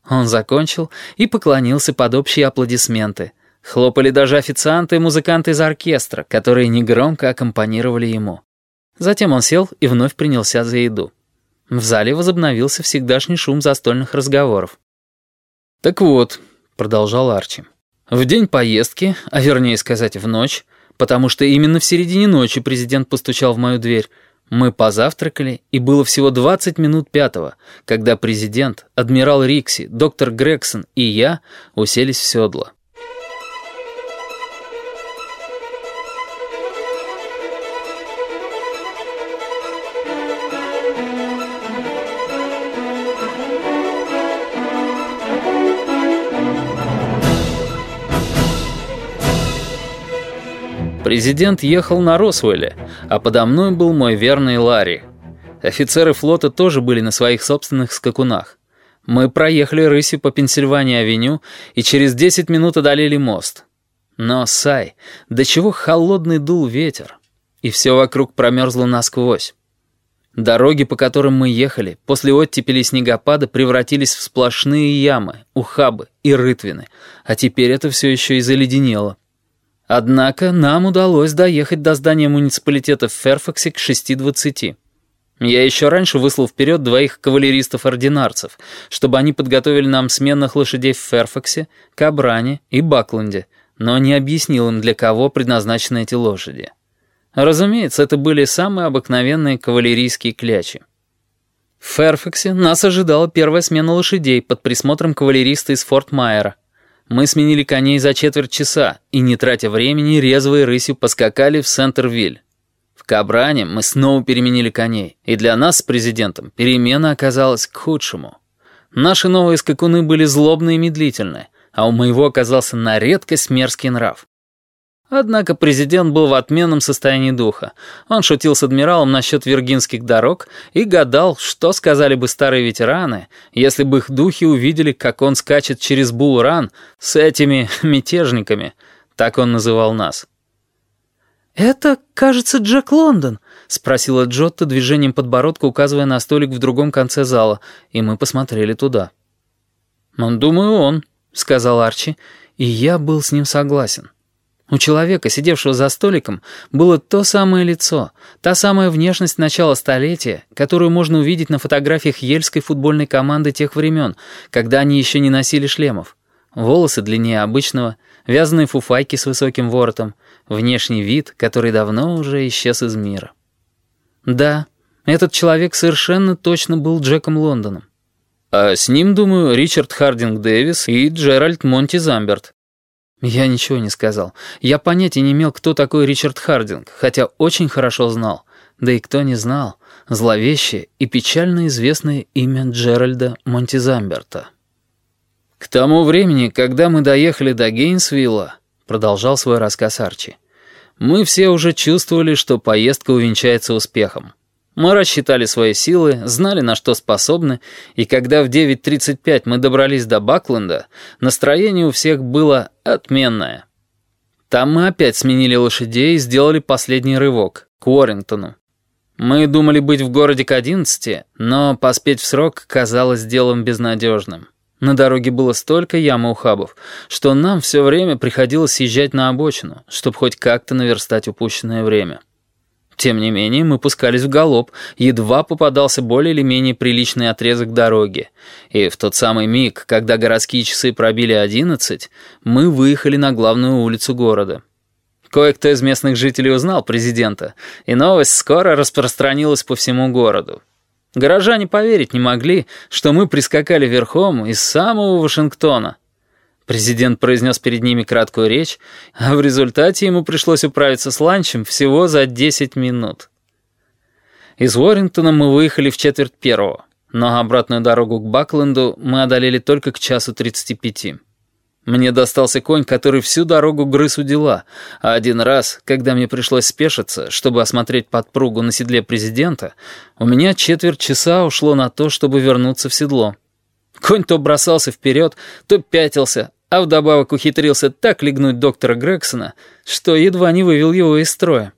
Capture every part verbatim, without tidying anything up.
Он закончил и поклонился под общие аплодисменты. Хлопали даже официанты и музыканты из оркестра, которые негромко аккомпанировали ему. Затем он сел и вновь принялся за еду. В зале возобновился всегдашний шум застольных разговоров. «Так вот», — продолжал Арчи, — «в день поездки, а вернее сказать в ночь, потому что именно в середине ночи президент постучал в мою дверь, мы позавтракали, и было всего двадцать минут пятого, когда президент, адмирал Рикси, доктор Грегсон и я уселись в седло». Президент ехал на Росуэле, а подо мной был мой верный Ларри. Офицеры флота тоже были на своих собственных скакунах. Мы проехали рысью по Пенсильвании-авеню и через десять минут одолели мост. Но, Сай, до чего холодный дул ветер, и все вокруг промерзло насквозь. Дороги, по которым мы ехали, после оттепели и снегопада превратились в сплошные ямы, ухабы и рытвины, а теперь это все еще и заледенело. Однако нам удалось доехать до здания муниципалитета в Фэрфаксе к шести двадцати. Я еще раньше выслал вперед двоих кавалеристов-ординарцев, чтобы они подготовили нам сменных лошадей в Фэрфаксе, Кабране и Бакленде, но не объяснил им, для кого предназначены эти лошади. Разумеется, это были самые обыкновенные кавалерийские клячи. В Фэрфаксе нас ожидала первая смена лошадей под присмотром кавалериста из Форт Майера. Мы сменили коней за четверть часа и, не тратя времени, резвой рысью поскакали в Сентервиль. В Кабране мы снова переменили коней, и для нас с президентом перемена оказалась к худшему. Наши новые скакуны были злобны и медлительны, а у моего оказался на редкость мерзкий нрав. Однако президент был в отменном состоянии духа. Он шутил с адмиралом насчет виргинских дорог и гадал, что сказали бы старые ветераны, если бы их духи увидели, как он скачет через Булл-Ран с этими мятежниками, так он называл нас. «Это, кажется, Джек Лондон», — спросила Джотто движением подбородка, указывая на столик в другом конце зала, и мы посмотрели туда. «Думаю, он», — сказал Арчи, и я был с ним согласен. У человека, сидевшего за столиком, было то самое лицо, та самая внешность начала столетия, которую можно увидеть на фотографиях ельской футбольной команды тех времен, когда они еще не носили шлемов. Волосы длиннее обычного, вязаные фуфайки с высоким воротом, внешний вид, который давно уже исчез из мира. Да, этот человек совершенно точно был Джеком Лондоном. А с ним, думаю, Ричард Хардинг Дэвис и Джеральд Монти Замберт. Я ничего не сказал. Я понятия не имел, кто такой Ричард Хардинг, хотя очень хорошо знал. Да и кто не знал, зловещее и печально известное имя Джеральда Монтизамберта. «К тому времени, когда мы доехали до Гейнсвилла», — продолжал свой рассказ Арчи, «мы все уже чувствовали, что поездка увенчается успехом. Мы рассчитали свои силы, знали, на что способны, и когда в девять тридцать пять мы добрались до Бакленда, настроение у всех было отменное. Там мы опять сменили лошадей и сделали последний рывок, к Уоррингтону. Мы думали быть в городе к одиннадцати, но поспеть в срок казалось делом безнадежным. На дороге было столько ям и ухабов, что нам все время приходилось съезжать на обочину, чтобы хоть как-то наверстать упущенное время. Тем не менее, мы пускались в галоп, едва попадался более или менее приличный отрезок дороги. И в тот самый миг, когда городские часы пробили одиннадцать, мы выехали на главную улицу города. Кое-кто из местных жителей узнал президента, и новость скоро распространилась по всему городу. Горожане поверить не могли, что мы прискакали верхом из самого Вашингтона. Президент произнес перед ними краткую речь, а в результате ему пришлось управиться с ланчем всего за десять минут. Из Уоррингтона мы выехали в четверть первого, но обратную дорогу к Бакленду мы одолели только к часу тридцати пяти. Мне достался конь, который всю дорогу грыз у дела, а один раз, когда мне пришлось спешиться, чтобы осмотреть подпругу на седле президента, у меня четверть часа ушло на то, чтобы вернуться в седло. Конь то бросался вперед, то пятился, а вдобавок ухитрился так легнуть доктора Грегсона, что едва не вывел его из строя.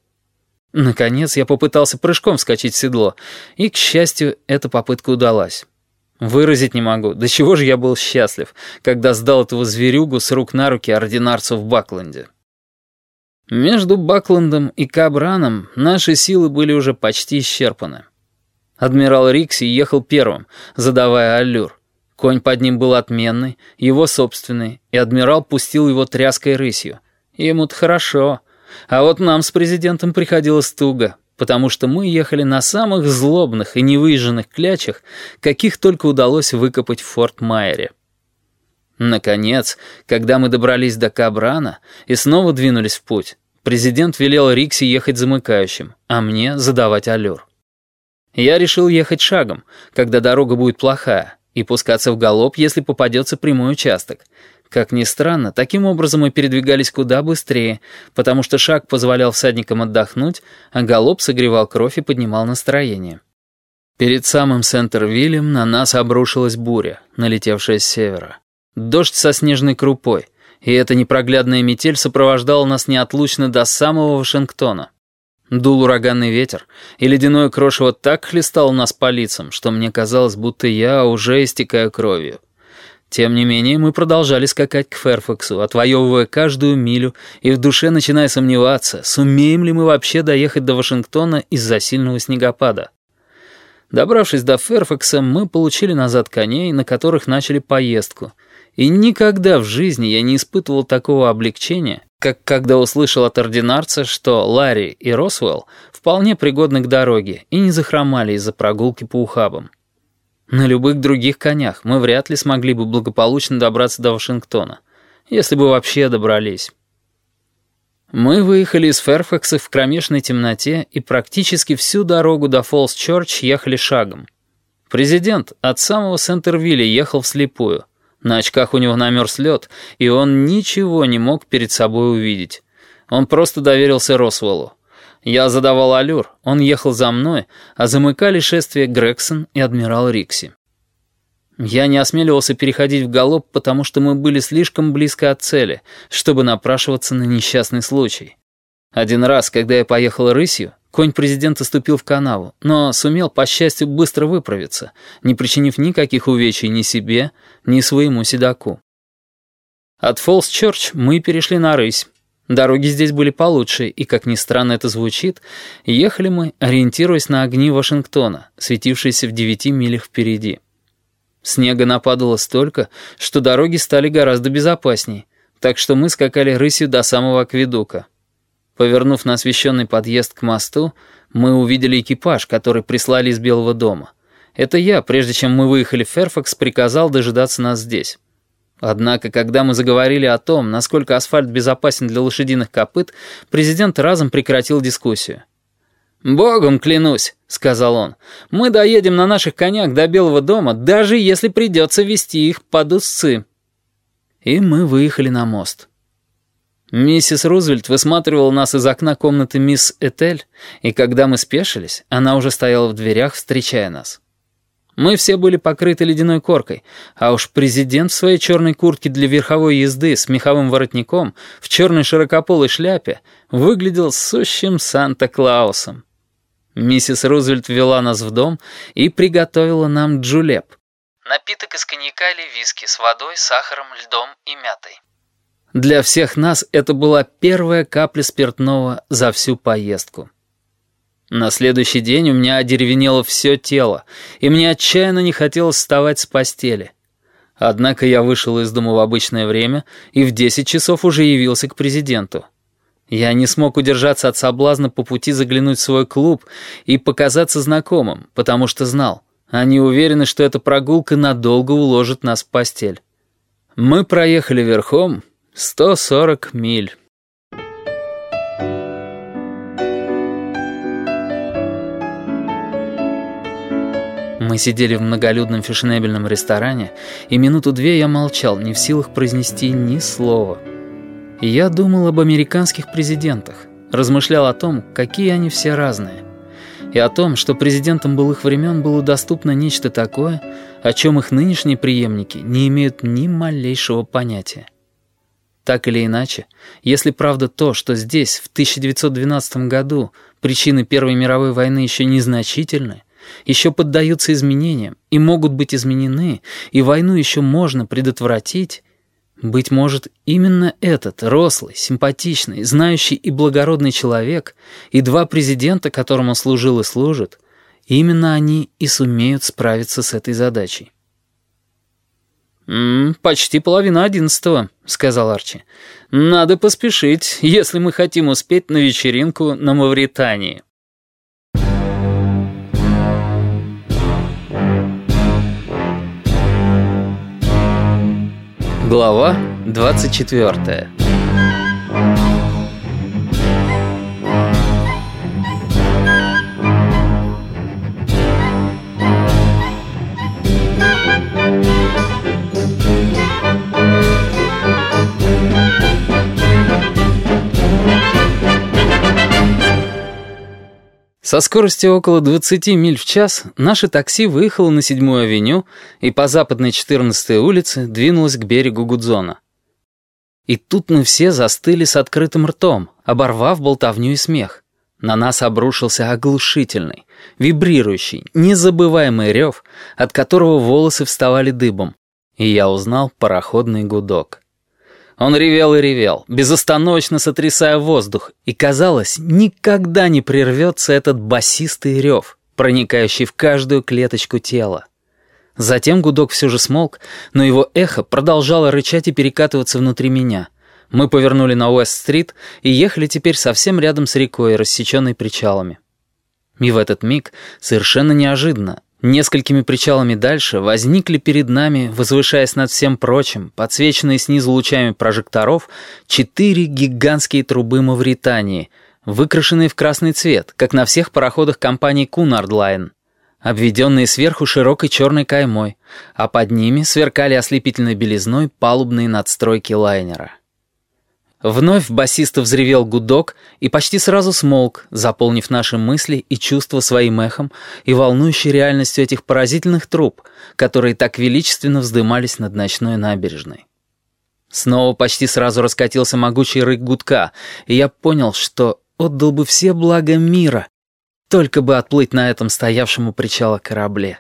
Наконец я попытался прыжком вскочить в седло, и, к счастью, эта попытка удалась. Выразить не могу, до чего же я был счастлив, когда сдал этого зверюгу с рук на руки ординарцу в Бакленде. Между Баклендом и Кабраном наши силы были уже почти исчерпаны. Адмирал Рикси ехал первым, задавая аллюр. Конь под ним был отменный, его собственный, и адмирал пустил его тряской рысью. Ему-то хорошо, а вот нам с президентом приходилось туго, потому что мы ехали на самых злобных и невыезженных клячах, каких только удалось выкопать в Форт-Майере. Наконец, когда мы добрались до Кабрана и снова двинулись в путь, президент велел Рикси ехать замыкающим, а мне задавать аллюр. Я решил ехать шагом, когда дорога будет плохая, и пускаться в галоп, если попадется прямой участок. Как ни странно, таким образом мы передвигались куда быстрее, потому что шаг позволял всадникам отдохнуть, а галоп согревал кровь и поднимал настроение. Перед самым Сентервиллем на нас обрушилась буря, налетевшая с севера. Дождь со снежной крупой, и эта непроглядная метель сопровождала нас неотлучно до самого Вашингтона. Дул ураганный ветер, и ледяное крошево так хлестало нас по лицам, что мне казалось, будто я уже истекаю кровью. Тем не менее, мы продолжали скакать к Фэрфаксу, отвоевывая каждую милю и в душе начиная сомневаться, сумеем ли мы вообще доехать до Вашингтона из-за сильного снегопада. Добравшись до Фэрфакса, мы получили назад коней, на которых начали поездку. И никогда в жизни я не испытывал такого облегчения, как когда услышал от ординарца, что Ларри и Росуэлл вполне пригодны к дороге и не захромали из-за прогулки по ухабам. На любых других конях мы вряд ли смогли бы благополучно добраться до Вашингтона, если бы вообще добрались. Мы выехали из Фэрфакса в кромешной темноте и практически всю дорогу до Фоллс-Чорч ехали шагом. Президент от самого Сентервилля ехал вслепую. На очках у него намерз лед, и он ничего не мог перед собой увидеть. Он просто доверился Росуэллу. Я задавал аллюр, он ехал за мной, а замыкали шествие Грегсон и адмирал Рикси. Я не осмеливался переходить в галоп, потому что мы были слишком близко от цели, чтобы напрашиваться на несчастный случай. Один раз, когда я поехал рысью, конь президента ступил в канаву, но сумел, по счастью, быстро выправиться, не причинив никаких увечий ни себе, ни своему седоку. От Фоллс-Чорч мы перешли на рысь. Дороги здесь были получше, и, как ни странно это звучит, ехали мы, ориентируясь на огни Вашингтона, светившиеся в девяти милях впереди. Снега нападало столько, что дороги стали гораздо безопасней, так что мы скакали рысью до самого акведука. Повернув на освещенный подъезд к мосту, мы увидели экипаж, который прислали из Белого дома. Это я, прежде чем мы выехали в Фэрфакс, приказал дожидаться нас здесь. Однако, когда мы заговорили о том, насколько асфальт безопасен для лошадиных копыт, президент разом прекратил дискуссию. «Богом клянусь», — сказал он, — «мы доедем на наших конях до Белого дома, даже если придется вести их под узцы». И мы выехали на мост. Миссис Рузвельт высматривала нас из окна комнаты мисс Этель, и когда мы спешились, она уже стояла в дверях, встречая нас. Мы все были покрыты ледяной коркой, а уж президент в своей черной куртке для верховой езды с меховым воротником в черной широкополой шляпе выглядел сущим Санта-Клаусом. Миссис Рузвельт ввела нас в дом и приготовила нам джулеп. Напиток из коньяка или виски с водой, сахаром, льдом и мятой. Для всех нас это была первая капля спиртного за всю поездку. На следующий день у меня одеревенело все тело, и мне отчаянно не хотелось вставать с постели. Однако я вышел из дома в обычное время и в десять часов уже явился к президенту. Я не смог удержаться от соблазна по пути заглянуть в свой клуб и показаться знакомым, потому что знал, они уверены, что эта прогулка надолго уложит нас в постель. Мы проехали верхом сто сорок миль. Мы сидели в многолюдном фешенебельном ресторане, и минуту-две я молчал, не в силах произнести ни слова. И я думал об американских президентах, размышлял о том, какие они все разные, и о том, что президентам былых времен было доступно нечто такое, о чем их нынешние преемники не имеют ни малейшего понятия. Так или иначе, если правда то, что здесь, в тысяча девятьсот двенадцатом году, причины Первой мировой войны еще незначительны, еще поддаются изменениям и могут быть изменены, и войну еще можно предотвратить, быть может, именно этот рослый, симпатичный, знающий и благородный человек и два президента, которым он служил и служит, именно они и сумеют справиться с этой задачей. «М-м, «Почти половина одиннадцатого», — сказал Арчи. «Надо поспешить, если мы хотим успеть на вечеринку на Мавритании». Глава двадцать четвёртая. Со скоростью около двадцати миль в час наше такси выехало на седьмую авеню и по западной четырнадцатой улице двинулось к берегу Гудзона. И тут мы все застыли с открытым ртом, оборвав болтовню и смех. На нас обрушился оглушительный, вибрирующий, незабываемый рев, от которого волосы вставали дыбом, и я узнал пароходный гудок. Он ревел и ревел, безостановочно сотрясая воздух, и, казалось, никогда не прервется этот басистый рев, проникающий в каждую клеточку тела. Затем гудок все же смолк, но его эхо продолжало рычать и перекатываться внутри меня. Мы повернули на Уэст-стрит и ехали теперь совсем рядом с рекой, рассеченной причалами. И в этот миг, совершенно неожиданно, несколькими причалами дальше возникли перед нами, возвышаясь над всем прочим, подсвеченные снизу лучами прожекторов, четыре гигантские трубы Мавритании, выкрашенные в красный цвет, как на всех пароходах компании Cunard Line, обведенные сверху широкой черной каймой, а под ними сверкали ослепительной белизной палубные надстройки лайнера. Вновь басисто взревел гудок и почти сразу смолк, заполнив наши мысли и чувства своим эхом и волнующей реальностью этих поразительных труб, которые так величественно вздымались над ночной набережной. Снова почти сразу раскатился могучий рык гудка, и я понял, что отдал бы все блага мира, только бы отплыть на этом стоявшем у причала корабле.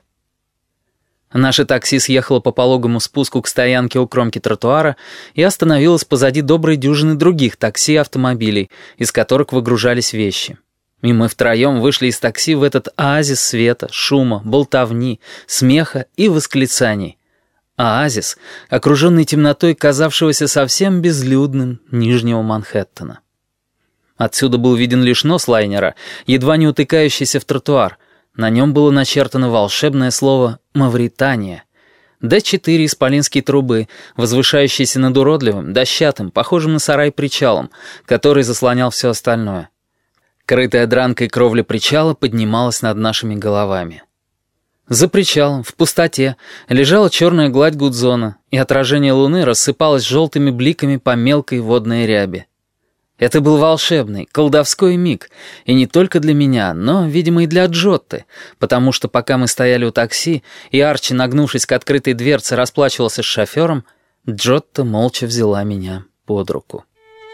Наше такси съехало по пологому спуску к стоянке у кромки тротуара и остановилось позади доброй дюжины других такси и автомобилей, из которых выгружались вещи. И мы втроем вышли из такси в этот оазис света, шума, болтовни, смеха и восклицаний. Оазис, окруженный темнотой казавшегося совсем безлюдным Нижнего Манхэттена. Отсюда был виден лишь нос лайнера, едва не утыкающийся в тротуар. На нем было начертано волшебное слово «Мавритания». да четыре исполинские трубы, возвышающиеся над уродливым, дощатым, похожим на сарай причалом, который заслонял все остальное. Крытая дранкой кровля причала поднималась над нашими головами. За причалом, в пустоте, лежала черная гладь Гудзона, и отражение луны рассыпалось желтыми бликами по мелкой водной ряби. Это был волшебный, колдовской миг, и не только для меня, но, видимо, и для Джотты, потому что пока мы стояли у такси, и Арчи, нагнувшись к открытой дверце, расплачивался с шофером, Джотта молча взяла меня под руку.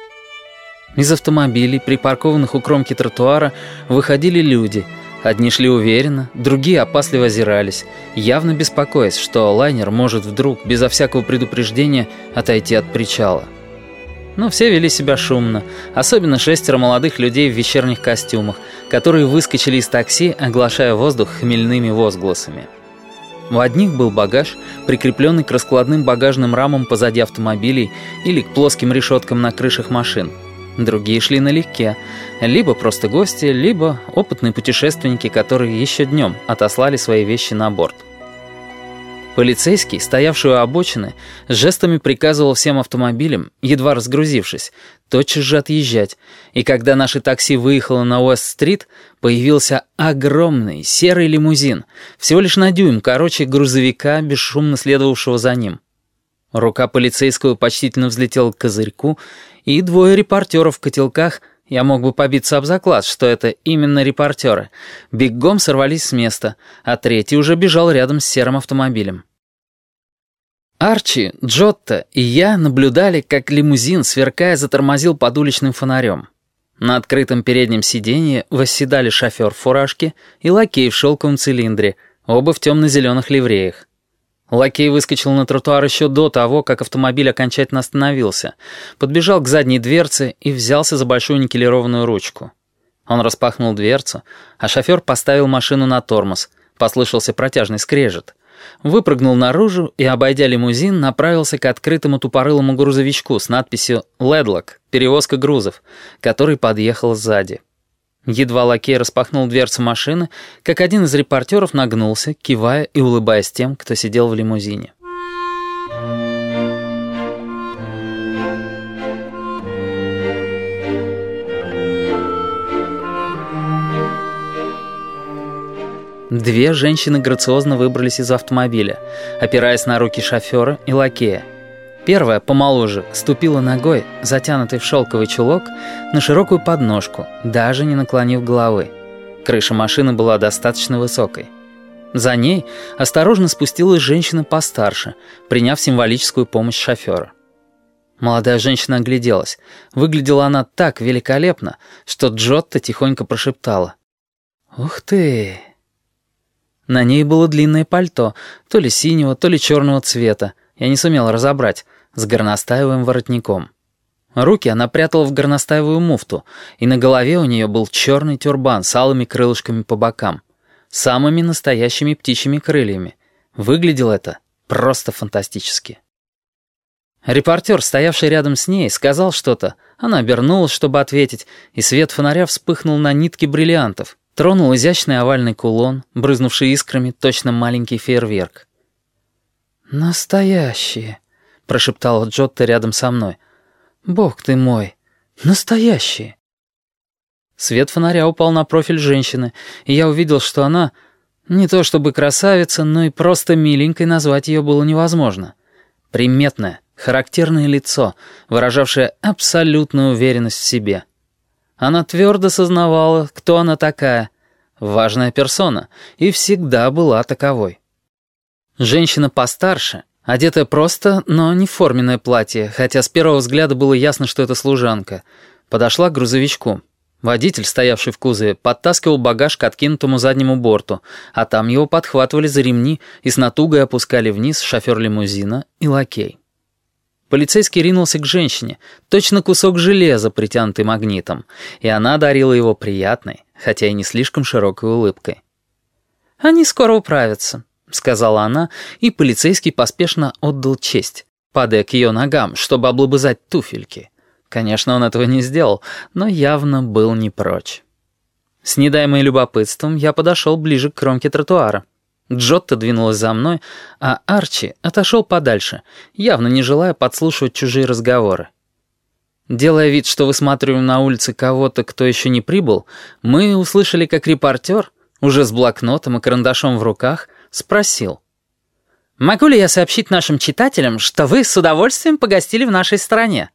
Из автомобилей, припаркованных у кромки тротуара, выходили люди. Одни шли уверенно, другие опасливо озирались, явно беспокоясь, что лайнер может вдруг, безо всякого предупреждения, отойти от причала. Но все вели себя шумно, особенно шестеро молодых людей в вечерних костюмах, которые выскочили из такси, оглашая воздух хмельными возгласами. У одних был багаж, прикрепленный к раскладным багажным рамам позади автомобилей или к плоским решеткам на крышах машин. Другие шли налегке, либо просто гости, либо опытные путешественники, которые еще днем отослали свои вещи на борт. Полицейский, стоявший у обочины, жестами приказывал всем автомобилям, едва разгрузившись, тотчас же отъезжать, и когда наше такси выехало на Уэст-стрит, появился огромный серый лимузин, всего лишь на дюйм короче грузовика, бесшумно следовавшего за ним. Рука полицейского почтительно взлетела к козырьку, и двое репортеров в котелках, я мог бы побиться об заклад, что это именно репортеры, бегом сорвались с места, а третий уже бежал рядом с серым автомобилем. Арчи, Джотта и я наблюдали, как лимузин, сверкая, затормозил под уличным фонарем. На открытом переднем сиденье восседали шофер в фуражке и лакей в шелковом цилиндре, оба в темно-зеленых ливреях. Лакей выскочил на тротуар еще до того, как автомобиль окончательно остановился, подбежал к задней дверце и взялся за большую никелированную ручку. Он распахнул дверцу, а шофер поставил машину на тормоз. Послышался протяжный скрежет. Выпрыгнул наружу и, обойдя лимузин, направился к открытому тупорылому грузовичку с надписью «Ледлок. Перевозка грузов», который подъехал сзади. Едва лакей распахнул дверцу машины, как один из репортеров нагнулся, кивая и улыбаясь тем, кто сидел в лимузине. Две женщины грациозно выбрались из автомобиля, опираясь на руки шофера и лакея. Первая, помоложе, ступила ногой, затянутой в шелковый чулок, на широкую подножку, даже не наклонив головы. Крыша машины была достаточно высокой. За ней осторожно спустилась женщина постарше, приняв символическую помощь шофера. Молодая женщина огляделась. Выглядела она так великолепно, что Джотто тихонько прошептала: «Ух ты!» На ней было длинное пальто, то ли синего, то ли черного цвета, я не сумел разобрать, с горностаевым воротником. Руки она прятала в горностаевую муфту, и на голове у нее был черный тюрбан с алыми крылышками по бокам, самыми настоящими птичьими крыльями. Выглядело это просто фантастически. Репортер, стоявший рядом с ней, сказал что-то. Она обернулась, чтобы ответить, и свет фонаря вспыхнул на нитке бриллиантов. Тронул изящный овальный кулон, брызнувший искрами, точно маленький фейерверк. «Настоящие», — прошептала Джотто рядом со мной. «Бог ты мой, настоящие». Свет фонаря упал на профиль женщины, и я увидел, что она не то чтобы красавица, но и просто миленькой назвать ее было невозможно. Приметное, характерное лицо, выражавшее абсолютную уверенность в себе. Она твердо сознавала, кто она такая. Важная персона, и всегда была таковой. Женщина постарше, одетая просто, но не в форменное платье, хотя с первого взгляда было ясно, что это служанка, подошла к грузовичку. Водитель, стоявший в кузове, подтаскивал багаж к откинутому заднему борту, а там его подхватывали за ремни и с натугой опускали вниз шофер лимузина и лакей. Полицейский ринулся к женщине, точно кусок железа, притянутый магнитом, и она одарила его приятной, хотя и не слишком широкой улыбкой. «Они скоро управятся», — сказала она, и полицейский поспешно отдал честь, падая к ее ногам, чтобы облобызать туфельки. Конечно, он этого не сделал, но явно был не прочь. С недаемым любопытством я подошел ближе к кромке тротуара. Джотто двинулась за мной, а Арчи отошел подальше, явно не желая подслушивать чужие разговоры. Делая вид, что высматриваем на улице кого-то, кто еще не прибыл, мы услышали, как репортер, уже с блокнотом и карандашом в руках, спросил: «Могу ли я сообщить нашим читателям, что вы с удовольствием погостили в нашей стране?»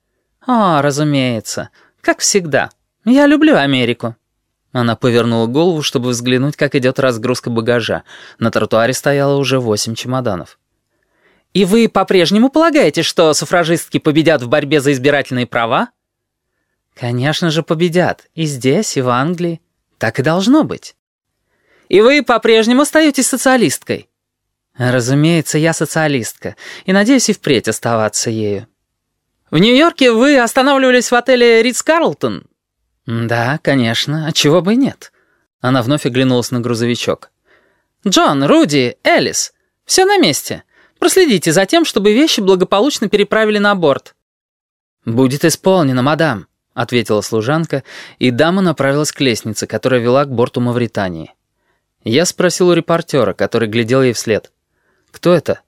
«О, разумеется, как всегда. Я люблю Америку». Она повернула голову, чтобы взглянуть, как идет разгрузка багажа. На тротуаре стояло уже восемь чемоданов. «И вы по-прежнему полагаете, что суфражистки победят в борьбе за избирательные права?» «Конечно же победят. И здесь, и в Англии. Так и должно быть». «И вы по-прежнему остаетесь социалисткой?» «Разумеется, я социалистка, и надеюсь и впредь оставаться ею». «В Нью-Йорке вы останавливались в отеле Ритц-Карлтон?» «Да, конечно. Отчего бы и нет?» Она вновь оглянулась на грузовичок. «Джон, Руди, Элис, все на месте. Проследите за тем, чтобы вещи благополучно переправили на борт». «Будет исполнено, мадам», — ответила служанка, и дама направилась к лестнице, которая вела к борту Мавритании. Я спросил у репортера, который глядел ей вслед: «Кто это?»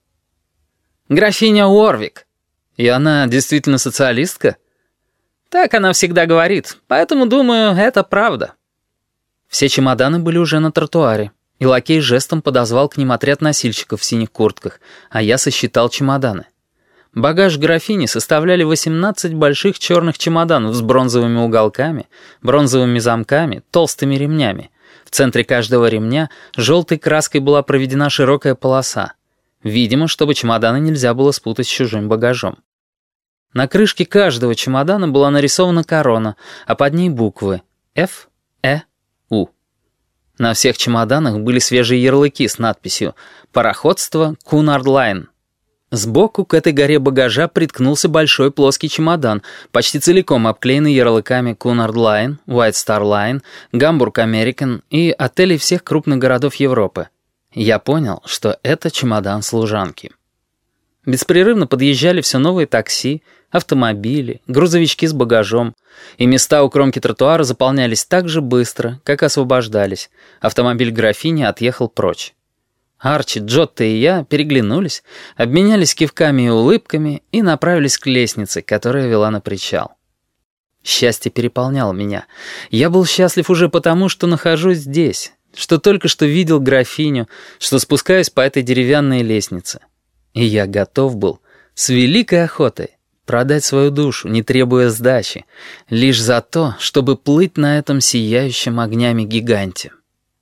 «Графиня Уорвик». «И она действительно социалистка?» «Так она всегда говорит, поэтому, думаю, это правда». Все чемоданы были уже на тротуаре, и лакей жестом подозвал к ним отряд носильщиков в синих куртках, а я сосчитал чемоданы. Багаж графини составляли восемнадцать больших черных чемоданов с бронзовыми уголками, бронзовыми замками, толстыми ремнями. В центре каждого ремня желтой краской была проведена широкая полоса. Видимо, чтобы чемоданы нельзя было спутать с чужим багажом. На крышке каждого чемодана была нарисована корона, а под ней буквы F, E, U. На всех чемоданах были свежие ярлыки с надписью «Пароходство Cunard Line». Сбоку к этой горе багажа приткнулся большой плоский чемодан, почти целиком обклеенный ярлыками Cunard Line, White Star Line, Hamburg American и отелей всех крупных городов Европы. Я понял, что это чемодан служанки. Беспрерывно подъезжали все новые такси, автомобили, грузовички с багажом, и места у кромки тротуара заполнялись так же быстро, как освобождались. Автомобиль графини отъехал прочь. Арчи, Джотто и я переглянулись, обменялись кивками и улыбками и направились к лестнице, которая вела на причал. Счастье переполняло меня. Я был счастлив уже потому, что нахожусь здесь, что только что видел графиню, что спускаюсь по этой деревянной лестнице. И я готов был с великой охотой продать свою душу, не требуя сдачи, лишь за то, чтобы плыть на этом сияющем огнями гиганте.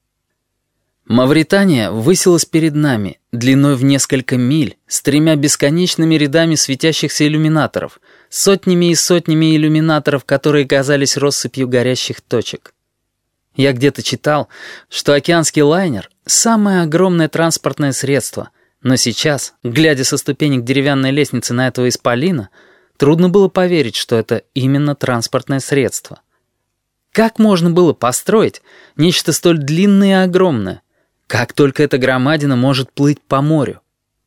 Мавритания высилась перед нами, длиной в несколько миль, с тремя бесконечными рядами светящихся иллюминаторов, сотнями и сотнями иллюминаторов, которые казались россыпью горящих точек. Я где-то читал, что океанский лайнер — самое огромное транспортное средство, но сейчас, глядя со ступенек деревянной лестницы на этого исполина, трудно было поверить, что это именно транспортное средство. Как можно было построить нечто столь длинное и огромное? Как только эта громадина может плыть по морю?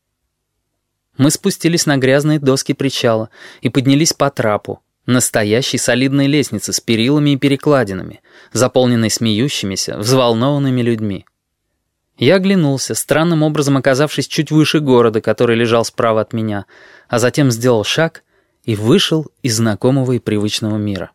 Мы спустились на грязные доски причала и поднялись по трапу, настоящей солидной лестнице с перилами и перекладинами, заполненной смеющимися, взволнованными людьми. Я оглянулся, странным образом оказавшись чуть выше города, который лежал справа от меня, а затем сделал шаг и вышел из знакомого и привычного мира.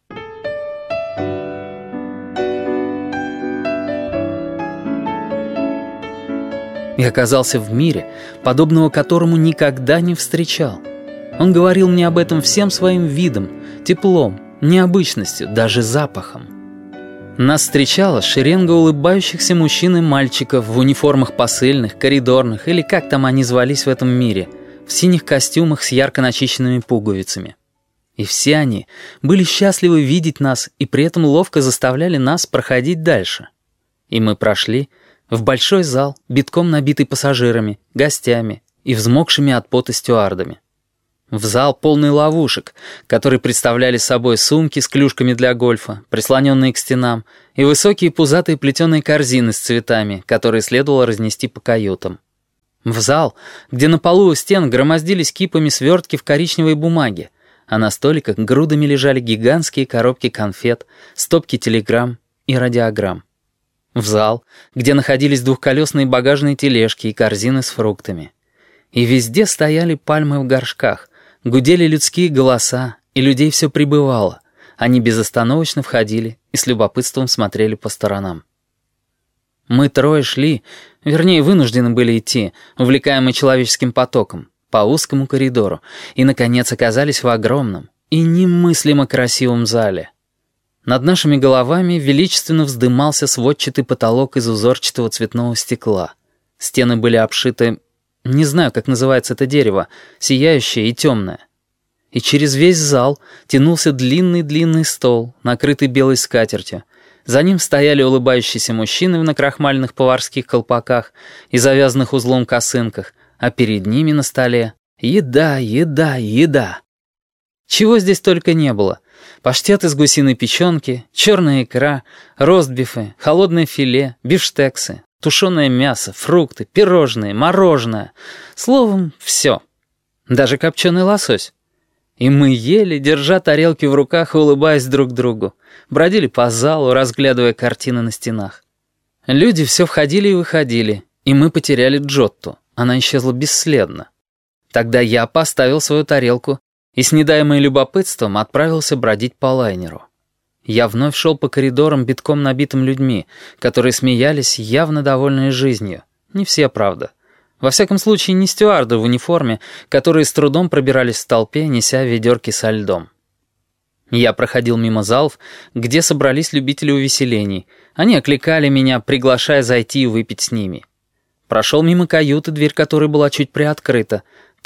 И оказался в мире, подобного которому никогда не встречал. Он говорил мне об этом всем своим видом, теплом, необычностью, даже запахом. Нас встречала шеренга улыбающихся мужчин и мальчиков в униформах посыльных, коридорных, или как там они звались в этом мире, в синих костюмах с ярко начищенными пуговицами. И все они были счастливы видеть нас и при этом ловко заставляли нас проходить дальше. И мы прошли в большой зал, битком набитый пассажирами, гостями и взмокшими от пота стюардами. В зал полный ловушек, которые представляли собой сумки с клюшками для гольфа, прислоненные к стенам, и высокие пузатые плетеные корзины с цветами, которые следовало разнести по каютам. В зал, где на полу у стен громоздились кипами свертки в коричневой бумаге, а на столиках грудами лежали гигантские коробки конфет, стопки телеграмм и радиограмм. В зал, где находились двухколесные багажные тележки и корзины с фруктами. И везде стояли пальмы в горшках, гудели людские голоса, и людей все прибывало. Они безостановочно входили и с любопытством смотрели по сторонам. Мы трое шли, вернее, вынуждены были идти, увлекаемые человеческим потоком, по узкому коридору, и, наконец, оказались в огромном и немыслимо красивом зале. Над нашими головами величественно вздымался сводчатый потолок из узорчатого цветного стекла. Стены были обшиты, не знаю, как называется это дерево, сияющее и темное. И через весь зал тянулся длинный-длинный стол, накрытый белой скатертью. За ним стояли улыбающиеся мужчины в накрахмаленных поварских колпаках и завязанных узлом косынках, а перед ними на столе еда, еда, еда. Чего здесь только не было. Паштет из гусиной печенки, черная икра, ростбифы, холодное филе, бифштексы, тушеное мясо, фрукты, пирожные, мороженое. Словом, все. Даже копченый лосось. И мы ели, держа тарелки в руках и улыбаясь друг другу. Бродили по залу, разглядывая картины на стенах. Люди все входили и выходили, и мы потеряли Джотту. Она исчезла бесследно. Тогда я поставил свою тарелку и с недаемым любопытством отправился бродить по лайнеру. Я вновь шел по коридорам, битком набитым людьми, которые смеялись, явно довольные жизнью. Не все, правда. Во всяком случае, не стюарды в униформе, которые с трудом пробирались в толпе, неся ведерки со льдом. Я проходил мимо залов, где собрались любители увеселений. Они окликали меня, приглашая зайти и выпить с ними. Прошел мимо каюты, дверь которой была чуть приоткрыта. Там,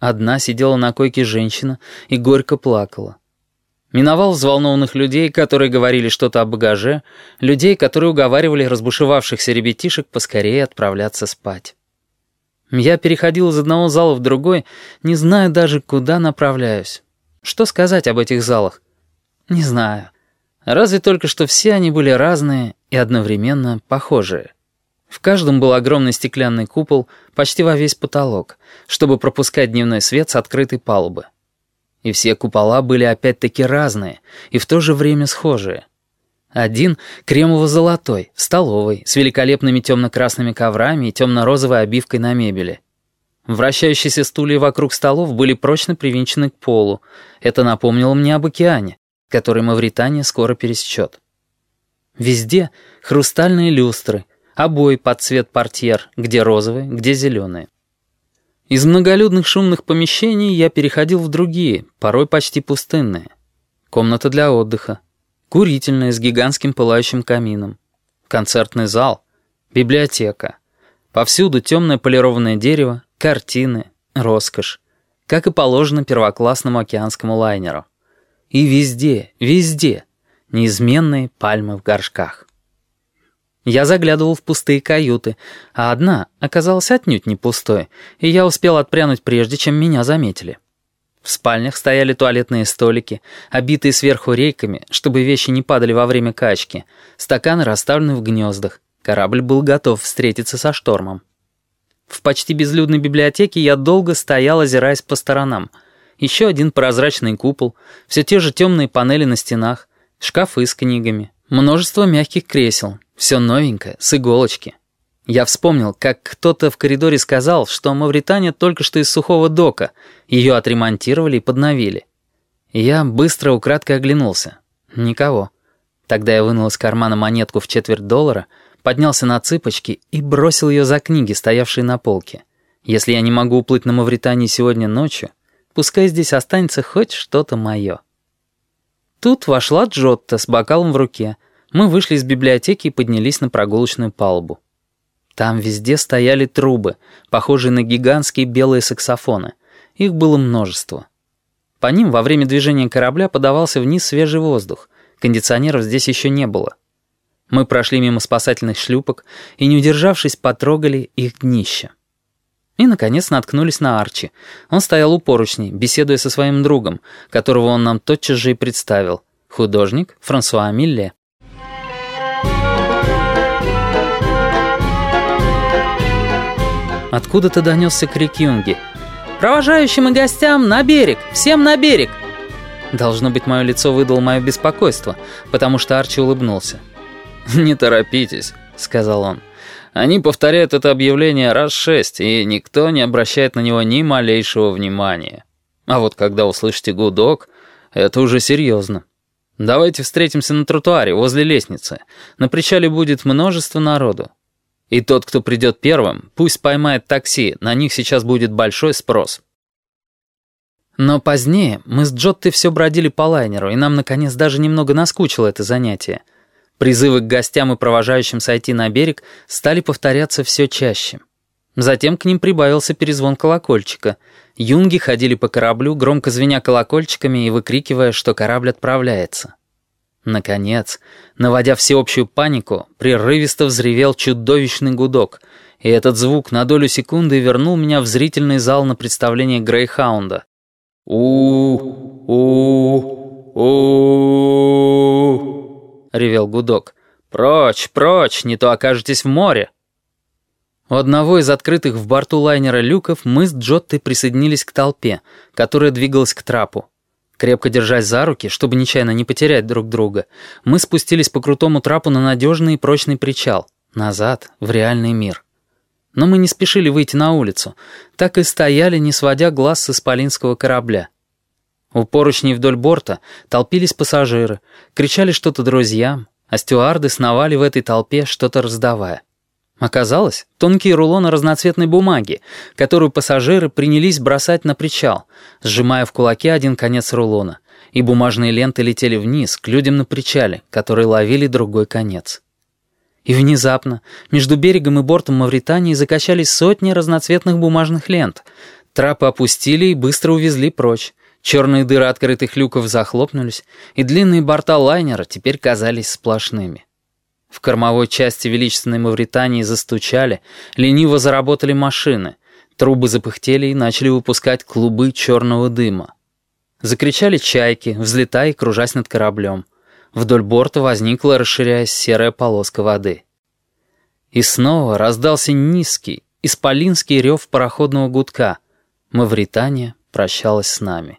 Одна сидела на койке женщина и горько плакала. Миновал взволнованных людей, которые говорили что-то о багаже, людей, которые уговаривали разбушевавшихся ребятишек поскорее отправляться спать. Я переходил из одного зала в другой, не зная даже, куда направляюсь. Что сказать об этих залах? Не знаю. Разве только, что все они были разные и одновременно похожие. В каждом был огромный стеклянный купол, почти во весь потолок, чтобы пропускать дневной свет с открытой палубы. И все купола были опять-таки разные и в то же время схожие. Один кремово-золотой, в столовой, с великолепными темно-красными коврами и темно-розовой обивкой на мебели. Вращающиеся стулья вокруг столов были прочно привинчены к полу. Это напомнило мне об океане, который Мавритания скоро пересечет. Везде хрустальные люстры, обои под цвет портьер, где розовые, где зеленые. Из многолюдных шумных помещений я переходил в другие, порой почти пустынные. Комната для отдыха, курительная с гигантским пылающим камином, концертный зал, библиотека. Повсюду темное полированное дерево, картины, роскошь, как и положено первоклассному океанскому лайнеру. И везде, везде неизменные пальмы в горшках. Я заглядывал в пустые каюты, а одна оказалась отнюдь не пустой, и я успел отпрянуть прежде, чем меня заметили. В спальнях стояли туалетные столики, обитые сверху рейками, чтобы вещи не падали во время качки, стаканы расставлены в гнездах, корабль был готов встретиться со штормом. В почти безлюдной библиотеке я долго стоял, озираясь по сторонам. Еще один прозрачный купол, все те же темные панели на стенах, шкафы с книгами, множество мягких кресел, все новенькое, с иголочки. Я вспомнил, как кто-то в коридоре сказал, что Мавритания только что из сухого дока, ее отремонтировали и подновили. Я быстро украдкой оглянулся. Никого. Тогда я вынул из кармана монетку в четверть доллара, поднялся на цыпочки и бросил ее за книги, стоявшие на полке. Если я не могу уплыть на Мавритании сегодня ночью, пускай здесь останется хоть что-то мое. Тут вошла Джотта с бокалом в руке. Мы вышли из библиотеки и поднялись на прогулочную палубу. Там везде стояли трубы, похожие на гигантские белые саксофоны. Их было множество. По ним во время движения корабля подавался вниз свежий воздух. Кондиционеров здесь еще не было. Мы прошли мимо спасательных шлюпок и, не удержавшись, потрогали их днища. И, наконец, наткнулись на Арчи. Он стоял у поручней, беседуя со своим другом, которого он нам тотчас же и представил. Художник Франсуа Милле. Откуда-то донесся крик Юнги. «Провожающим и гостям на берег! Всем на берег!» Должно быть, мое лицо выдало мое беспокойство, потому что Арчи улыбнулся. «Не торопитесь», — сказал он. «Они повторяют это объявление раз шесть, и никто не обращает на него ни малейшего внимания. А вот когда услышите гудок, это уже серьезно. Давайте встретимся на тротуаре, возле лестницы. На причале будет множество народу. И тот, кто придет первым, пусть поймает такси, на них сейчас будет большой спрос». Но позднее мы с Джоттой все бродили по лайнеру, и нам, наконец, даже немного наскучило это занятие. Призывы к гостям и провожающим сойти на берег стали повторяться все чаще. Затем к ним прибавился перезвон колокольчика. Юнги ходили по кораблю, громко звеня колокольчиками и выкрикивая, что корабль отправляется. Наконец, наводя всеобщую панику, прерывисто взревел чудовищный гудок, и этот звук на долю секунды вернул меня в зрительный зал на представление Грейхаунда. «У-у-у-у!» — ревел гудок. «Прочь, прочь, не то окажетесь в море!» У одного из открытых в борту лайнера люков мы с Джоттой присоединились к толпе, которая двигалась к трапу. Крепко держась за руки, чтобы нечаянно не потерять друг друга, мы спустились по крутому трапу на надежный и прочный причал, назад, в реальный мир. Но мы не спешили выйти на улицу, так и стояли, не сводя глаз с исполинского корабля. У поручней вдоль борта толпились пассажиры, кричали что-то друзьям, а стюарды сновали в этой толпе, что-то раздавая. Оказалось, тонкие рулоны разноцветной бумаги, которую пассажиры принялись бросать на причал, сжимая в кулаке один конец рулона, и бумажные ленты летели вниз, к людям на причале, которые ловили другой конец. И внезапно между берегом и бортом Мавритании закачались сотни разноцветных бумажных лент, Трапы опустили и быстро увезли прочь. Черные дыры открытых люков захлопнулись, и длинные борта лайнера теперь казались сплошными. В кормовой части величественной Мавритании застучали, лениво заработали машины, трубы запыхтели и начали выпускать клубы черного дыма. Закричали чайки, взлетая и кружась над кораблем. Вдоль борта возникла, расширяясь, серая полоска воды. И снова раздался низкий, исполинский рев пароходного гудка. Мавритания прощалась с нами.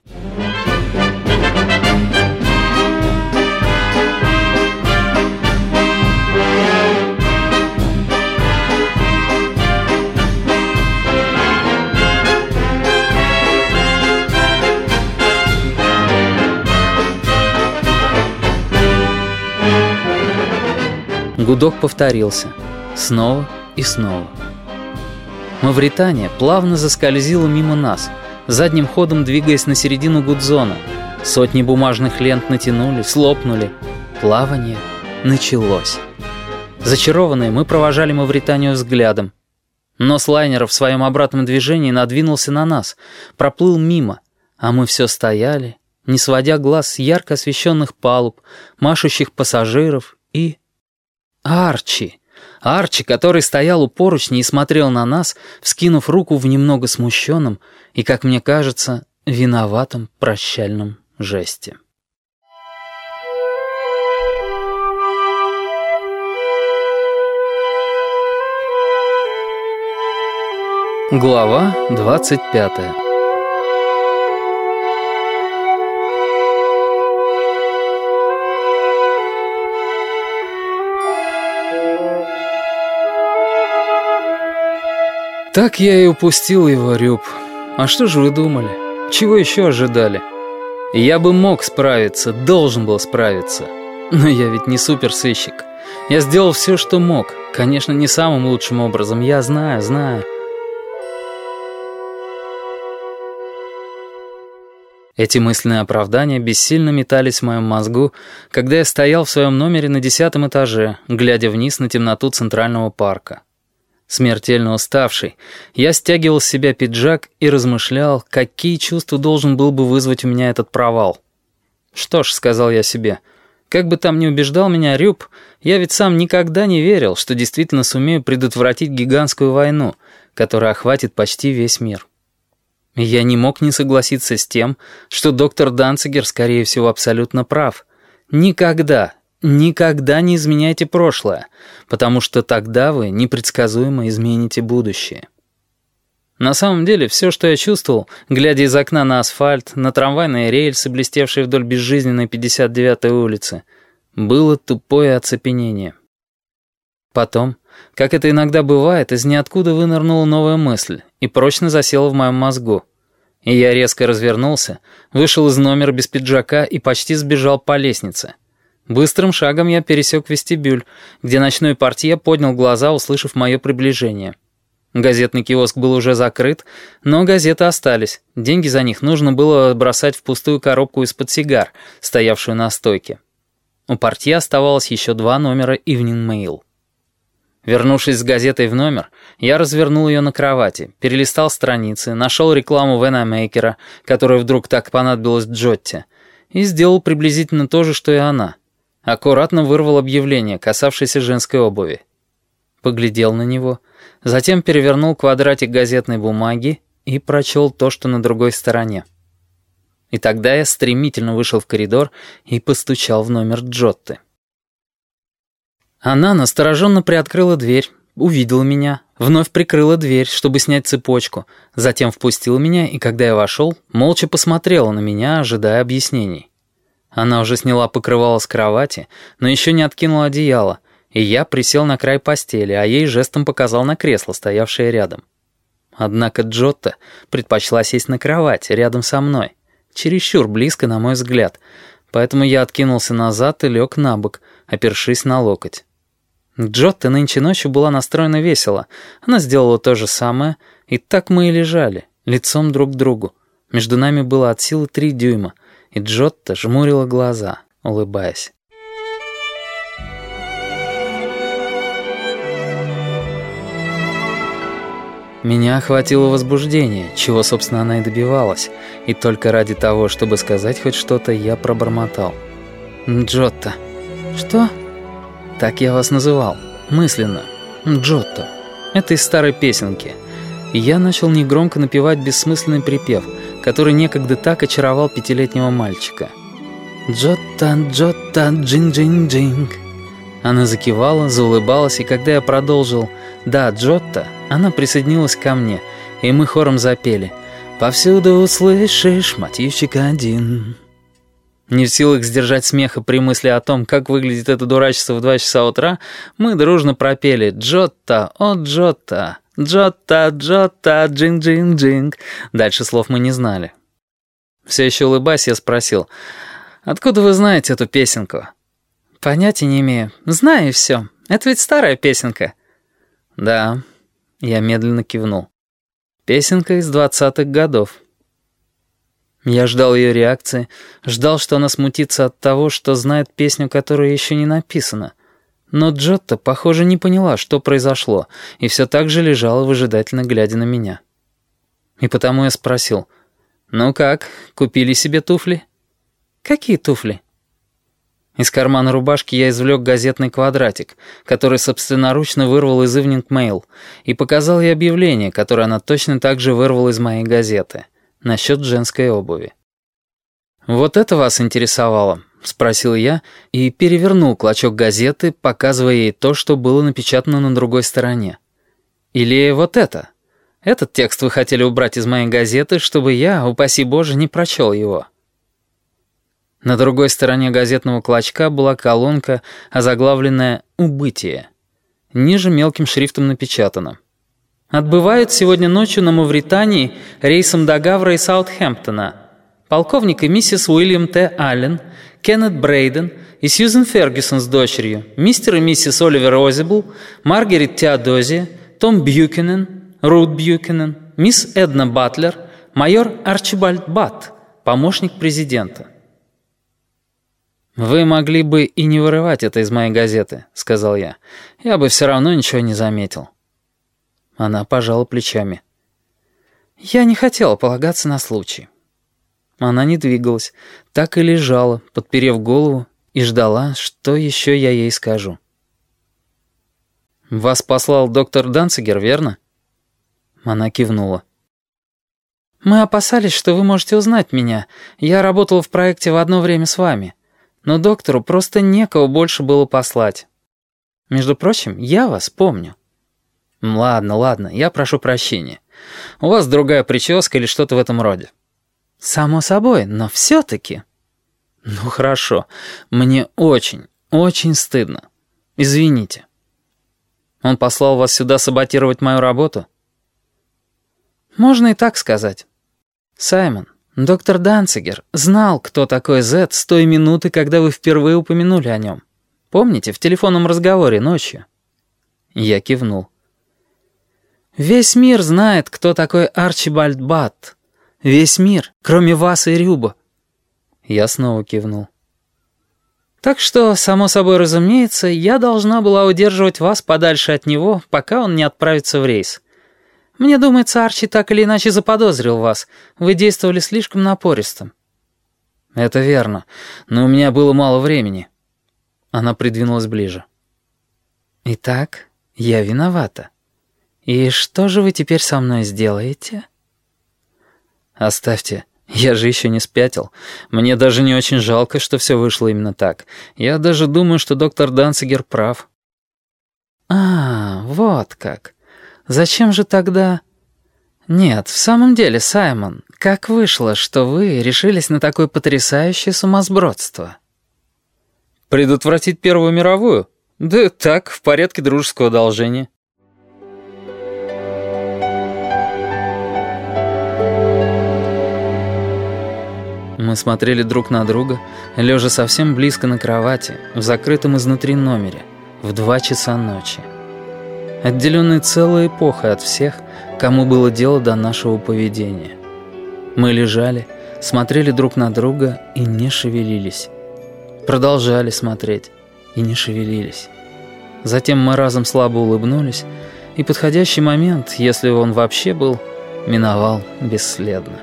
Гудок повторился. Снова и снова. Мавритания плавно заскользила мимо нас, задним ходом двигаясь на середину гудзона. Сотни бумажных лент натянулись, лопнули. Плавание началось. Зачарованные, мы провожали Мавританию взглядом. Нос лайнера в своем обратном движении надвинулся на нас, проплыл мимо, а мы все стояли, не сводя глаз с ярко освещенных палуб, машущих пассажиров и... Арчи! Арчи, который стоял у поручня и смотрел на нас, вскинув руку в немного смущенном и, как мне кажется, виноватом прощальном жесте. Глава двадцать пятая. Так я и упустил его, Рюб. А что же вы думали? Чего еще ожидали? Я бы мог справиться, должен был справиться. Но я ведь не суперсыщик. Я сделал все, что мог. Конечно, не самым лучшим образом. Я знаю, знаю. Эти мысленные оправдания бессильно метались в моем мозгу, когда я стоял в своем номере на десятом этаже, глядя вниз на темноту Центрального парка. Смертельно уставший, я стягивал с себя пиджак и размышлял, какие чувства должен был бы вызвать у меня этот провал. «Что ж», — сказал я себе, — «как бы там ни убеждал меня Рюб, я ведь сам никогда не верил, что действительно сумею предотвратить гигантскую войну, которая охватит почти весь мир». И я не мог не согласиться с тем, что доктор Данцигер, скорее всего, абсолютно прав. Никогда... Никогда не изменяйте прошлое, потому что тогда вы непредсказуемо измените будущее. На самом деле, все, что я чувствовал, глядя из окна на асфальт, на трамвайные рельсы, блестевшие вдоль безжизненной пятьдесят девятой улицы, было тупое оцепенение. Потом, как это иногда бывает, из ниоткуда вынырнула новая мысль и прочно засела в моем мозгу. И я резко развернулся, вышел из номера без пиджака и почти сбежал по лестнице. Быстрым шагом я пересек вестибюль, где ночной портье поднял глаза, услышав мое приближение. Газетный киоск был уже закрыт, но газеты остались. Деньги за них нужно было бросать в пустую коробку из-под сигар, стоявшую на стойке. У портье оставалось еще два номера Evening Mail. Вернувшись с газетой в номер, я развернул ее на кровати, перелистал страницы, нашел рекламу Венамейкера, которая вдруг так понадобилась Джотте, и сделал приблизительно то же, что и она. Аккуратно вырвал объявление, касавшееся женской обуви. Поглядел на него, затем перевернул квадратик газетной бумаги и прочел то, что на другой стороне. И тогда я стремительно вышел в коридор и постучал в номер Джотты. Она настороженно приоткрыла дверь, увидела меня, вновь прикрыла дверь, чтобы снять цепочку, затем впустила меня, и когда я вошел, молча посмотрела на меня, ожидая объяснений. Она уже сняла покрывало с кровати, но еще не откинула одеяло, и я присел на край постели, а ей жестом показал на кресло, стоявшее рядом. Однако Джотта предпочла сесть на кровать рядом со мной, чересчур близко, на мой взгляд, поэтому я откинулся назад и лег на бок, опершись на локоть. Джотта нынче ночью была настроена весело, она сделала то же самое, и так мы и лежали, лицом друг к другу. Между нами было от силы три дюйма, и Джотта жмурила глаза, улыбаясь. Меня охватило возбуждение, чего, собственно, она и добивалась, и только ради того, чтобы сказать хоть что-то, я пробормотал. «Джотто». «Что?» «Так я вас называл. Мысленно. Джотто. Это из старой песенки». И я начал негромко напевать бессмысленный припев, который некогда так очаровал пятилетнего мальчика. «Джотто, Джотто, джинг-джинг-джинг». Она закивала, заулыбалась, и когда я продолжил «Да, Джотто», она присоединилась ко мне, и мы хором запели «Повсюду услышишь мотивчик один». Не в силах сдержать смеха при мысли о том, как выглядит это дурачество в два часа утра, мы дружно пропели «Джотто, о Джотто, Джотто, Джотто, джинг-джинг-джинг». Дальше слов мы не знали. Все еще улыбаясь, я спросил «Откуда вы знаете эту песенку?» «Понятия не имею. Знаю и все. Это ведь старая песенка». «Да». Я медленно кивнул. «Песенка из двадцатых годов». Я ждал ее реакции, ждал, что она смутится от того, что знает песню, которая еще не написана. Но Джотто, похоже, не поняла, что произошло, и все так же лежала, выжидательно глядя на меня. И потому я спросил, «Ну как, купили себе туфли?» «Какие туфли?» Из кармана рубашки я извлек газетный квадратик, который собственноручно вырвал из Evening Mail, и показал ей объявление, которое она точно так же вырвала из моей газеты, насчет женской обуви. «Вот это вас интересовало?» — спросил я и перевернул клочок газеты, показывая ей то, что было напечатано на другой стороне. «Или вот это? Этот текст вы хотели убрать из моей газеты, чтобы я, упаси Боже, не прочел его». На другой стороне газетного клочка была колонка, озаглавленная «Убытие». Ниже мелким шрифтом напечатано: «Отбывают сегодня ночью на Мавритании рейсом до Гавра и Саутхэмптона полковник и миссис Уильям Т. Аллен, Кеннет Брейден и Сьюзен Фергюсон с дочерью, мистер и миссис Оливер Озибл, Маргарет Теодозия, Том Бьюкенен, Рут Бьюкенен, мисс Эдна Батлер, майор Арчибальд Батт, помощник президента». «Вы могли бы и не вырывать это из моей газеты», — сказал я. «Я бы все равно ничего не заметил». Она пожала плечами. «Я не хотела полагаться на случай». Она не двигалась, так и лежала, подперев голову, и ждала, что еще я ей скажу. «Вас послал доктор Данцигер, верно?» Она кивнула. «Мы опасались, что вы можете узнать меня. Я работала в проекте в одно время с вами. Но доктору просто некого больше было послать. Между прочим, я вас помню». «Ладно, ладно, я прошу прощения. У вас другая прическа или что-то в этом роде». «Само собой, но все-таки...» «Ну хорошо, мне очень, очень стыдно. Извините». «Он послал вас сюда саботировать мою работу?» «Можно и так сказать. Саймон, доктор Данцигер знал, кто такой Зет с той минуты, когда вы впервые упомянули о нем. Помните, в телефонном разговоре ночью?» Я кивнул. «Весь мир знает, кто такой Арчибальд Батт. Весь мир, кроме вас и Рюба». Я снова кивнул. «Так что, само собой разумеется, я должна была удерживать вас подальше от него, пока он не отправится в рейс. Мне думается, Арчи так или иначе заподозрил вас. Вы действовали слишком напористо». «Это верно, но у меня было мало времени». Она придвинулась ближе. «Итак, я виновата. И что же вы теперь со мной сделаете?» «Оставьте, я же еще не спятил. Мне даже не очень жалко, что все вышло именно так. Я даже думаю, что доктор Данцигер прав». «А, вот как. Зачем же тогда...» «Нет, в самом деле, Саймон, как вышло, что вы решились на такое потрясающее сумасбродство?» «Предотвратить Первую мировую? Да так, в порядке дружеского одолжения». Мы смотрели друг на друга, лежа совсем близко на кровати, в закрытом изнутри номере, в два часа ночи. Отделенные целой эпохой от всех, кому было дело до нашего поведения. Мы лежали, смотрели друг на друга и не шевелились. Продолжали смотреть и не шевелились. Затем мы разом слабо улыбнулись, и подходящий момент, если он вообще был, миновал бесследно.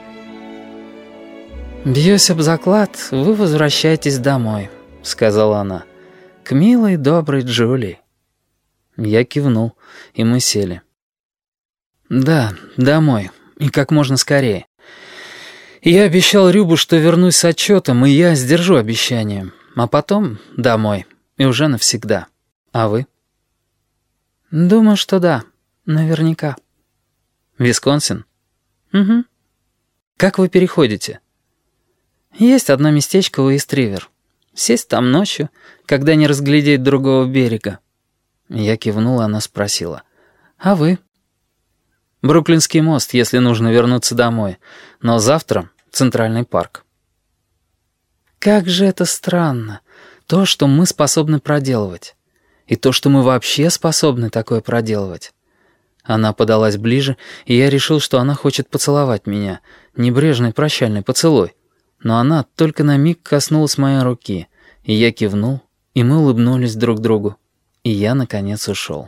«Бьюсь об заклад, вы возвращаетесь домой», — сказала она, — «к милой, доброй Джулии». Я кивнул, и мы сели. «Да, домой, и как можно скорее. Я обещал Рюбу, что вернусь с отчетом, и я сдержу обещание, а потом домой, и уже навсегда. А вы?» «Думаю, что да, наверняка». «Висконсин?» «Угу». «Как вы переходите?» «Есть одно местечко у Истривер. Сесть там ночью, когда не разглядеть другого берега». Я кивнул, и она спросила: «А вы?» «Бруклинский мост, если нужно вернуться домой. Но завтра Центральный парк». «Как же это странно, то, что мы способны проделывать. И то, что мы вообще способны такое проделывать». Она подалась ближе, и я решил, что она хочет поцеловать меня. Небрежный прощальный поцелуй. Но она только на миг коснулась моей руки, и я кивнул, и мы улыбнулись друг другу. И я, наконец, ушел.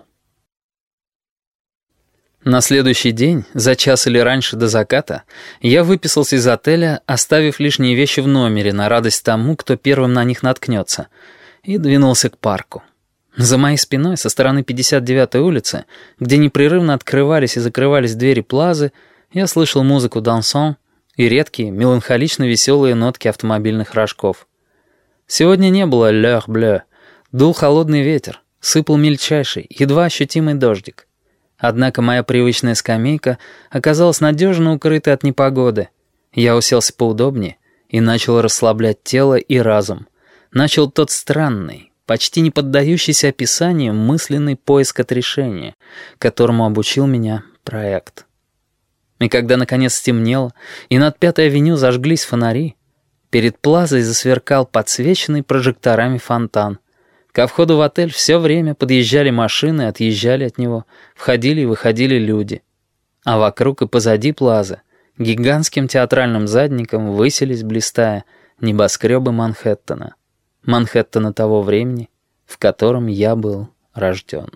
На следующий день, за час или раньше до заката, я выписался из отеля, оставив лишние вещи в номере на радость тому, кто первым на них наткнется, и двинулся к парку. За моей спиной, со стороны пятьдесят девятой улицы, где непрерывно открывались и закрывались двери плазы, я слышал музыку дансон и редкие, меланхолично веселые нотки автомобильных рожков. Сегодня не было «l'heure bleue», дул холодный ветер, сыпал мельчайший, едва ощутимый дождик. Однако моя привычная скамейка оказалась надежно укрытой от непогоды. Я уселся поудобнее и начал расслаблять тело и разум. Начал тот странный, почти не поддающийся описанию мысленный поиск отрешения, которому обучил меня проект. И когда наконец стемнело, и над Пятой авеню зажглись фонари, перед плазой засверкал подсвеченный прожекторами фонтан. Ко входу в отель все время подъезжали машины, отъезжали от него, входили и выходили люди. А вокруг и позади плазы гигантским театральным задником высились, блистая, небоскребы Манхэттена. Манхэттена того времени, в котором я был рожден.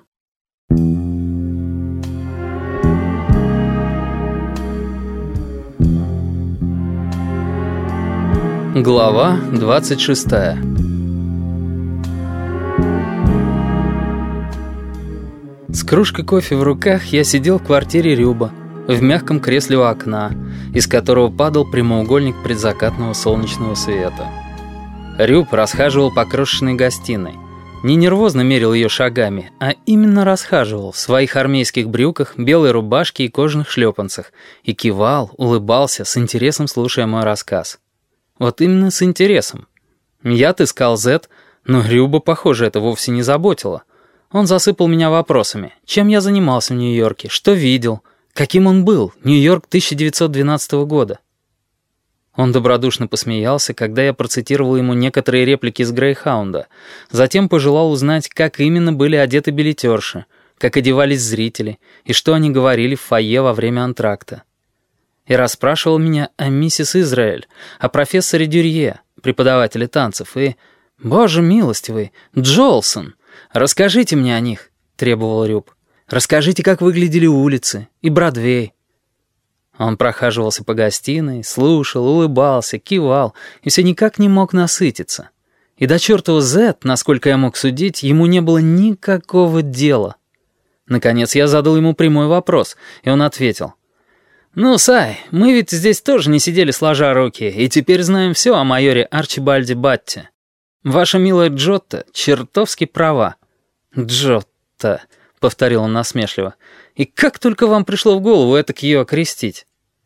Глава двадцать шестая. С кружкой кофе в руках я сидел в квартире Рюба, в мягком кресле у окна, из которого падал прямоугольник предзакатного солнечного света. Рюб расхаживал по крошечной гостиной. Не нервозно мерил ее шагами, а именно расхаживал в своих армейских брюках, белой рубашке и кожаных шлепанцах и кивал, улыбался, с интересом слушая мой рассказ. Вот именно с интересом. Я отыскал Зет, но Рюба, похоже, это вовсе не заботило. Он засыпал меня вопросами. Чем я занимался в Нью-Йорке? Что видел? Каким он был? Нью-Йорк тысяча девятьсот двенадцатого года. Он добродушно посмеялся, когда я процитировал ему некоторые реплики из «Грейхаунда». Затем пожелал узнать, как именно были одеты билетерши, как одевались зрители и что они говорили в фойе во время антракта. И расспрашивал меня о миссис Израэль, о профессоре Дюрье, преподавателе танцев, и... «Боже милостивый, Джолсон! Расскажите мне о них», — требовал Рюб. «Расскажите, как выглядели улицы и Бродвей». Он прохаживался по гостиной, слушал, улыбался, кивал и все никак не мог насытиться. И до чертова Зет, насколько я мог судить, ему не было никакого дела. Наконец я задал ему прямой вопрос, и он ответил: «Ну, Сай, мы ведь здесь тоже не сидели сложа руки, и теперь знаем все о майоре Арчибальде Батте. Ваша милая Джотта чертовски права». «Джотта», — повторил он насмешливо, — «и как только вам пришло в голову этак ее окрестить?»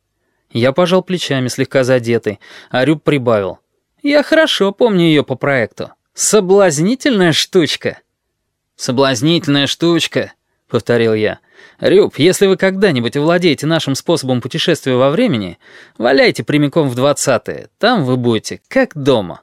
Я пожал плечами, слегка задетый, а Рюб прибавил: «Я хорошо помню ее по проекту. Соблазнительная штучка». «Соблазнительная штучка», — повторил я. «Рюб, если вы когда-нибудь овладеете нашим способом путешествия во времени, валяйте прямиком в двадцатые, там вы будете как дома».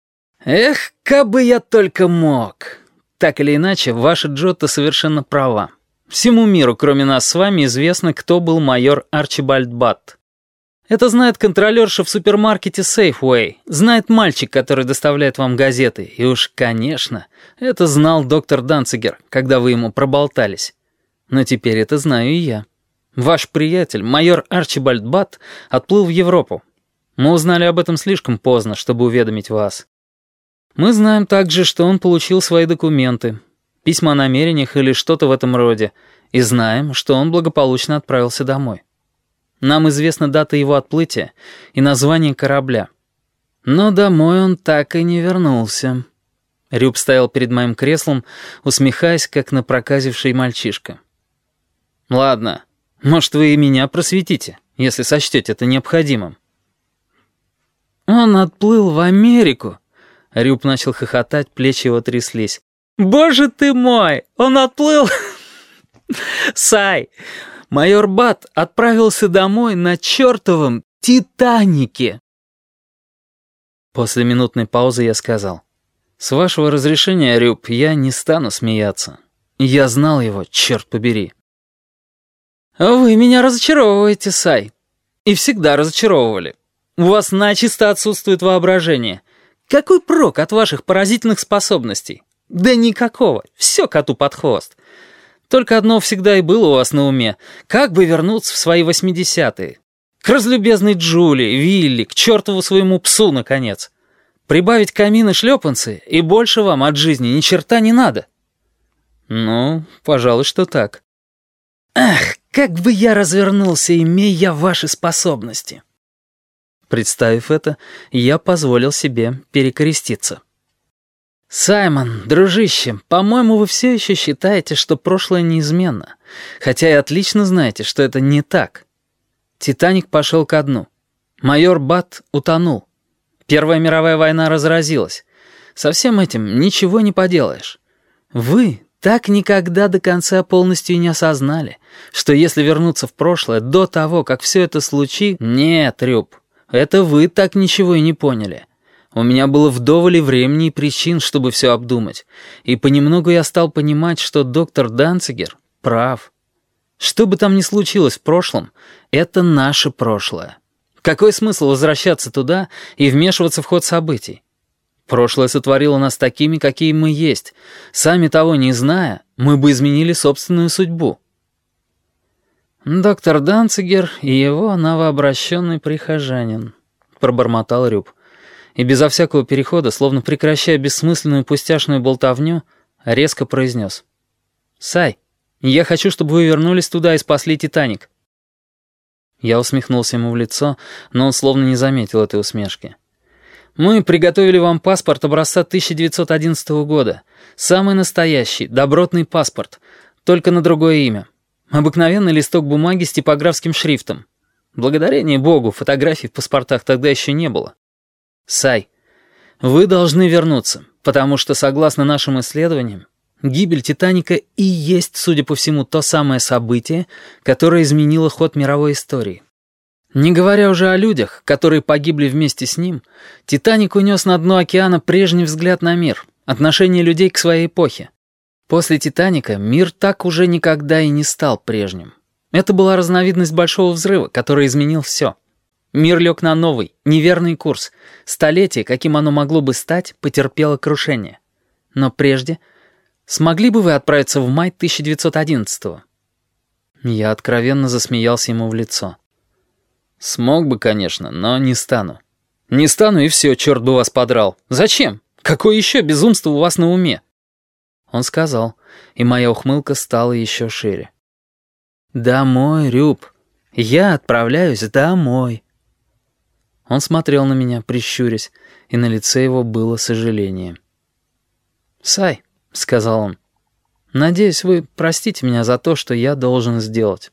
«Эх, кабы я только мог!» Так или иначе, ваша Джотта совершенно права. Всему миру, кроме нас с вами, известно, кто был майор Арчибальд Батт. Это знает контролерша в супермаркете Safeway, знает мальчик, который доставляет вам газеты, и уж, конечно, это знал доктор Данцигер, когда вы ему проболтались. Но теперь это знаю и я. Ваш приятель, майор Арчибальд Батт, отплыл в Европу. Мы узнали об этом слишком поздно, чтобы уведомить вас. Мы знаем также, что он получил свои документы, письма о намерениях или что-то в этом роде, и знаем, что он благополучно отправился домой. Нам известна дата его отплытия и название корабля. Но домой он так и не вернулся. Рюб стоял перед моим креслом, усмехаясь, как напроказивший мальчишка. «Ладно, может, вы и меня просветите, если сочтете это необходимым». «Он отплыл в Америку!» Рюб начал хохотать, плечи его тряслись. «Боже ты мой! Он отплыл!» «Сай, майор Батт отправился домой на чертовом «Титанике». После минутной паузы я сказал: «С вашего разрешения, Рюб, я не стану смеяться. Я знал его, черт побери». «Вы меня разочаровываете, Сай. И всегда разочаровывали. У вас начисто отсутствует воображение. Какой прок от ваших поразительных способностей? Да никакого, все коту под хвост. Только одно всегда и было у вас на уме: как бы вернуться в свои восьмидесятые. К разлюбезной Джули, Вилли, к чертову своему псу, наконец. Прибавить камин и шлепанцы, и больше вам от жизни ни черта не надо». «Ну, пожалуй, что так». «Ах, как бы я развернулся, имея я ваши способности». Представив это, я позволил себе перекреститься. «Саймон, дружище, по-моему, вы все еще считаете, что прошлое неизменно, хотя и отлично знаете, что это не так. Титаник пошел ко дну. Майор Батт утонул. Первая мировая война разразилась. Со всем этим ничего не поделаешь. Вы так никогда до конца полностью и не осознали, что если вернуться в прошлое до того, как все это случится... Нет, Рюб, это вы так ничего и не поняли. У меня было вдоволь времени и причин, чтобы все обдумать, и понемногу я стал понимать, что доктор Данцигер прав. Что бы там ни случилось в прошлом, это наше прошлое. Какой смысл возвращаться туда и вмешиваться в ход событий? Прошлое сотворило нас такими, какие мы есть. Сами того не зная, мы бы изменили собственную судьбу». «Доктор Данцигер и его новообращенный прихожанин», — пробормотал Рюб. И безо всякого перехода, словно прекращая бессмысленную пустяшную болтовню, резко произнес: «Сай, я хочу, чтобы вы вернулись туда и спасли Титаник». Я усмехнулся ему в лицо, но он словно не заметил этой усмешки. «Мы приготовили вам паспорт образца тысяча девятьсот одиннадцатого года. Самый настоящий, добротный паспорт, только на другое имя. Обыкновенный листок бумаги с типографским шрифтом. Благодарение Богу, фотографий в паспортах тогда еще не было. Сай, вы должны вернуться, потому что, согласно нашим исследованиям, гибель Титаника и есть, судя по всему, то самое событие, которое изменило ход мировой истории. Не говоря уже о людях, которые погибли вместе с ним, Титаник унес на дно океана прежний взгляд на мир, отношение людей к своей эпохе. После Титаника мир так уже никогда и не стал прежним. Это была разновидность Большого взрыва, который изменил все. Мир лег на новый, неверный курс. Столетие, каким оно могло бы стать, потерпело крушение. Но прежде... Смогли бы вы отправиться в май тысяча девятьсот одиннадцатого? Я откровенно засмеялся ему в лицо. «Смог бы, конечно, но не стану. Не стану, и все, черт бы вас подрал. Зачем? Какое еще безумство у вас на уме?» Он сказал, и моя ухмылка стала еще шире. «Домой, Рюб. Я отправляюсь домой». Он смотрел на меня, прищурясь, и на лице его было сожаление. «Сай», — сказал он, — «надеюсь, вы простите меня за то, что я должен сделать».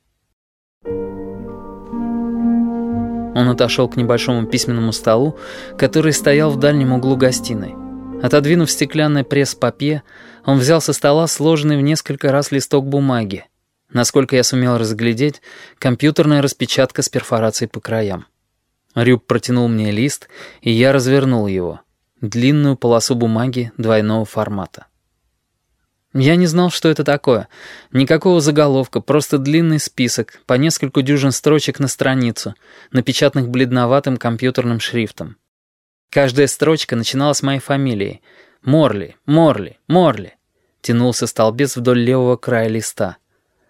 Он отошел к небольшому письменному столу, который стоял в дальнем углу гостиной. Отодвинув стеклянное пресс-папье, он взял со стола сложенный в несколько раз листок бумаги. Насколько я сумел разглядеть, компьютерная распечатка с перфорацией по краям. Рюб протянул мне лист, и я развернул его. Длинную полосу бумаги двойного формата. Я не знал, что это такое. Никакого заголовка, просто длинный список, по нескольку дюжин строчек на страницу, напечатанных бледноватым компьютерным шрифтом. Каждая строчка начиналась с моей фамилией. Морли, Морли, Морли. Тянулся столбец вдоль левого края листа.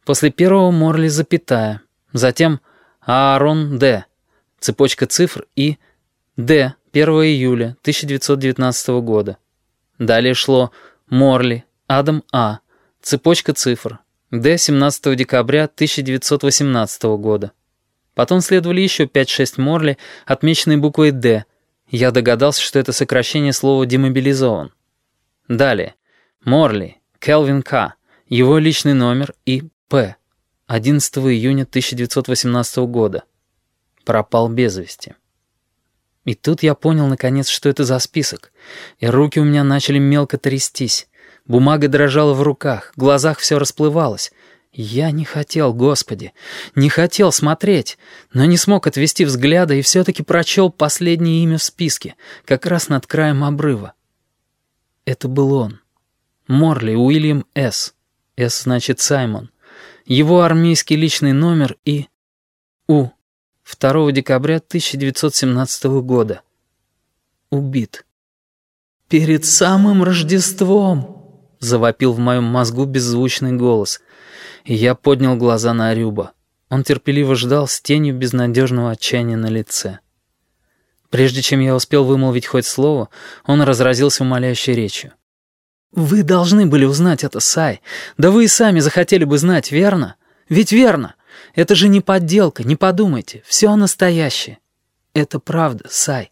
После первого Морли запятая. Затем Аарон Д. Цепочка цифр и Д. первого июля тысяча девятьсот девятнадцатого года. Далее шло Морли, Адам А. Цепочка цифр. Д. семнадцатого декабря тысяча девятьсот восемнадцатого года. Потом следовали еще пять-шесть Морли, отмеченные буквой «Д». Я догадался, что это сокращение слова «демобилизован». Далее. Морли, Келвин К. Его личный номер и П. одиннадцатого июня тысяча девятьсот восемнадцатого года. Пропал без вести. И тут я понял, наконец, что это за список. И руки у меня начали мелко трястись. Бумага дрожала в руках, в глазах все расплывалось. Я не хотел, Господи, не хотел смотреть, но не смог отвести взгляда и все-таки прочел последнее имя в списке, как раз над краем обрыва. Это был он. Морли Уильям С. С значит Саймон. Его армейский личный номер и... У. второго декабря тысяча девятьсот семнадцатого года. Убит. «Перед самым Рождеством!» — завопил в моем мозгу беззвучный голос. И я поднял глаза на Рюба. Он терпеливо ждал с тенью безнадежного отчаяния на лице. Прежде чем я успел вымолвить хоть слово, он разразился умоляющей речью. «Вы должны были узнать это, Сай. Да вы и сами захотели бы знать, верно? Ведь верно. Это же не подделка, не подумайте. Все настоящее. Это правда, Сай».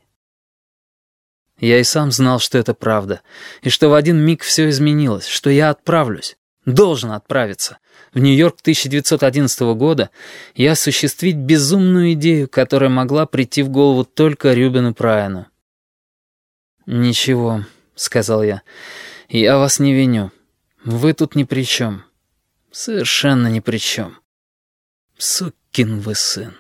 Я и сам знал, что это правда, и что в один миг все изменилось, что я отправлюсь, должен отправиться в Нью-Йорк тысяча девятьсот одиннадцатого года и осуществить безумную идею, которая могла прийти в голову только Рюбену Прайану. «Ничего», — сказал я, — «я вас не виню. Вы тут ни при чем. Совершенно ни при чем. Сукин вы сын».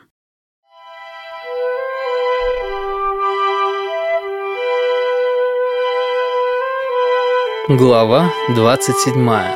Глава двадцать седьмая.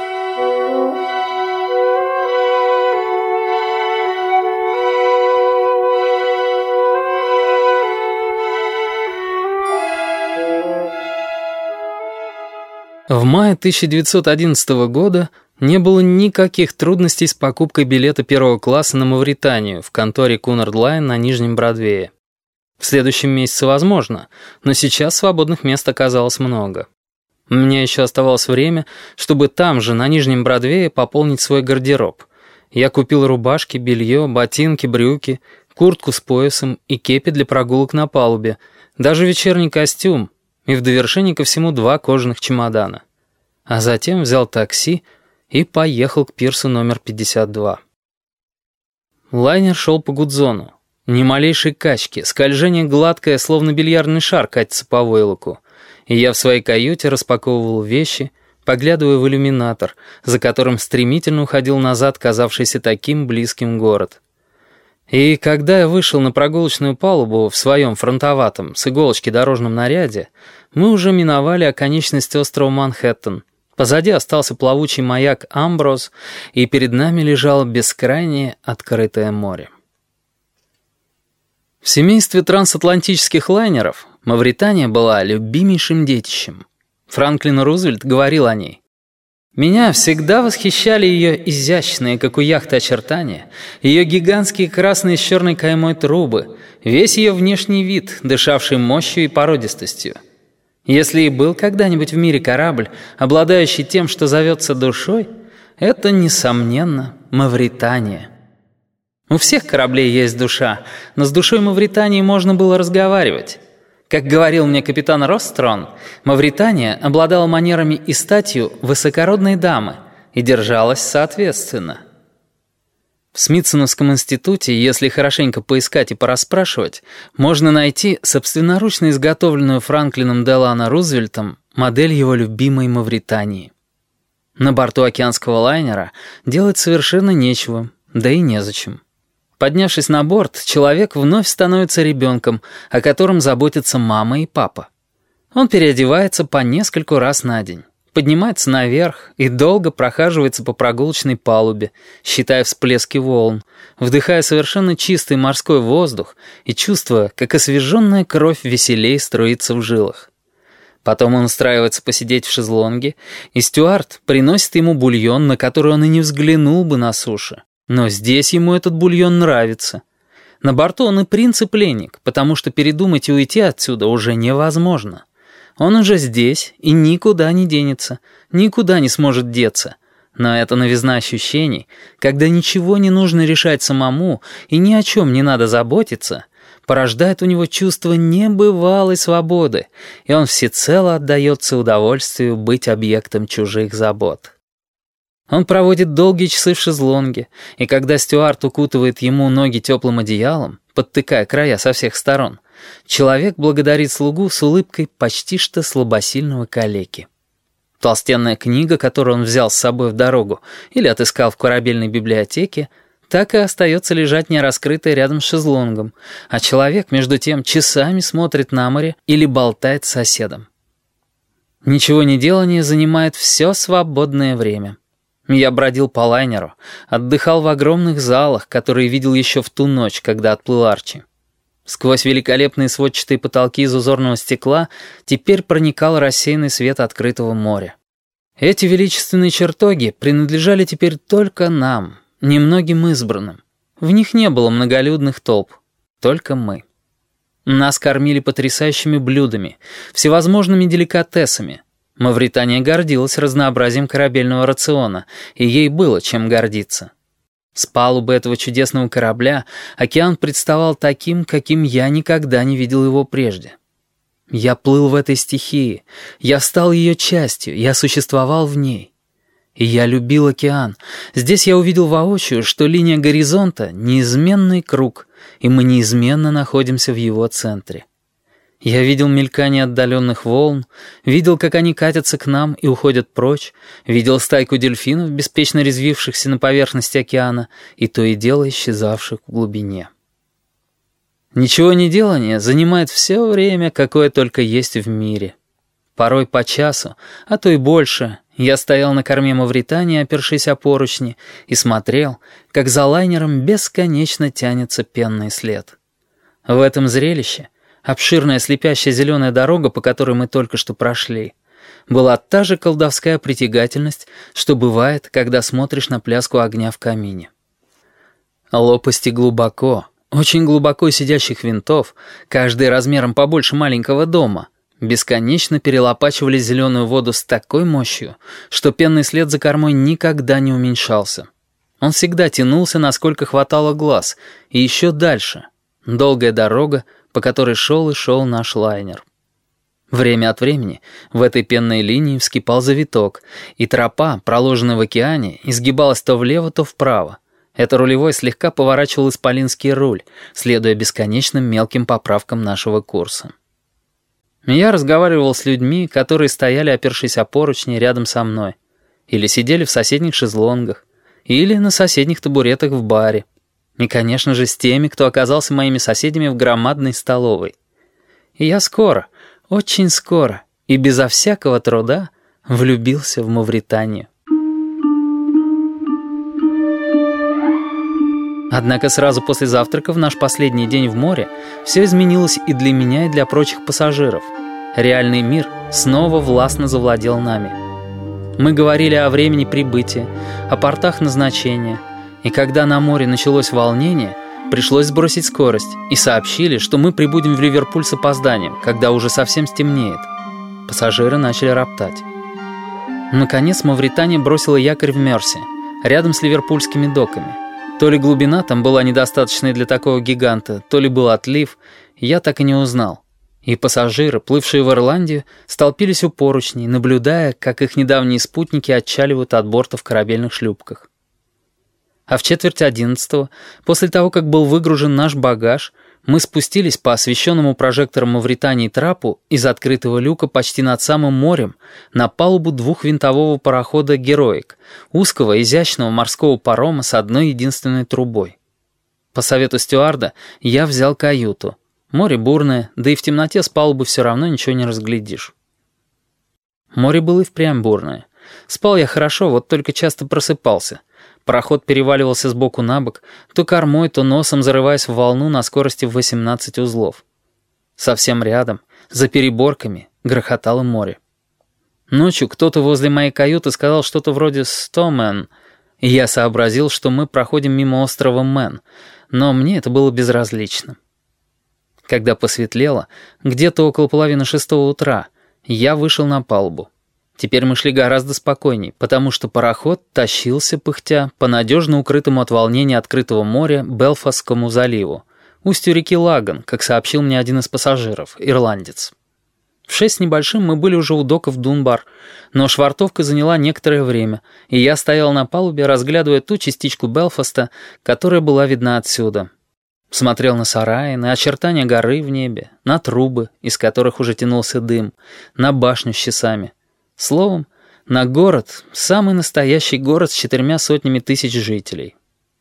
В мае тысяча девятьсот одиннадцатого года не было никаких трудностей с покупкой билета первого класса на Мавританию в конторе Cunard Line на Нижнем Бродвее. В следующем месяце возможно, но сейчас свободных мест оказалось много. У меня еще оставалось время, чтобы там же, на Нижнем Бродвее, пополнить свой гардероб. Я купил рубашки, белье, ботинки, брюки, куртку с поясом и кепи для прогулок на палубе, даже вечерний костюм, и в довершение ко всему два кожаных чемодана. А затем взял такси и поехал к пирсу номер пятьдесят два. Лайнер шел по Гудзону. Ни малейшей качки, скольжение гладкое, словно бильярдный шар катится по войлоку. И я в своей каюте распаковывал вещи, поглядывая в иллюминатор, за которым стремительно уходил назад казавшийся таким близким город. И когда я вышел на прогулочную палубу в своем фронтоватом, с иголочки дорожном наряде, мы уже миновали оконечность острова Манхэттен. Позади остался плавучий маяк Амброз, и перед нами лежало бескрайнее открытое море. В семействе трансатлантических лайнеров Мавритания была любимейшим детищем. Франклин Рузвельт говорил о ней. «Меня всегда восхищали ее изящные, как у яхты, очертания, ее гигантские красные с черной каймой трубы, весь ее внешний вид, дышавший мощью и породистостью. Если и был когда-нибудь в мире корабль, обладающий тем, что зовется душой, это, несомненно, Мавритания». У всех кораблей есть душа, но с душой Мавритании можно было разговаривать. Как говорил мне капитан Рострон, Мавритания обладала манерами и статью высокородной дамы и держалась соответственно. В Смитсоновском институте, если хорошенько поискать и порасспрашивать, можно найти собственноручно изготовленную Франклином Делано Рузвельтом модель его любимой Мавритании. На борту океанского лайнера делать совершенно нечего, да и незачем. Поднявшись на борт, человек вновь становится ребенком, о котором заботятся мама и папа. Он переодевается по нескольку раз на день, поднимается наверх и долго прохаживается по прогулочной палубе, считая всплески волн, вдыхая совершенно чистый морской воздух и чувствуя, как освеженная кровь веселей струится в жилах. Потом он устраивается посидеть в шезлонге, и стюард приносит ему бульон, на который он и не взглянул бы на суше. Но здесь ему этот бульон нравится. На борту он и принц, и пленник, потому что передумать и уйти отсюда уже невозможно. Он уже здесь и никуда не денется, никуда не сможет деться. Но эта новизна ощущений, когда ничего не нужно решать самому и ни о чем не надо заботиться, порождает у него чувство небывалой свободы, и он всецело отдается удовольствию быть объектом чужих забот. Он проводит долгие часы в шезлонге, и когда стюард укутывает ему ноги теплым одеялом, подтыкая края со всех сторон, человек благодарит слугу с улыбкой почти что слабосильного калеки. Толстенная книга, которую он взял с собой в дорогу или отыскал в корабельной библиотеке, так и остается лежать нераскрытой рядом с шезлонгом, а человек, между тем, часами смотрит на море или болтает с соседом. Ничего не делание занимает все свободное время. Я бродил по лайнеру, отдыхал в огромных залах, которые видел еще в ту ночь, когда отплыл Арчи. Сквозь великолепные сводчатые потолки из узорного стекла теперь проникал рассеянный свет открытого моря. Эти величественные чертоги принадлежали теперь только нам, немногим избранным. В них не было многолюдных толп, только мы. Нас кормили потрясающими блюдами, всевозможными деликатесами. Мавритания гордилась разнообразием корабельного рациона, и ей было чем гордиться. С палубы этого чудесного корабля океан представал таким, каким я никогда не видел его прежде. Я плыл в этой стихии, я стал ее частью, я существовал в ней. И я любил океан. Здесь я увидел воочию, что линия горизонта — неизменный круг, и мы неизменно находимся в его центре. Я видел мелькание отдаленных волн, видел, как они катятся к нам и уходят прочь, видел стайку дельфинов, беспечно резвившихся на поверхности океана, и то и дело исчезавших в глубине. Ничего не делание занимает все время, какое только есть в мире. Порой по часу, а то и больше, я стоял на корме Мавритании, опершись о поручни, и смотрел, как за лайнером бесконечно тянется пенный след. В этом зрелище обширная слепящая зеленая дорога, по которой мы только что прошли, была та же колдовская притягательность, что бывает, когда смотришь на пляску огня в камине. Лопасти глубоко, очень глубоко сидящих винтов, каждый размером побольше маленького дома, бесконечно перелопачивали зеленую воду с такой мощью, что пенный след за кормой никогда не уменьшался. Он всегда тянулся, насколько хватало глаз, и еще дальше. Долгая дорога, по которой шел и шел наш лайнер. Время от времени в этой пенной линии вскипал завиток, и тропа, проложенная в океане, изгибалась то влево, то вправо. Это рулевой слегка поворачивал исполинский руль, следуя бесконечным мелким поправкам нашего курса. Я разговаривал с людьми, которые стояли, опершись о поручни, рядом со мной, или сидели в соседних шезлонгах, или на соседних табуретах в баре. И, конечно же, с теми, кто оказался моими соседями в громадной столовой. И я скоро, очень скоро и безо всякого труда влюбился в Мавританию. Однако сразу после завтрака в наш последний день в море все изменилось и для меня, и для прочих пассажиров. Реальный мир снова властно завладел нами. Мы говорили о времени прибытия, о портах назначения. И когда на море началось волнение, пришлось сбросить скорость, и сообщили, что мы прибудем в Ливерпуль с опозданием, когда уже совсем стемнеет. Пассажиры начали роптать. Наконец Мавритания бросила якорь в Мерси, рядом с ливерпульскими доками. То ли глубина там была недостаточной для такого гиганта, то ли был отлив, я так и не узнал. И пассажиры, плывшие в Ирландию, столпились у поручней, наблюдая, как их недавние спутники отчаливают от борта в корабельных шлюпках. А в четверть одиннадцатого, после того, как был выгружен наш багаж, мы спустились по освещенному прожектором Мавритании трапу из открытого люка почти над самым морем на палубу двухвинтового парохода «Героик», узкого, изящного морского парома с одной единственной трубой. По совету стюарда я взял каюту. Море бурное, да и в темноте с палубы все равно ничего не разглядишь. Море было и впрямь бурное. Спал я хорошо, вот только часто просыпался. Пароход переваливался с боку на бок, то кормой, то носом зарываясь в волну на скорости в восемнадцать узлов. Совсем рядом, за переборками, Грохотало море. Ночью кто-то возле моей каюты сказал что-то вроде «Стомен», и я сообразил, что мы проходим мимо острова Мэн, но мне это было безразлично. Когда посветлело, где-то около половины шестого утра, я вышел на палубу. Теперь мы шли гораздо спокойней, потому что пароход тащился, пыхтя, по надежно укрытому от волнения открытого моря Белфастскому заливу, устью реки Лаган, как сообщил мне один из пассажиров, ирландец. В шесть с небольшим мы были уже у доков Дунбар, но швартовка заняла некоторое время, и я стоял на палубе, разглядывая ту частичку Белфаста, которая была видна отсюда. Смотрел на сараи, на очертания горы в небе, на трубы, из которых уже тянулся дым, на башню с часами. Словом, на город, самый настоящий город с четырьмя сотнями тысяч жителей.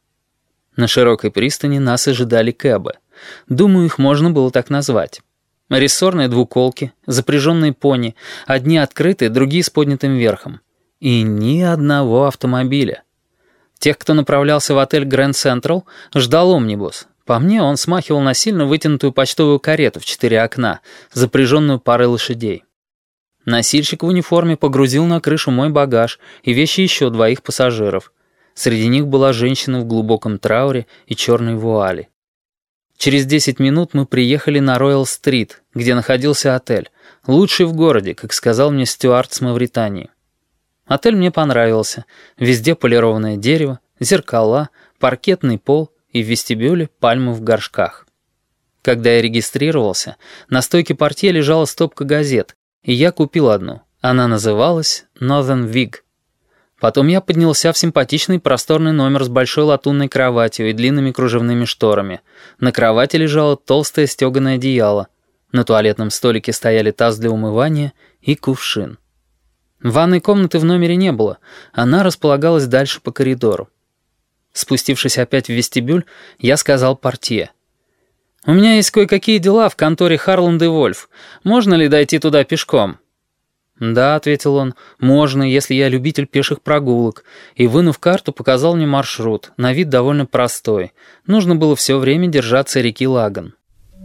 На широкой пристани нас ожидали кэбы. Думаю, их можно было так назвать. Рессорные двуколки, запряженные пони, одни открытые, другие с поднятым верхом. И ни одного автомобиля. Тех, кто направлялся в отель Гранд Централ, ждал омнибус. По мне, он смахивал на сильно вытянутую почтовую карету в четыре окна, запряженную парой лошадей. Носильщик в униформе погрузил на крышу мой багаж и вещи еще двоих пассажиров. Среди них была женщина в глубоком трауре и черной вуали. Через десять минут мы приехали на Роял-стрит, где находился отель, лучший в городе, как сказал мне стюард с Мавритании. Отель мне понравился. Везде полированное дерево, зеркала, паркетный пол и в вестибюле пальмы в горшках. Когда я регистрировался, на стойке портье лежала стопка газет, и я купил одну. Она называлась «Northern Whig». Потом я поднялся в симпатичный просторный номер с большой латунной кроватью и длинными кружевными шторами. На кровати лежало толстое стеганое одеяло. На туалетном столике стояли таз для умывания и кувшин. Ванной комнаты в номере не было, она располагалась дальше по коридору. Спустившись опять в вестибюль, я сказал портье: «У меня есть кое-какие дела в конторе Харланд и Вольф. Можно ли дойти туда пешком?» «Да», — ответил он, — «можно, если я любитель пеших прогулок», и, вынув карту, показал мне маршрут, на вид довольно простой. Нужно было все время держаться реки Лаган.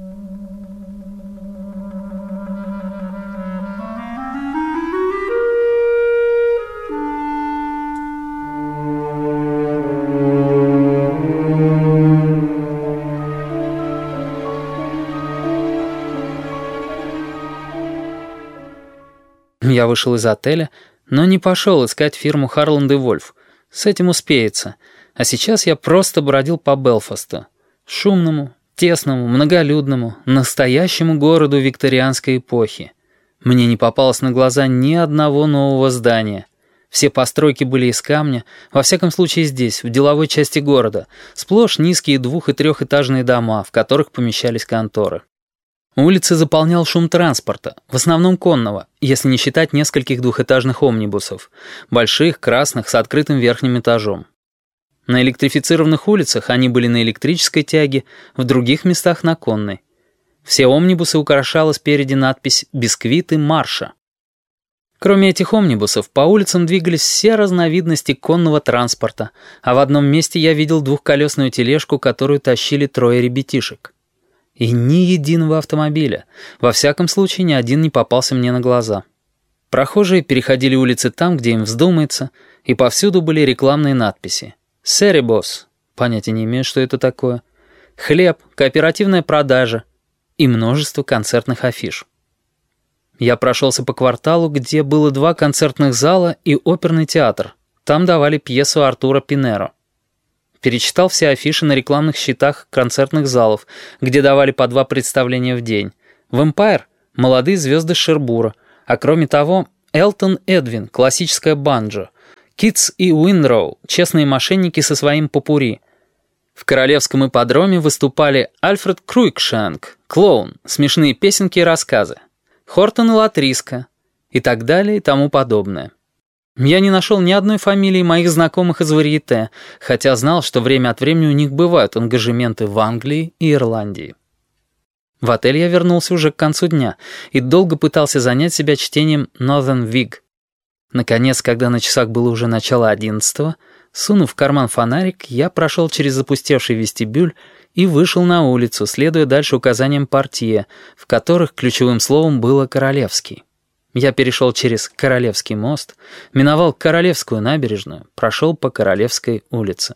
Я вышел из отеля, но не пошел искать фирму Харланд и Вольф. С этим успеется. А сейчас я просто бродил по Белфасту. Шумному, тесному, многолюдному, настоящему городу викторианской эпохи. Мне не попалось на глаза ни одного нового здания. Все постройки были из камня, во всяком случае здесь, в деловой части города, сплошь низкие двух- и трехэтажные дома, в которых помещались конторы. Улицы заполнял шум транспорта, в основном конного, если не считать нескольких двухэтажных омнибусов, больших, красных, с открытым верхним этажом. На электрифицированных улицах они были на электрической тяге, в других местах на конной. Все омнибусы украшала спереди надпись «Бисквиты Марша». Кроме этих омнибусов, по улицам двигались все разновидности конного транспорта, а в одном месте я видел двухколесную тележку, которую тащили трое ребятишек. И ни единого автомобиля. Во всяком случае, ни один не попался мне на глаза. Прохожие переходили улицы там, где им вздумается, и повсюду были рекламные надписи. «Серебос» — понятия не имею, что это такое. «Хлеб», «Кооперативная продажа» и множество концертных афиш. Я прошелся по кварталу, где было два концертных зала и оперный театр. Там давали пьесу Артура Пинеро. Перечитал все афиши на рекламных щитах концертных залов, где давали по два представления в день. В «Эмпайр» — молодые звезды Шербура, а кроме того Элтон Эдвин, классическая банджо, Китс и Уинроу, честные мошенники со своим попурри. В Королевском ипподроме выступали Альфред Круикшанк, клоун, смешные песенки и рассказы, Хортон и Латриска и так далее и тому подобное. Я не нашел ни одной фамилии моих знакомых из варьете, хотя знал, что время от времени у них бывают ангажементы в Англии и Ирландии. В отель я вернулся уже к концу дня и долго пытался занять себя чтением Northern Whig. Наконец, когда на часах было уже начало одиннадцатого, сунув в карман фонарик, я прошел через запустевший вестибюль и вышел на улицу, следуя дальше указаниям портье, в которых ключевым словом было «королевский». Я перешел через Королевский мост, миновал Королевскую набережную, прошел по Королевской улице.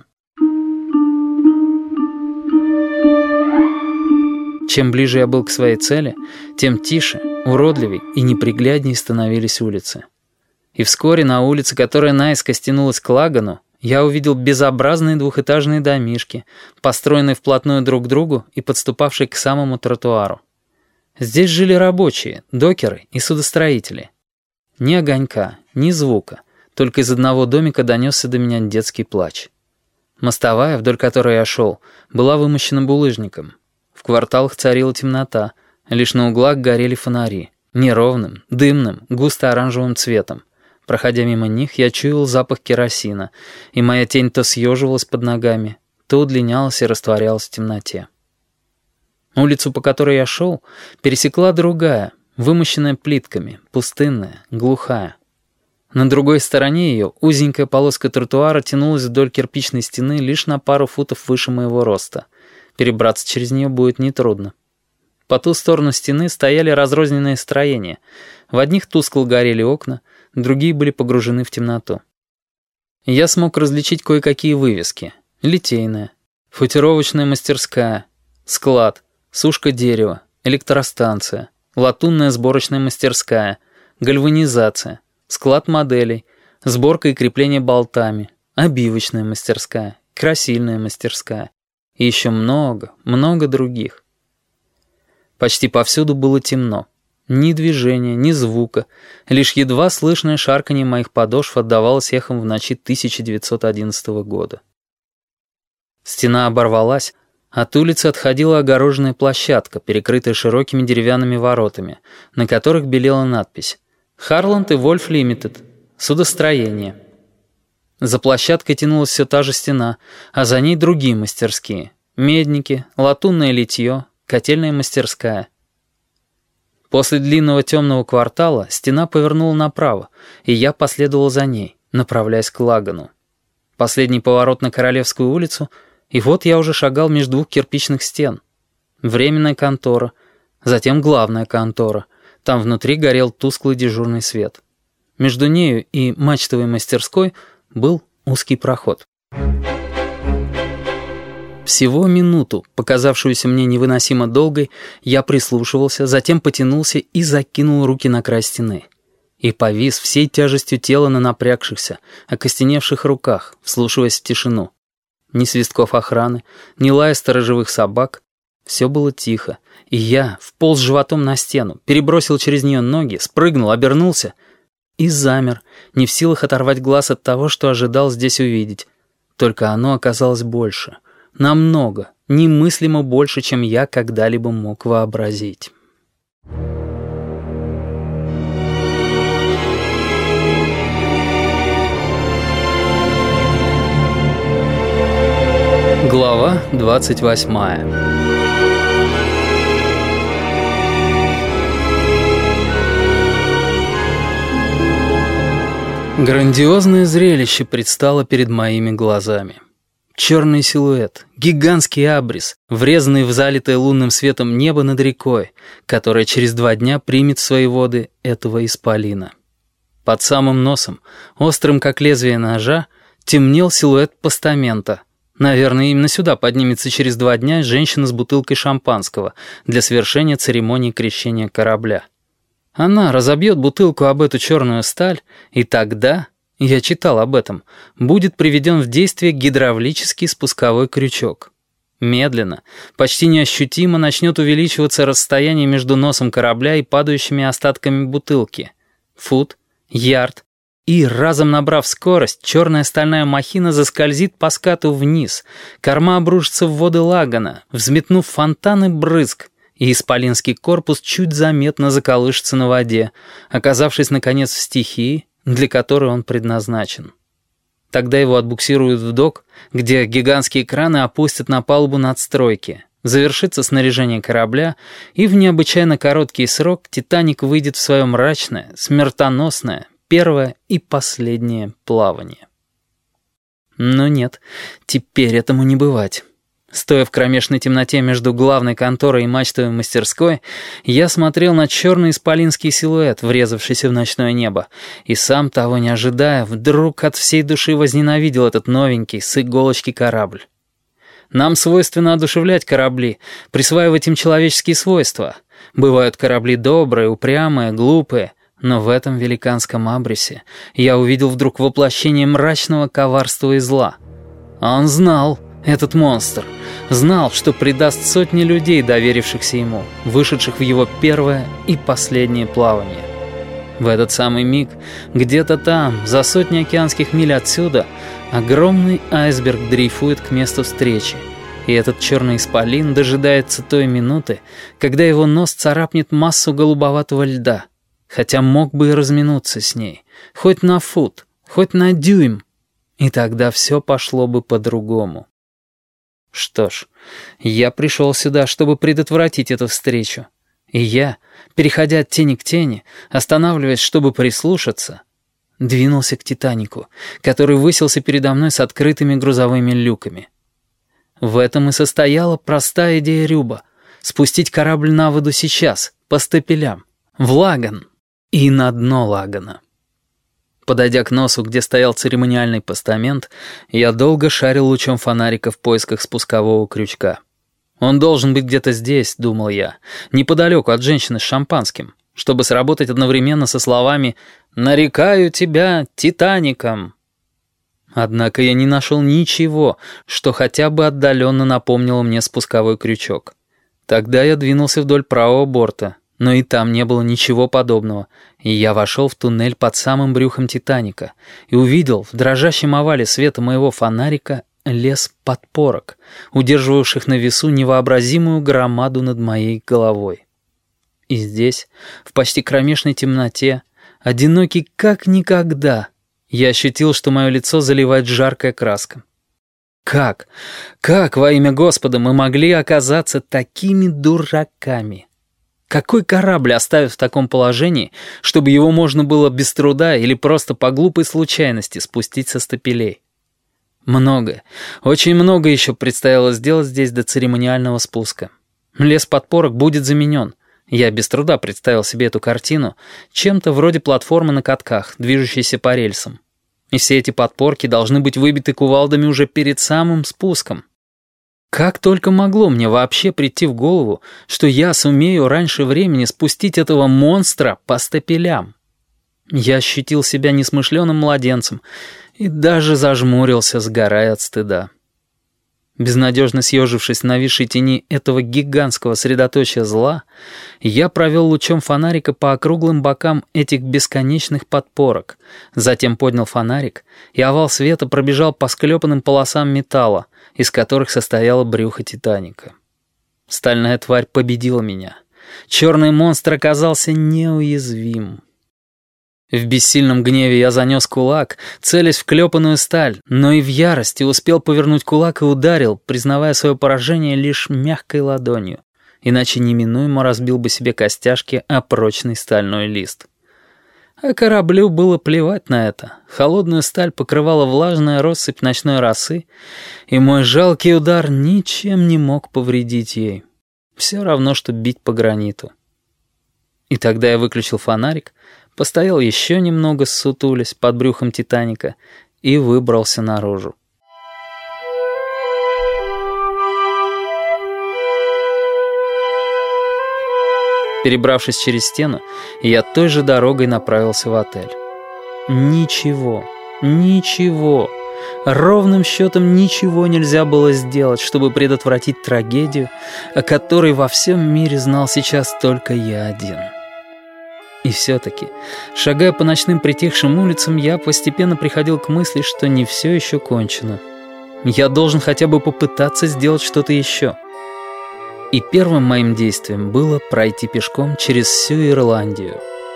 Чем ближе я был к своей цели, тем тише, уродливей и неприглядней становились улицы. И вскоре на улице, которая наискось тянулась к Лагану, я увидел безобразные двухэтажные домишки, построенные вплотную друг к другу и подступавшие к самому тротуару. Здесь жили рабочие, докеры и судостроители. Ни огонька, ни звука, только из одного домика донесся до меня детский плач. Мостовая, вдоль которой я шел, была вымощена булыжником. В кварталах царила темнота, лишь на углах горели фонари, неровным, дымным, густо-оранжевым цветом. Проходя мимо них, я чуял запах керосина, и моя тень то съеживалась под ногами, то удлинялась и растворялась в темноте. Улицу, по которой я шел, пересекла другая, вымощенная плитками, пустынная, глухая. На другой стороне ее узенькая полоска тротуара тянулась вдоль кирпичной стены лишь на пару футов выше моего роста. Перебраться через нее будет нетрудно. По ту сторону стены стояли разрозненные строения. В одних тускло горели окна, другие были погружены в темноту. Я смог различить кое-какие вывески. Литейная, футировочная мастерская, склад, сушка дерева, электростанция, латунная сборочная мастерская, гальванизация, склад моделей, сборка и крепление болтами, обивочная мастерская, красильная мастерская и еще много, много других. Почти повсюду было темно. Ни движения, ни звука, лишь едва слышное шарканье моих подошв отдавалось эхом в ночи тысяча девятьсот одиннадцатого года. Стена оборвалась, от улицы отходила огороженная площадка, перекрытая широкими деревянными воротами, на которых белела надпись «Харланд и Вольф Лимитед. Судостроение». За площадкой тянулась все та же стена, а за ней другие мастерские — медники, латунное литье, котельная мастерская. После длинного темного квартала стена повернула направо, и я последовал за ней, направляясь к Лагану. Последний поворот на Королевскую улицу, и вот я уже шагал между двух кирпичных стен. Временная контора, затем главная контора. Там внутри горел тусклый дежурный свет. Между нею и мачтовой мастерской был узкий проход. Всего минуту, показавшуюся мне невыносимо долгой, я прислушивался, затем потянулся и закинул руки на край стены. И повис всей тяжестью тела на напрягшихся, окостеневших руках, вслушиваясь в тишину. Ни свистков охраны, ни лая сторожевых собак. Все было тихо, и я вполз животом на стену, перебросил через нее ноги, спрыгнул, обернулся и замер, не в силах оторвать глаз от того, что ожидал здесь увидеть. Только оно оказалось больше. Намного, немыслимо больше, чем я когда-либо мог вообразить. Глава двадцать восьмая. Грандиозное зрелище предстало перед моими глазами. Черный силуэт, гигантский абрис, врезанный в залитое лунным светом небо над рекой, которая через два дня примет в свои воды этого исполина. Под самым носом, острым как лезвие ножа, темнел силуэт постамента. Наверное, именно сюда поднимется через два дня женщина с бутылкой шампанского для совершения церемонии крещения корабля. Она разобьет бутылку об эту черную сталь, и тогда... Я читал об этом. Будет приведен в действие гидравлический спусковой крючок. Медленно, почти неощутимо начнет увеличиваться расстояние между носом корабля и падающими остатками бутылки. Фут, ярд. И, разом набрав скорость, черная стальная махина заскользит по скату вниз. Корма обрушится в воды Лагана, взметнув фонтаны брызг. И исполинский корпус чуть заметно заколышется на воде, оказавшись, наконец, в стихии, для которой он предназначен. Тогда его отбуксируют в док, где гигантские краны опустят на палубу надстройки, завершится снаряжение корабля, и в необычайно короткий срок «Титаник» выйдет в свое мрачное, смертоносное, первое и последнее плавание. Но нет, теперь этому не бывать. Стоя в кромешной темноте между главной конторой и мачтовой мастерской, я смотрел на черный исполинский силуэт, врезавшийся в ночное небо, и сам, того не ожидая, вдруг от всей души возненавидел этот новенький, с иголочки корабль. Нам свойственно одушевлять корабли, присваивать им человеческие свойства. Бывают корабли добрые, упрямые, глупые, но в этом великанском абресе я увидел вдруг воплощение мрачного коварства и зла. Он знал, этот монстр, знал, что предаст сотни людей, доверившихся ему, вышедших в его первое и последнее плавание. В этот самый миг, где-то там, за сотни океанских миль отсюда, огромный айсберг дрейфует к месту встречи, и этот черный исполин дожидается той минуты, когда его нос царапнет массу голубоватого льда, хотя мог бы и разминуться с ней, хоть на фут, хоть на дюйм, и тогда все пошло бы по-другому. Что ж, я пришел сюда, чтобы предотвратить эту встречу. И я, переходя от тени к тени, останавливаясь, чтобы прислушаться, двинулся к «Титанику», который высился передо мной с открытыми грузовыми люками. В этом и состояла простая идея Рюба — спустить корабль на воду сейчас, по стапелям, в лаган и на дно лагана. Подойдя к носу, где стоял церемониальный постамент, я долго шарил лучом фонарика в поисках спускового крючка. Он должен быть где-то здесь, думал я, неподалеку от женщины с шампанским, чтобы сработать одновременно со словами «Нарекаю тебя Титаником». Однако я не нашел ничего, что хотя бы отдаленно напомнило мне спусковой крючок. Тогда я двинулся вдоль правого борта, но и там не было ничего подобного, и я вошел в туннель под самым брюхом «Титаника» и увидел в дрожащем овале света моего фонарика лес подпорок, удерживавших на весу невообразимую громаду над моей головой. И здесь, в почти кромешной темноте, одинокий как никогда, я ощутил, что мое лицо заливает жаркая краска. Как, как во имя Господа мы могли оказаться такими дураками? Какой корабль оставят в таком положении, чтобы его можно было без труда или просто по глупой случайности спустить со стапелей? Много, очень много еще предстояло сделать здесь до церемониального спуска. Лес подпорок будет заменен. Я без труда представил себе эту картину чем-то вроде платформы на катках, движущейся по рельсам. И все эти подпорки должны быть выбиты кувалдами уже перед самым спуском. Как только могло мне вообще прийти в голову, что я сумею раньше времени спустить этого монстра по стапелям? Я ощутил себя несмышленым младенцем и даже зажмурился, сгорая от стыда. Безнадежно съежившись в нависшей тени этого гигантского средоточия зла, я провел лучом фонарика по округлым бокам этих бесконечных подпорок, затем поднял фонарик, и овал света пробежал по склепанным полосам металла, из которых состояло брюхо «Титаника». Стальная тварь победила меня. Черный монстр оказался неуязвим. В бессильном гневе я занес кулак, целясь в клепанную сталь, но и в ярости успел повернуть кулак и ударил, признавая свое поражение лишь мягкой ладонью, иначе неминуемо разбил бы себе костяшки о прочный стальной лист. А кораблю было плевать на это. Холодную сталь покрывала влажная россыпь ночной росы, и мой жалкий удар ничем не мог повредить ей. Все равно, что бить по граниту. И тогда я выключил фонарик, постоял еще немного, ссутулясь под брюхом «Титаника», и выбрался наружу. Перебравшись через стену, я той же дорогой направился в отель. Ничего, ничего, ровным счетом ничего нельзя было сделать, чтобы предотвратить трагедию, о которой во всем мире знал сейчас только я один. И все-таки, шагая по ночным притихшим улицам, я постепенно приходил к мысли, что не все еще кончено. Я должен хотя бы попытаться сделать что-то еще. И первым моим действием было пройти пешком через всю Ирландию.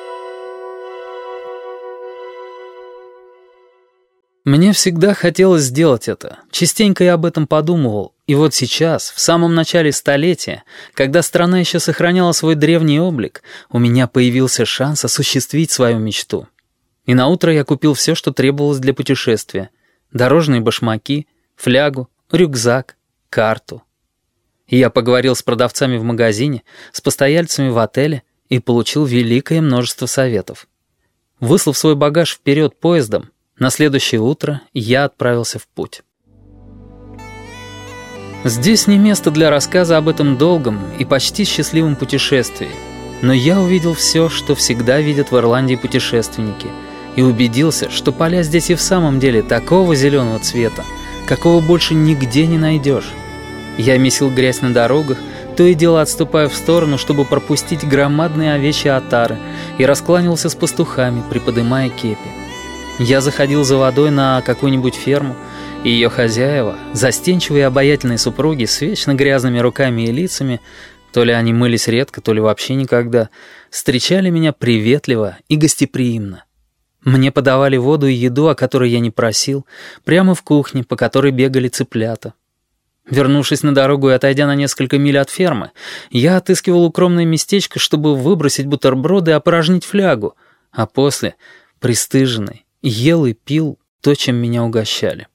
Мне всегда хотелось сделать это. Частенько я об этом подумывал. И вот сейчас, в самом начале столетия, когда страна еще сохраняла свой древний облик, у меня появился шанс осуществить свою мечту. И наутро я купил все, что требовалось для путешествия. Дорожные башмаки, флягу, рюкзак карту. И я поговорил с продавцами в магазине, с постояльцами в отеле и получил великое множество советов. Выслав свой багаж вперед поездом, на следующее утро я отправился в путь. Здесь не место для рассказа об этом долгом и почти счастливом путешествии, но я увидел все, что всегда видят в Ирландии путешественники, и убедился, что поля здесь и в самом деле такого зеленого цвета, какого больше нигде не найдешь. Я месил грязь на дорогах, то и дело отступая в сторону, чтобы пропустить громадные овечьи отары, и раскланивался с пастухами, приподымая кепи. Я заходил за водой на какую-нибудь ферму, и ее хозяева, застенчивые и обаятельные супруги с вечно грязными руками и лицами, то ли они мылись редко, то ли вообще никогда, встречали меня приветливо и гостеприимно. Мне подавали воду и еду, о которой я не просил, прямо в кухне, по которой бегали цыплята. Вернувшись на дорогу и отойдя на несколько миль от фермы, я отыскивал укромное местечко, чтобы выбросить бутерброды и опорожнить флягу, а после, пристыженный, ел и пил то, чем меня угощали.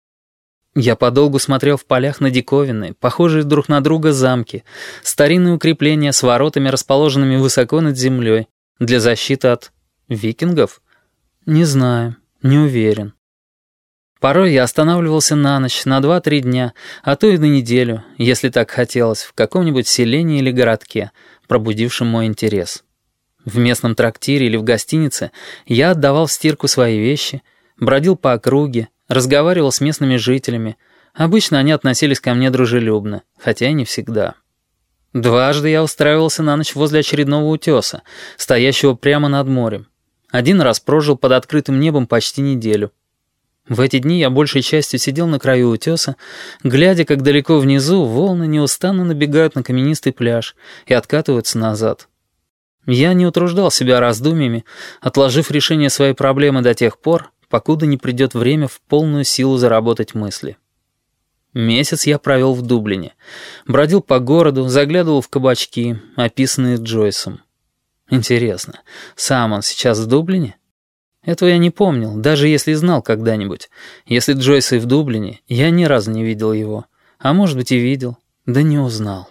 Я подолгу смотрел в полях на диковинные, похожие друг на друга замки, старинные укрепления с воротами, расположенными высоко над землей, для защиты от викингов? Не знаю, не уверен. Порой я останавливался на ночь, на два-три дня, а то и на неделю, если так хотелось, в каком-нибудь селении или городке, пробудившем мой интерес. В местном трактире или в гостинице я отдавал в стирку свои вещи, бродил по округе, разговаривал с местными жителями. Обычно они относились ко мне дружелюбно, хотя и не всегда. Дважды я устраивался на ночь возле очередного утеса, стоящего прямо над морем. Один раз прожил под открытым небом почти неделю. В эти дни я большей частью сидел на краю утеса, глядя, как далеко внизу волны неустанно набегают на каменистый пляж и откатываются назад. Я не утруждал себя раздумьями, отложив решение своей проблемы до тех пор, покуда не придет время в полную силу заработать мысли. Месяц я провел в Дублине, бродил по городу, заглядывал в кабачки, описанные Джойсом. Интересно, сам он сейчас в Дублине? Этого я не помнил, даже если знал когда-нибудь. Если Джойс и в Дублине, я ни разу не видел его. А может быть и видел, да не узнал.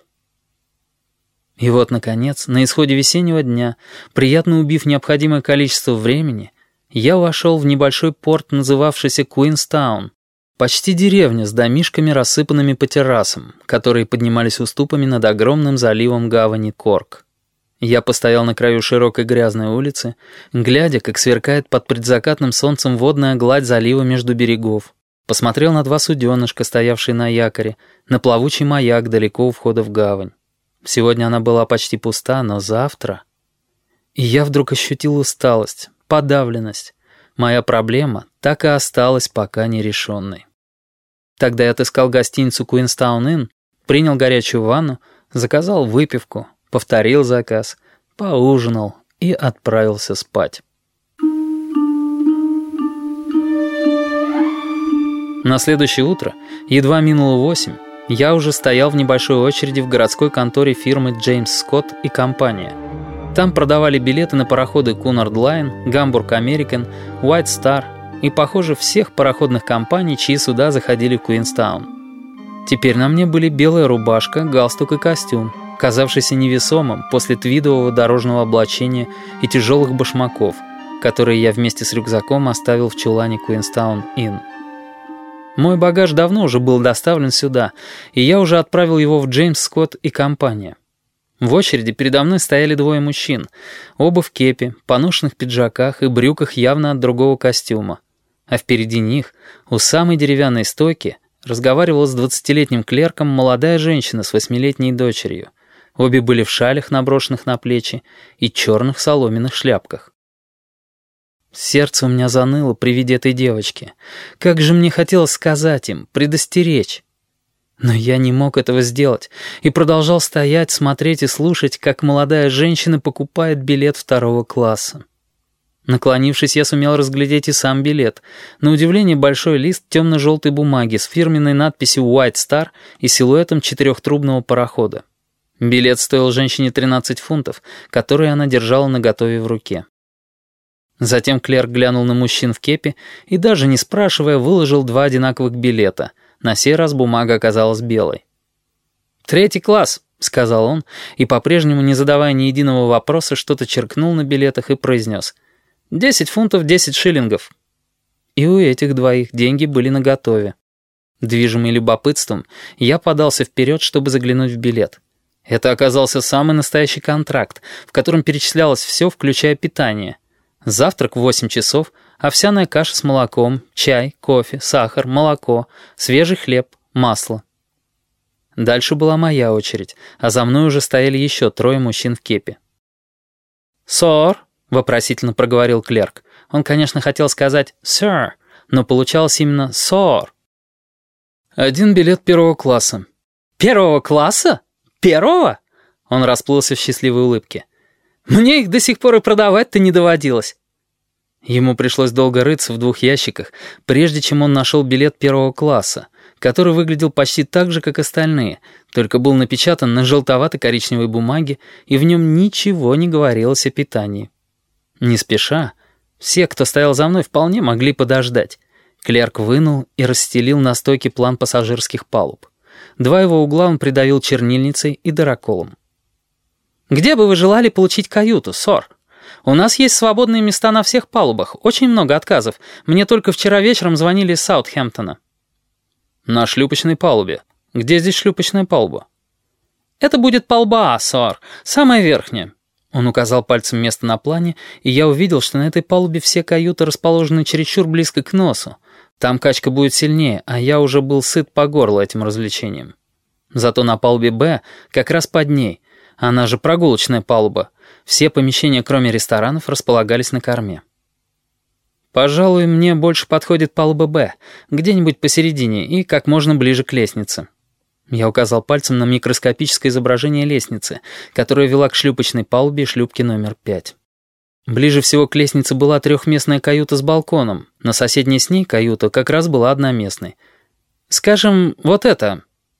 И вот, наконец, на исходе весеннего дня, приятно убив необходимое количество времени, я вошел в небольшой порт, называвшийся Куинстаун, почти деревня с домишками, рассыпанными по террасам, которые поднимались уступами над огромным заливом гавани Корк. Я постоял на краю широкой грязной улицы, глядя, как сверкает под предзакатным солнцем водная гладь залива между берегов. Посмотрел на два суденышка, стоявшие на якоре, на плавучий маяк далеко у входа в гавань. Сегодня она была почти пуста, но завтра... И я вдруг ощутил усталость, подавленность. Моя проблема так и осталась пока нерешенной. Тогда я отыскал гостиницу Куинстаун Инн, принял горячую ванну, заказал выпивку, повторил заказ, поужинал и отправился спать. На следующее утро, едва минуло восемь, я уже стоял в небольшой очереди в городской конторе фирмы «Джеймс Скотт и компания». Там продавали билеты на пароходы «Кунард Лайн», «Гамбург Американ», «Уайт Стар» и, похоже, всех пароходных компаний, чьи суда заходили в Куинстаун. Теперь на мне были белая рубашка, галстук и костюм, казавшийся невесомым после твидового дорожного облачения и тяжелых башмаков, которые я вместе с рюкзаком оставил в чулане Куинстаун Инн. Мой багаж давно уже был доставлен сюда, и я уже отправил его в Джеймс Скотт и компания. В очереди передо мной стояли двое мужчин, оба в кепи, поношенных пиджаках и брюках явно от другого костюма. А впереди них, у самой деревянной стойки, разговаривала с двадцатилетним клерком молодая женщина с восьмилетней дочерью. Обе были в шалях, наброшенных на плечи, и черных соломенных шляпках. Сердце у меня заныло при виде этой девочки. Как же мне хотелось сказать им, предостеречь. Но я не мог этого сделать и продолжал стоять, смотреть и слушать, как молодая женщина покупает билет второго класса. Наклонившись, я сумел разглядеть и сам билет. На удивление большой лист темно-желтой бумаги с фирменной надписью «Уайт Стар» и силуэтом четырехтрубного парохода. Билет стоил женщине тринадцать фунтов, которые она держала наготове в руке. Затем клерк глянул на мужчин в кепи и, даже не спрашивая, выложил два одинаковых билета, На сей раз бумага оказалась белой. «Третий класс», — сказал он, и, по-прежнему не задавая ни единого вопроса, что-то черкнул на билетах и произнес: «Десять фунтов, десять шиллингов». И у этих двоих деньги были наготове. Движимый любопытством, я подался вперед, чтобы заглянуть в билет. Это оказался самый настоящий контракт, в котором перечислялось все, включая питание. Завтрак в восемь часов, овсяная каша с молоком, чай, кофе, сахар, молоко, свежий хлеб, масло. Дальше была моя очередь, а за мной уже стояли еще трое мужчин в кепи. «Сор?» — вопросительно проговорил клерк. Он, конечно, хотел сказать «sir», но получалось именно «сор». «Один билет первого класса». «Первого класса? Первого?» Он расплылся в счастливой улыбке. «Мне их до сих пор и продавать-то не доводилось». Ему пришлось долго рыться в двух ящиках, прежде чем он нашел билет первого класса, который выглядел почти так же, как остальные, только был напечатан на желтовато-коричневой бумаге, и в нем ничего не говорилось о питании. Не спеша, все, кто стоял за мной, вполне могли подождать. Клерк вынул и расстелил на стойке план пассажирских палуб. Два его угла он придавил чернильницей и дыроколом. «Где бы вы желали получить каюту, сор? У нас есть свободные места на всех палубах, очень много отказов. Мне только вчера вечером звонили из Саутхэмптона». «На шлюпочной палубе. Где здесь шлюпочная палуба?» «Это будет палуба А, сор, самая верхняя». Он указал пальцем место на плане, и я увидел, что на этой палубе все каюты расположены чересчур близко к носу. Там качка будет сильнее, а я уже был сыт по горло этим развлечением. Зато на палубе Б, как раз под ней, она же прогулочная палуба, все помещения, кроме ресторанов, располагались на корме. «Пожалуй, мне больше подходит палуба Б, где-нибудь посередине и как можно ближе к лестнице». Я указал пальцем на микроскопическое изображение лестницы, которая вела к шлюпочной палубе и шлюпке номер пять. Ближе всего к лестнице была трехместная каюта с балконом, на соседней с ней каюта как раз была одноместной. «Скажем, вот это.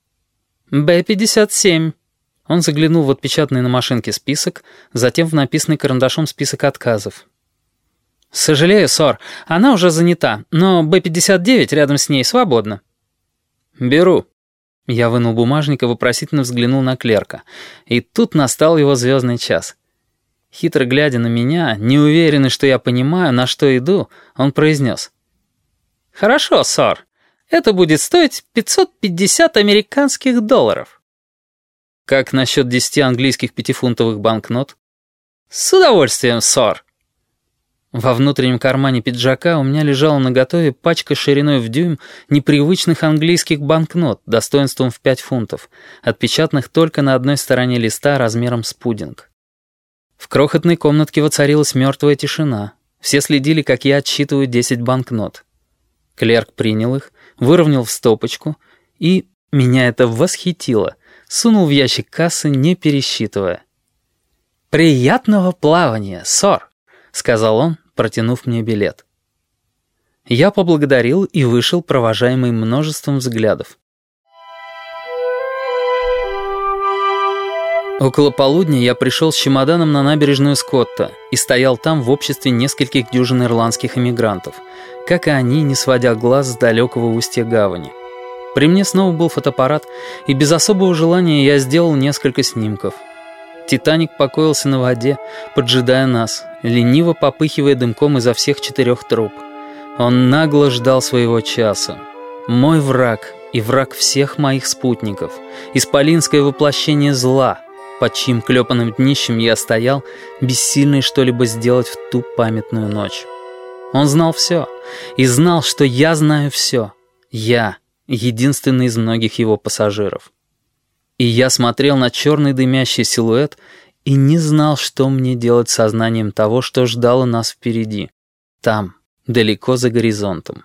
Б пятьдесят семь». Он заглянул в отпечатанный на машинке список, затем в написанный карандашом список отказов. «Сожалею, сор, она уже занята, но Б пятьдесят девять рядом с ней свободно». «Беру». Я вынул бумажник и вопросительно взглянул на клерка. И тут настал его звездный час. Хитро глядя на меня, неуверенный, что я понимаю, на что иду, он произнес: «Хорошо, сор, это будет стоить пятьсот пятьдесят американских долларов». «Как насчет десяти английских пятифунтовых банкнот?» «С удовольствием, сор». Во внутреннем кармане пиджака у меня лежала наготове пачка шириной в дюйм непривычных английских банкнот достоинством в пять фунтов, отпечатанных только на одной стороне листа размером с пудинг. В крохотной комнатке воцарилась мертвая тишина. Все следили, как я отсчитываю десять банкнот. Клерк принял их, выровнял в стопочку и, меня это восхитило, сунул в ящик кассы, не пересчитывая. «Приятного плавания, сор», — сказал он, протянув мне билет. Я поблагодарил и вышел, провожаемый множеством взглядов. Около полудня я пришел с чемоданом на набережную Скотта и стоял там в обществе нескольких дюжин ирландских эмигрантов, как и они, не сводя глаз с далекого устья гавани. При мне снова был фотоаппарат, и без особого желания я сделал несколько снимков. «Титаник» покоился на воде, поджидая нас, лениво попыхивая дымком изо всех четырех труб. Он нагло ждал своего часа. Мой враг и враг всех моих спутников, исполинское воплощение зла, под чьим клепанным днищем я стоял, бессильный что-либо сделать в ту памятную ночь. Он знал все, и знал, что я знаю все. Я — единственный из многих его пассажиров. И я смотрел на черный дымящий силуэт и не знал, что мне делать с сознанием того, что ждало нас впереди, там, далеко за горизонтом.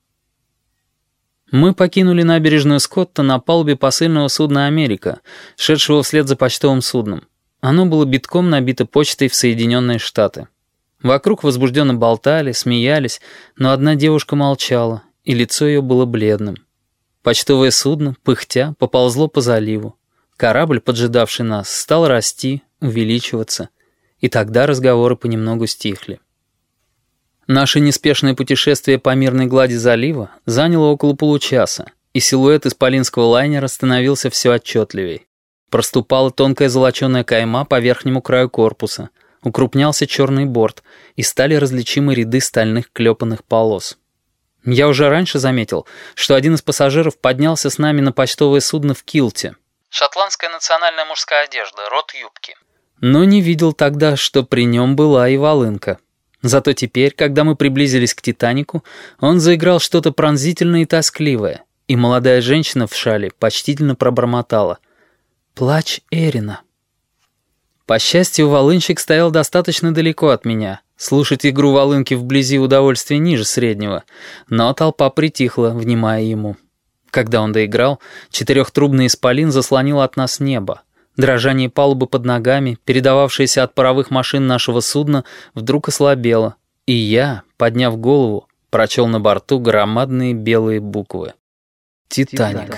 Мы покинули набережную Скотта на палубе посыльного судна «Америка», шедшего вслед за почтовым судном. Оно было битком набито почтой в Соединенные Штаты. Вокруг возбужденно болтали, смеялись, но одна девушка молчала, и лицо ее было бледным. Почтовое судно, пыхтя, поползло по заливу. Корабль, поджидавший нас, стал расти, увеличиваться, и тогда разговоры понемногу стихли. Наше неспешное путешествие по мирной глади залива заняло около получаса, и силуэт исполинского лайнера становился все отчетливей. Проступала тонкая золоченая кайма по верхнему краю корпуса, укрупнялся черный борт, и стали различимы ряды стальных клепанных полос. Я уже раньше заметил, что один из пассажиров поднялся с нами на почтовое судно в килте. Шотландская национальная мужская одежда, род юбки. Но не видел тогда, что при нем была и волынка. Зато теперь, когда мы приблизились к «Титанику», он заиграл что-то пронзительное и тоскливое, и молодая женщина в шале почтительно пробормотала: «Плач Эрина». По счастью, волынщик стоял достаточно далеко от меня. Слушать игру волынки вблизи удовольствие ниже среднего, но толпа притихла, внимая ему. Когда он доиграл, четырехтрубный исполин заслонил от нас небо. Дрожание палубы под ногами, передававшееся от паровых машин нашего судна, вдруг ослабело, и я, подняв голову, прочел на борту громадные белые буквы: «Титаник».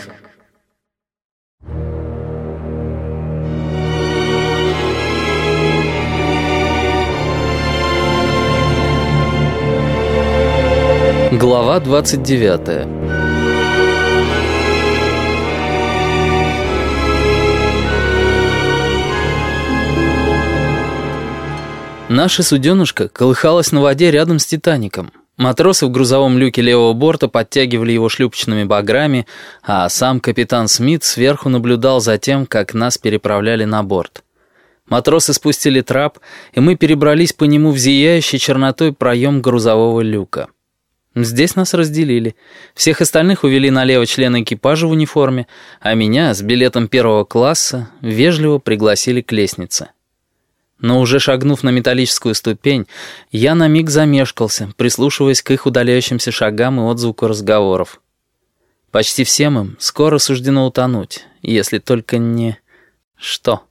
Глава двадцать девятая. Наша суденышка колыхалась на воде рядом с «Титаником». Матросы в грузовом люке левого борта подтягивали его шлюпочными баграми, а сам капитан Смит сверху наблюдал за тем, как нас переправляли на борт. Матросы спустили трап, и мы перебрались по нему в зияющий чернотой проем грузового люка. Здесь нас разделили. Всех остальных увели налево члены экипажа в униформе, а меня с билетом первого класса вежливо пригласили к лестнице. Но уже шагнув на металлическую ступень, я на миг замешкался, прислушиваясь к их удаляющимся шагам и отзвуку разговоров. Почти всем им скоро суждено утонуть, если только не... что?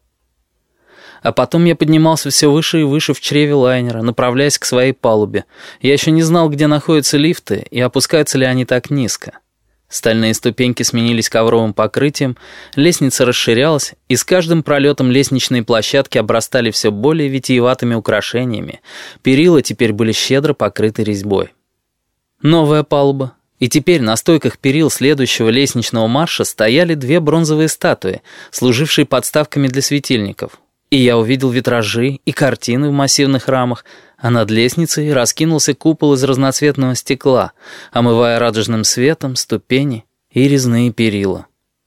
А потом я поднимался все выше и выше в чреве лайнера, направляясь к своей палубе. Я еще не знал, где находятся лифты и опускаются ли они так низко. Стальные ступеньки сменились ковровым покрытием, лестница расширялась, и с каждым пролетом лестничные площадки обрастали все более витиеватыми украшениями. Перила теперь были щедро покрыты резьбой. Новая палуба. И теперь на стойках перил следующего лестничного марша стояли две бронзовые статуи, служившие подставками для светильников. И я увидел витражи и картины в массивных рамах, а над лестницей раскинулся купол из разноцветного стекла, омывая радужным светом ступени и резные перила.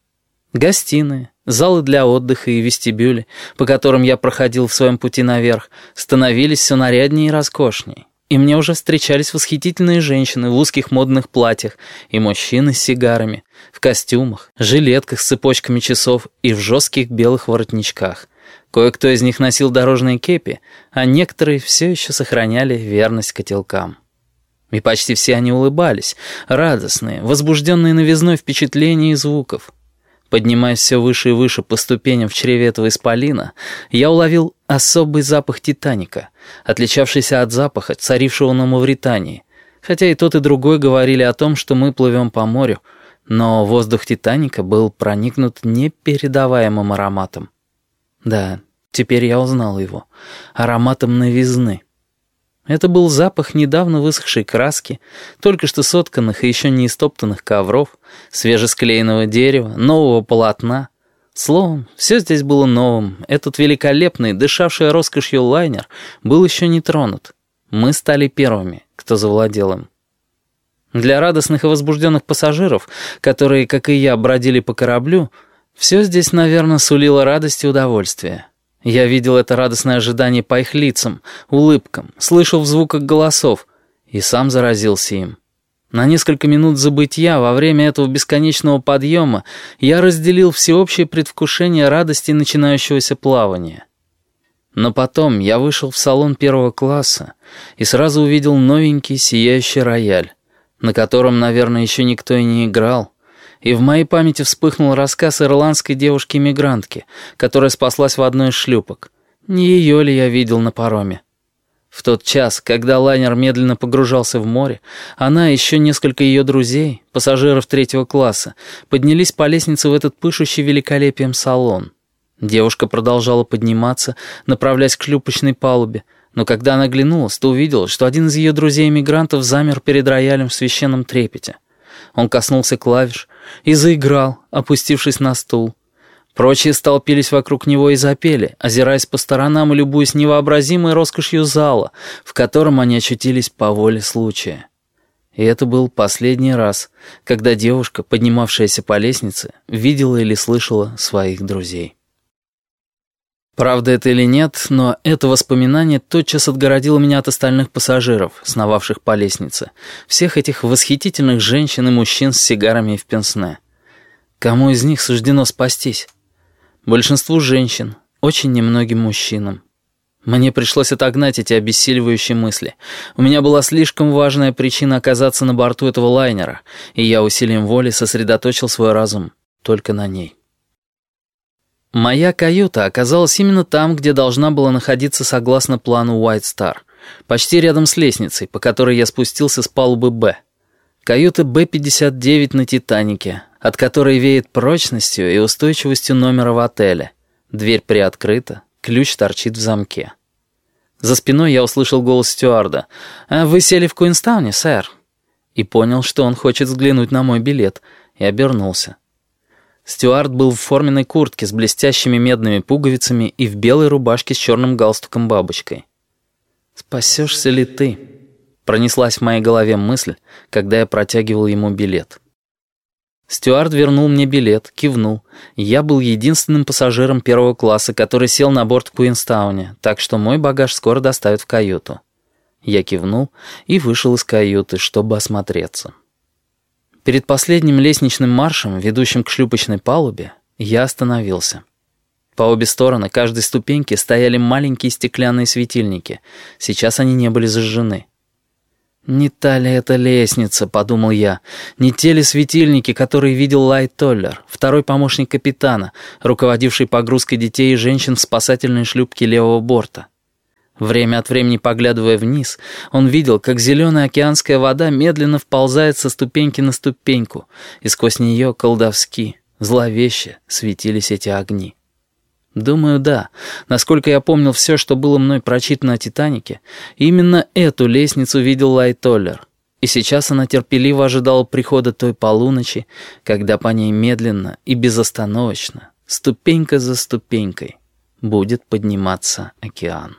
Гостиные, залы для отдыха и вестибюли, по которым я проходил в своем пути наверх, становились все наряднее и роскошнее. И мне уже встречались восхитительные женщины в узких модных платьях и мужчины с сигарами, в костюмах, жилетках с цепочками часов и в жестких белых воротничках. Кое-кто из них носил дорожные кепи, а некоторые все еще сохраняли верность котелкам. И почти все они улыбались, радостные, возбужденные новизной впечатлений и звуков. Поднимаясь все выше и выше по ступеням в чреве этого исполина, я уловил особый запах «Титаника», отличавшийся от запаха, царившего на Мавритании, хотя и тот, и другой говорили о том, что мы плывем по морю, но воздух «Титаника» был проникнут непередаваемым ароматом. Да, теперь я узнал его. Ароматом новизны. Это был запах недавно высохшей краски, только что сотканных и еще не истоптанных ковров, свежесклеенного дерева, нового полотна. Словом, все здесь было новым. Этот великолепный, дышавший роскошью лайнер был еще не тронут. Мы стали первыми, кто завладел им. Для радостных и возбужденных пассажиров, которые, как и я, бродили по кораблю, все здесь, наверное, сулило радость и удовольствие. Я видел это радостное ожидание по их лицам, улыбкам, слышал в звуках голосов и сам заразился им. На несколько минут забытья во время этого бесконечного подъема я разделил всеобщее предвкушение радости начинающегося плавания. Но потом я вышел в салон первого класса и сразу увидел новенький сияющий рояль, на котором, наверное, еще никто и не играл. И в моей памяти вспыхнул рассказ ирландской девушки-эмигрантки, которая спаслась в одной из шлюпок. Не ее ли я видел на пароме? В тот час, когда лайнер медленно погружался в море, она и еще несколько ее друзей, пассажиров третьего класса, поднялись по лестнице в этот пышущий великолепием салон. Девушка продолжала подниматься, направляясь к шлюпочной палубе, но когда она оглянулась, то увидела, что один из ее друзей-эмигрантов замер перед роялем в священном трепете. Он коснулся клавиш и заиграл, опустившись на стул. Прочие столпились вокруг него и запели, озираясь по сторонам и любуясь невообразимой роскошью зала, в котором они очутились по воле случая. И это был последний раз, когда девушка, поднимавшаяся по лестнице, видела или слышала своих друзей. Правда это или нет, но это воспоминание тотчас отгородило меня от остальных пассажиров, сновавших по лестнице, всех этих восхитительных женщин и мужчин с сигарами и в пенсне. Кому из них суждено спастись? Большинству женщин, очень немногим мужчинам. Мне пришлось отогнать эти обессиливающие мысли. У меня была слишком важная причина оказаться на борту этого лайнера, и я усилием воли сосредоточил свой разум только на ней. Моя каюта оказалась именно там, где должна была находиться согласно плану White Star, почти рядом с лестницей, по которой я спустился с палубы «Б». Каюта Бэ пятьдесят девять на «Титанике», от которой веет прочностью и устойчивостью номера в отеле. Дверь приоткрыта, ключ торчит в замке. За спиной я услышал голос стюарда. «А вы сели в Куинстауне, сэр?» И понял, что он хочет взглянуть на мой билет, и обернулся. Стюард был в форменной куртке с блестящими медными пуговицами и в белой рубашке с черным галстуком-бабочкой. «Спасешься ли ты?» — пронеслась в моей голове мысль, когда я протягивал ему билет. Стюард вернул мне билет, кивнул. Я был единственным пассажиром первого класса, который сел на борт в Куинстауне, так что мой багаж скоро доставят в каюту. Я кивнул и вышел из каюты, чтобы осмотреться. Перед последним лестничным маршем, ведущим к шлюпочной палубе, я остановился. По обе стороны каждой ступеньки стояли маленькие стеклянные светильники. Сейчас они не были зажжены. «Не та ли это лестница?» — подумал я. «Не те ли светильники, которые видел Лайт Толлер, второй помощник капитана, руководивший погрузкой детей и женщин в спасательной шлюпке левого борта?» Время от времени поглядывая вниз, он видел, как зеленая океанская вода медленно вползает со ступеньки на ступеньку, и сквозь нее колдовски, зловеще светились эти огни. Думаю, да, насколько я помнил все, что было мной прочитано о «Титанике», именно эту лестницу видел Лайт Толлер, и сейчас она терпеливо ожидала прихода той полуночи, когда по ней медленно и безостановочно, ступенька за ступенькой, будет подниматься океан.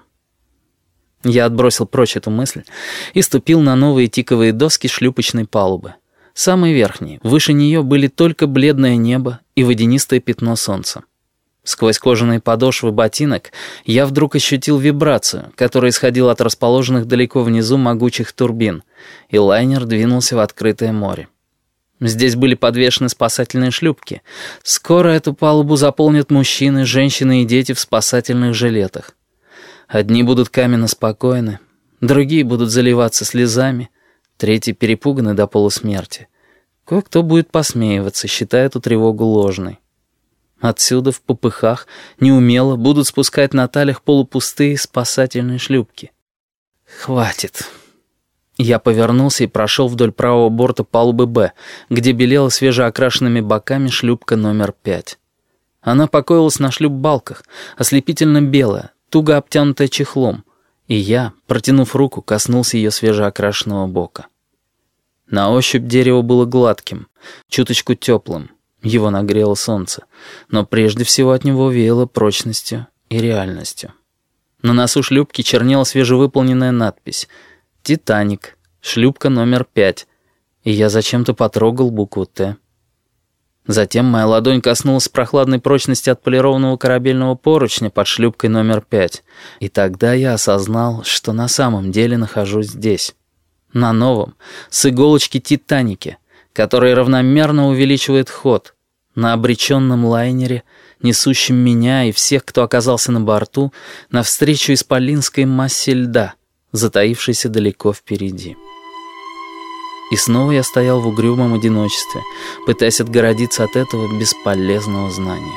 Я отбросил прочь эту мысль и ступил на новые тиковые доски шлюпочной палубы. Самые верхние, выше нее были только бледное небо и водянистое пятно солнца. Сквозь кожаные подошвы ботинок я вдруг ощутил вибрацию, которая исходила от расположенных далеко внизу могучих турбин, и лайнер двинулся в открытое море. Здесь были подвешены спасательные шлюпки. Скоро эту палубу заполнят мужчины, женщины и дети в спасательных жилетах. Одни будут каменно спокойны, другие будут заливаться слезами, третьи перепуганы до полусмерти. Кое-кто будет посмеиваться, считая эту тревогу ложной. Отсюда в попыхах неумело будут спускать на талях полупустые спасательные шлюпки. Хватит. Я повернулся и прошел вдоль правого борта палубы «Б», где белела свежеокрашенными боками шлюпка номер пять. Она покоилась на шлюп-балках, ослепительно белая, туго обтянутая чехлом, и я, протянув руку, коснулся ее свежеокрашенного бока. На ощупь дерево было гладким, чуточку теплым, его нагрело солнце, но прежде всего от него веяло прочностью и реальностью. На носу шлюпки чернела свежевыполненная надпись «Титаник, шлюпка номер пять», и я зачем-то потрогал букву «Т». Затем моя ладонь коснулась прохладной прочности отполированного корабельного поручня под шлюпкой номер пять, и тогда я осознал, что на самом деле нахожусь здесь, на новом, с иголочки «Титанике», который равномерно увеличивает ход, на обреченном лайнере, несущем меня и всех, кто оказался на борту, навстречу исполинской массе льда, затаившейся далеко впереди. И снова я стоял в угрюмом одиночестве, пытаясь отгородиться от этого бесполезного знания.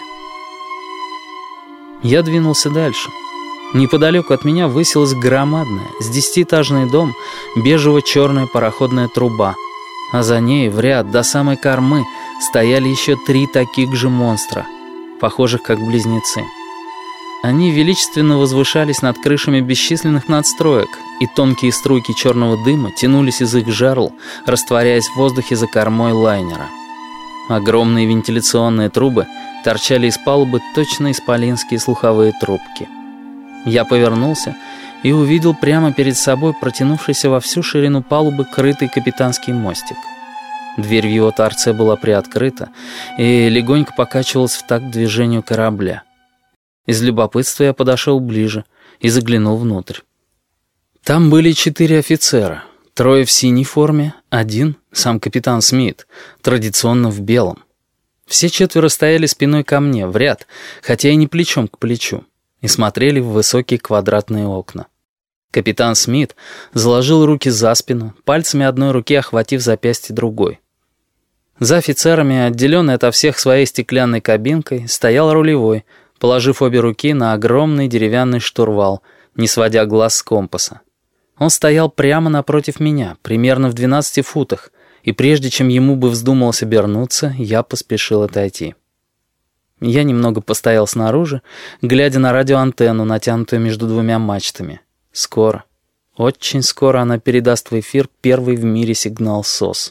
Я двинулся дальше. Неподалеку от меня высилась громадная, с десятиэтажный дом, бежево-черная пароходная труба, а за ней в ряд до самой кормы стояли еще три таких же монстра, похожих как близнецы. Они величественно возвышались над крышами бесчисленных надстроек и тонкие струйки черного дыма тянулись из их жерл, растворяясь в воздухе за кормой лайнера. Огромные вентиляционные трубы торчали из палубы точно исполинские слуховые трубки. Я повернулся и увидел прямо перед собой протянувшийся во всю ширину палубы крытый капитанский мостик. Дверь в его торце была приоткрыта и легонько покачивалась в такт движению корабля. Из любопытства я подошел ближе и заглянул внутрь. Там были четыре офицера, трое в синей форме, один, сам капитан Смит, традиционно в белом. Все четверо стояли спиной ко мне, в ряд, хотя и не плечом к плечу, и смотрели в высокие квадратные окна. Капитан Смит заложил руки за спину, пальцами одной руки охватив запястье другой. За офицерами, отделенный ото всех своей стеклянной кабинкой, стоял рулевой, положив обе руки на огромный деревянный штурвал, не сводя глаз с компаса. Он стоял прямо напротив меня, примерно в двенадцати футах, и прежде чем ему бы вздумалось обернуться, я поспешил отойти. Я немного постоял снаружи, глядя на радиоантенну, натянутую между двумя мачтами. Скоро, очень скоро она передаст в эфир первый в мире сигнал СОС.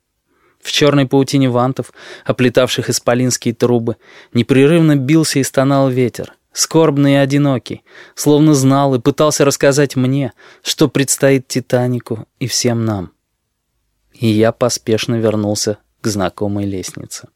В черной паутине вантов, оплетавших исполинские трубы, непрерывно бился и стонал ветер, скорбный и одинокий, словно знал и пытался рассказать мне, что предстоит «Титанику» и всем нам. И я поспешно вернулся к знакомой лестнице.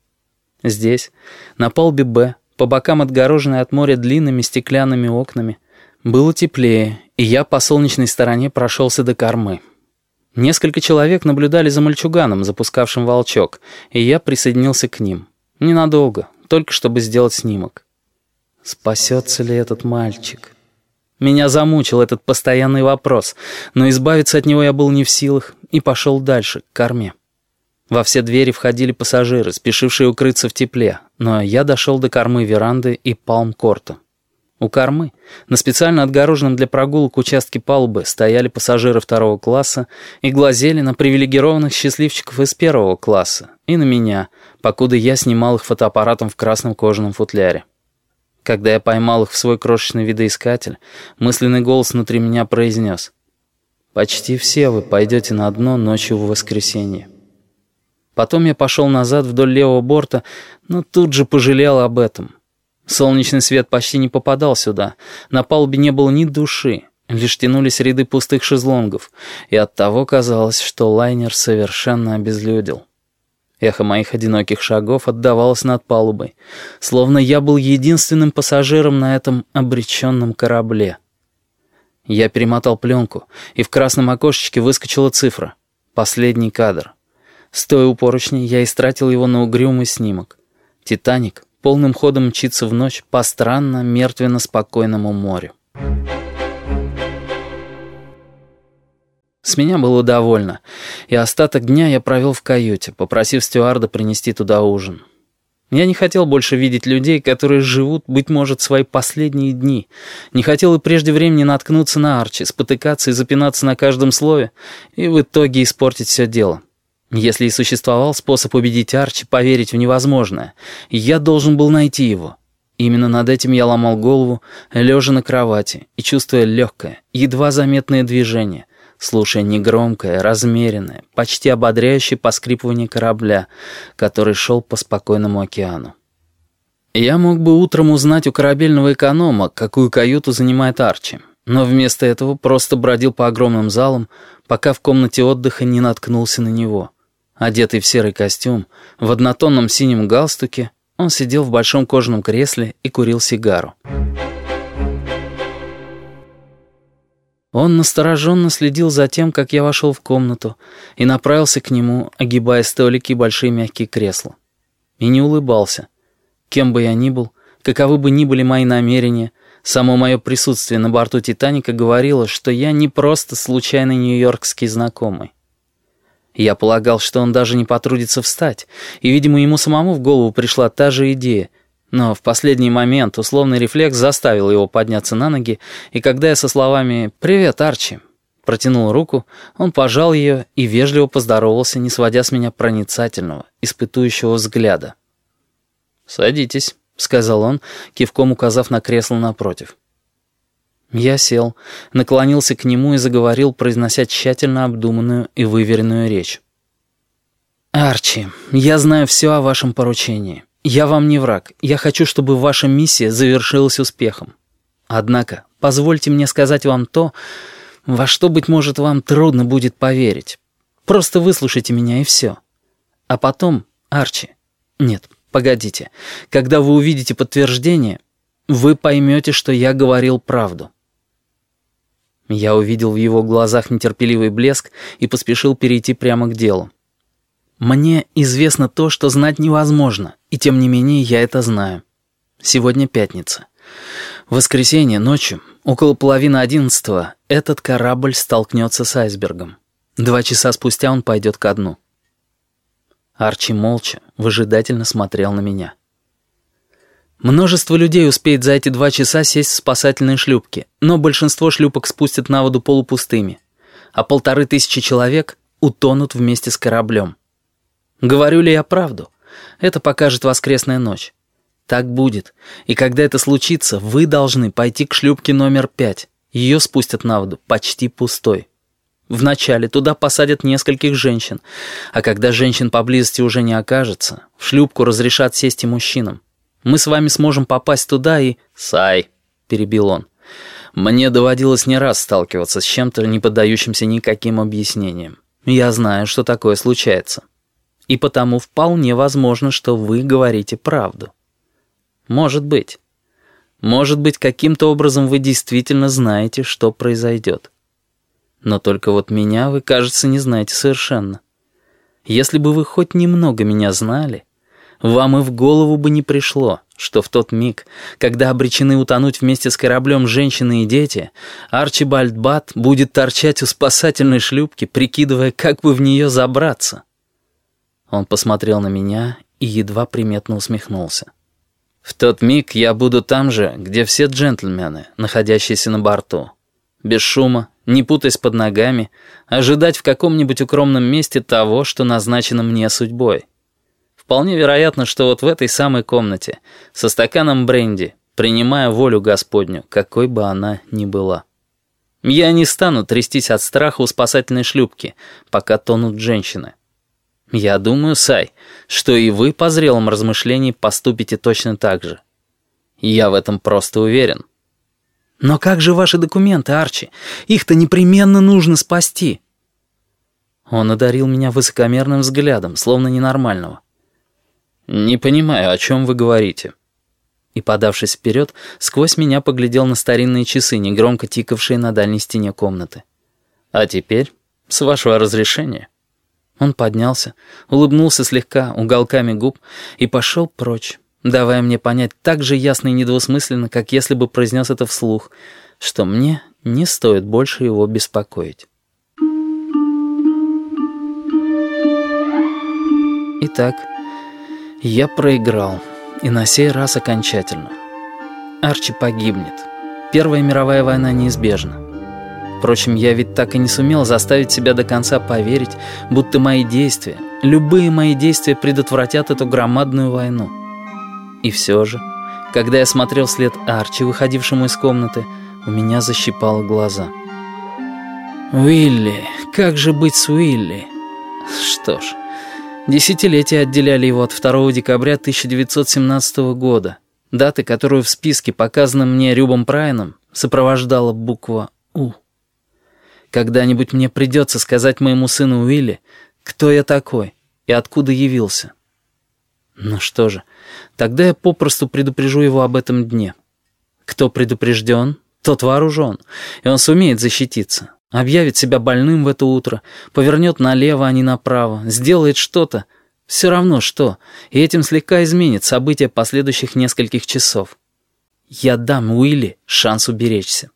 Здесь, на палубе «Б», по бокам отгороженной от моря длинными стеклянными окнами, было теплее, и я по солнечной стороне прошелся до кормы. Несколько человек наблюдали за мальчуганом, запускавшим волчок, и я присоединился к ним. Ненадолго, только чтобы сделать снимок. Спасется ли этот мальчик? Меня замучил этот постоянный вопрос, но избавиться от него я был не в силах и пошел дальше, к корме. Во все двери входили пассажиры, спешившие укрыться в тепле, но я дошел до кормы веранды и палм-корта. У кормы, на специально отгороженном для прогулок участке палубы, стояли пассажиры второго класса и глазели на привилегированных счастливчиков из первого класса и на меня, покуда я снимал их фотоаппаратом в красном кожаном футляре. Когда я поймал их в свой крошечный видоискатель, мысленный голос внутри меня произнес: «Почти все вы пойдете на дно ночью в воскресенье». Потом я пошел назад вдоль левого борта, но тут же пожалел об этом. Солнечный свет почти не попадал сюда, на палубе не было ни души, лишь тянулись ряды пустых шезлонгов, и оттого казалось, что лайнер совершенно обезлюдил. Эхо моих одиноких шагов отдавалось над палубой, словно я был единственным пассажиром на этом обреченном корабле. Я перемотал пленку, и в красном окошечке выскочила цифра. Последний кадр. Стоя у поручней, я истратил его на угрюмый снимок. «Титаник» полным ходом мчится в ночь по странно мертвенно-спокойному морю. С меня было довольно, и остаток дня я провел в каюте, попросив стюарда принести туда ужин. Я не хотел больше видеть людей, которые живут, быть может, свои последние дни. Не хотел и прежде времени наткнуться на Арчи, спотыкаться и запинаться на каждом слове, и в итоге испортить все дело. Если и существовал способ убедить Арчи поверить в невозможное, я должен был найти его. Именно над этим я ломал голову, лежа на кровати и чувствуя легкое, едва заметное движение, слушая негромкое, размеренное, почти ободряющее поскрипывание корабля, который шел по спокойному океану. Я мог бы утром узнать у корабельного эконома, какую каюту занимает Арчи, но вместо этого просто бродил по огромным залам, пока в комнате отдыха не наткнулся на него. Одетый в серый костюм, в однотонном синем галстуке, он сидел в большом кожаном кресле и курил сигару. Он настороженно следил за тем, как я вошел в комнату, и направился к нему, огибая столики и большие мягкие кресла. И не улыбался. Кем бы я ни был, каковы бы ни были мои намерения, само мое присутствие на борту «Титаника» говорило, что я не просто случайный нью-йоркский знакомый. Я полагал, что он даже не потрудится встать, и, видимо, ему самому в голову пришла та же идея, но в последний момент условный рефлекс заставил его подняться на ноги, и когда я со словами «Привет, Арчи» протянул руку, он пожал ее и вежливо поздоровался, не сводя с меня проницательного, испытующего взгляда. «Садитесь», — сказал он, кивком указав на кресло напротив. Я сел, наклонился к нему и заговорил, произнося тщательно обдуманную и выверенную речь. «Арчи, я знаю все о вашем поручении. Я вам не враг. Я хочу, чтобы ваша миссия завершилась успехом. Однако, позвольте мне сказать вам то, во что, быть может, вам трудно будет поверить. Просто выслушайте меня и все. А потом, Арчи... Нет, погодите. Когда вы увидите подтверждение, вы поймете, что я говорил правду». Я увидел в его глазах нетерпеливый блеск и поспешил перейти прямо к делу. «Мне известно то, что знать невозможно, и тем не менее я это знаю. Сегодня пятница. В воскресенье ночью, около половины одиннадцатого, этот корабль столкнется с айсбергом. Два часа спустя он пойдет ко дну». Арчи молча, выжидательно смотрел на меня. «Множество людей успеет за эти два часа сесть в спасательные шлюпки, но большинство шлюпок спустят на воду полупустыми, а полторы тысячи человек утонут вместе с кораблем. Говорю ли я правду? Это покажет воскресная ночь. Так будет, и когда это случится, вы должны пойти к шлюпке номер пять. Ее спустят на воду почти пустой. Вначале туда посадят нескольких женщин, а когда женщин поблизости уже не окажется, в шлюпку разрешат сесть и мужчинам. Мы с вами сможем попасть туда и...» «Сай», — перебил он, — «мне доводилось не раз сталкиваться с чем-то, не поддающимся никаким объяснениям. Я знаю, что такое случается. И потому вполне возможно, что вы говорите правду. Может быть. Может быть, каким-то образом вы действительно знаете, что произойдет. Но только вот меня вы, кажется, не знаете совершенно. Если бы вы хоть немного меня знали, вам и в голову бы не пришло, что в тот миг, когда обречены утонуть вместе с кораблем женщины и дети, Арчибальд Бат будет торчать у спасательной шлюпки, прикидывая, как бы в нее забраться». Он посмотрел на меня и едва приметно усмехнулся. «В тот миг я буду там же, где все джентльмены, находящиеся на борту. Без шума, не путаясь под ногами, ожидать в каком-нибудь укромном месте того, что назначено мне судьбой. Вполне вероятно, что вот в этой самой комнате, со стаканом бренди, принимая волю Господню, какой бы она ни была. Я не стану трястись от страха у спасательной шлюпки, пока тонут женщины. Я думаю, Сай, что и вы по зрелом размышлении поступите точно так же. Я в этом просто уверен». «Но как же ваши документы, Арчи? Их-то непременно нужно спасти». Он одарил меня высокомерным взглядом, словно ненормального. «Не понимаю, о чем вы говорите». И, подавшись вперед, сквозь меня поглядел на старинные часы, негромко тикавшие на дальней стене комнаты. «А теперь, с вашего разрешения». Он поднялся, улыбнулся слегка уголками губ и пошел прочь, давая мне понять так же ясно и недвусмысленно, как если бы произнес это вслух, что мне не стоит больше его беспокоить. Итак, я проиграл, и на сей раз окончательно. Арчи погибнет. Первая мировая война неизбежна. Впрочем, я ведь так и не сумел заставить себя до конца поверить, будто мои действия, любые мои действия предотвратят эту громадную войну. И все же, когда я смотрел вслед Арчи, выходившему из комнаты, у меня защипало глаза. Уилли, как же быть с Уилли? Что ж, десятилетия отделяли его от второго декабря тысяча девятьсот семнадцатого года, даты, которую в списке, показанном мне Рюбом Прайном, сопровождала буква «У». Когда-нибудь мне придется сказать моему сыну Уилли, кто я такой и откуда явился. Ну что же, тогда я попросту предупрежу его об этом дне. Кто предупрежден, тот вооружен, и он сумеет защититься, объявит себя больным в это утро, повернет налево, а не направо, сделает что-то, все равно что, и этим слегка изменит события последующих нескольких часов. Я дам Уилли шанс уберечься.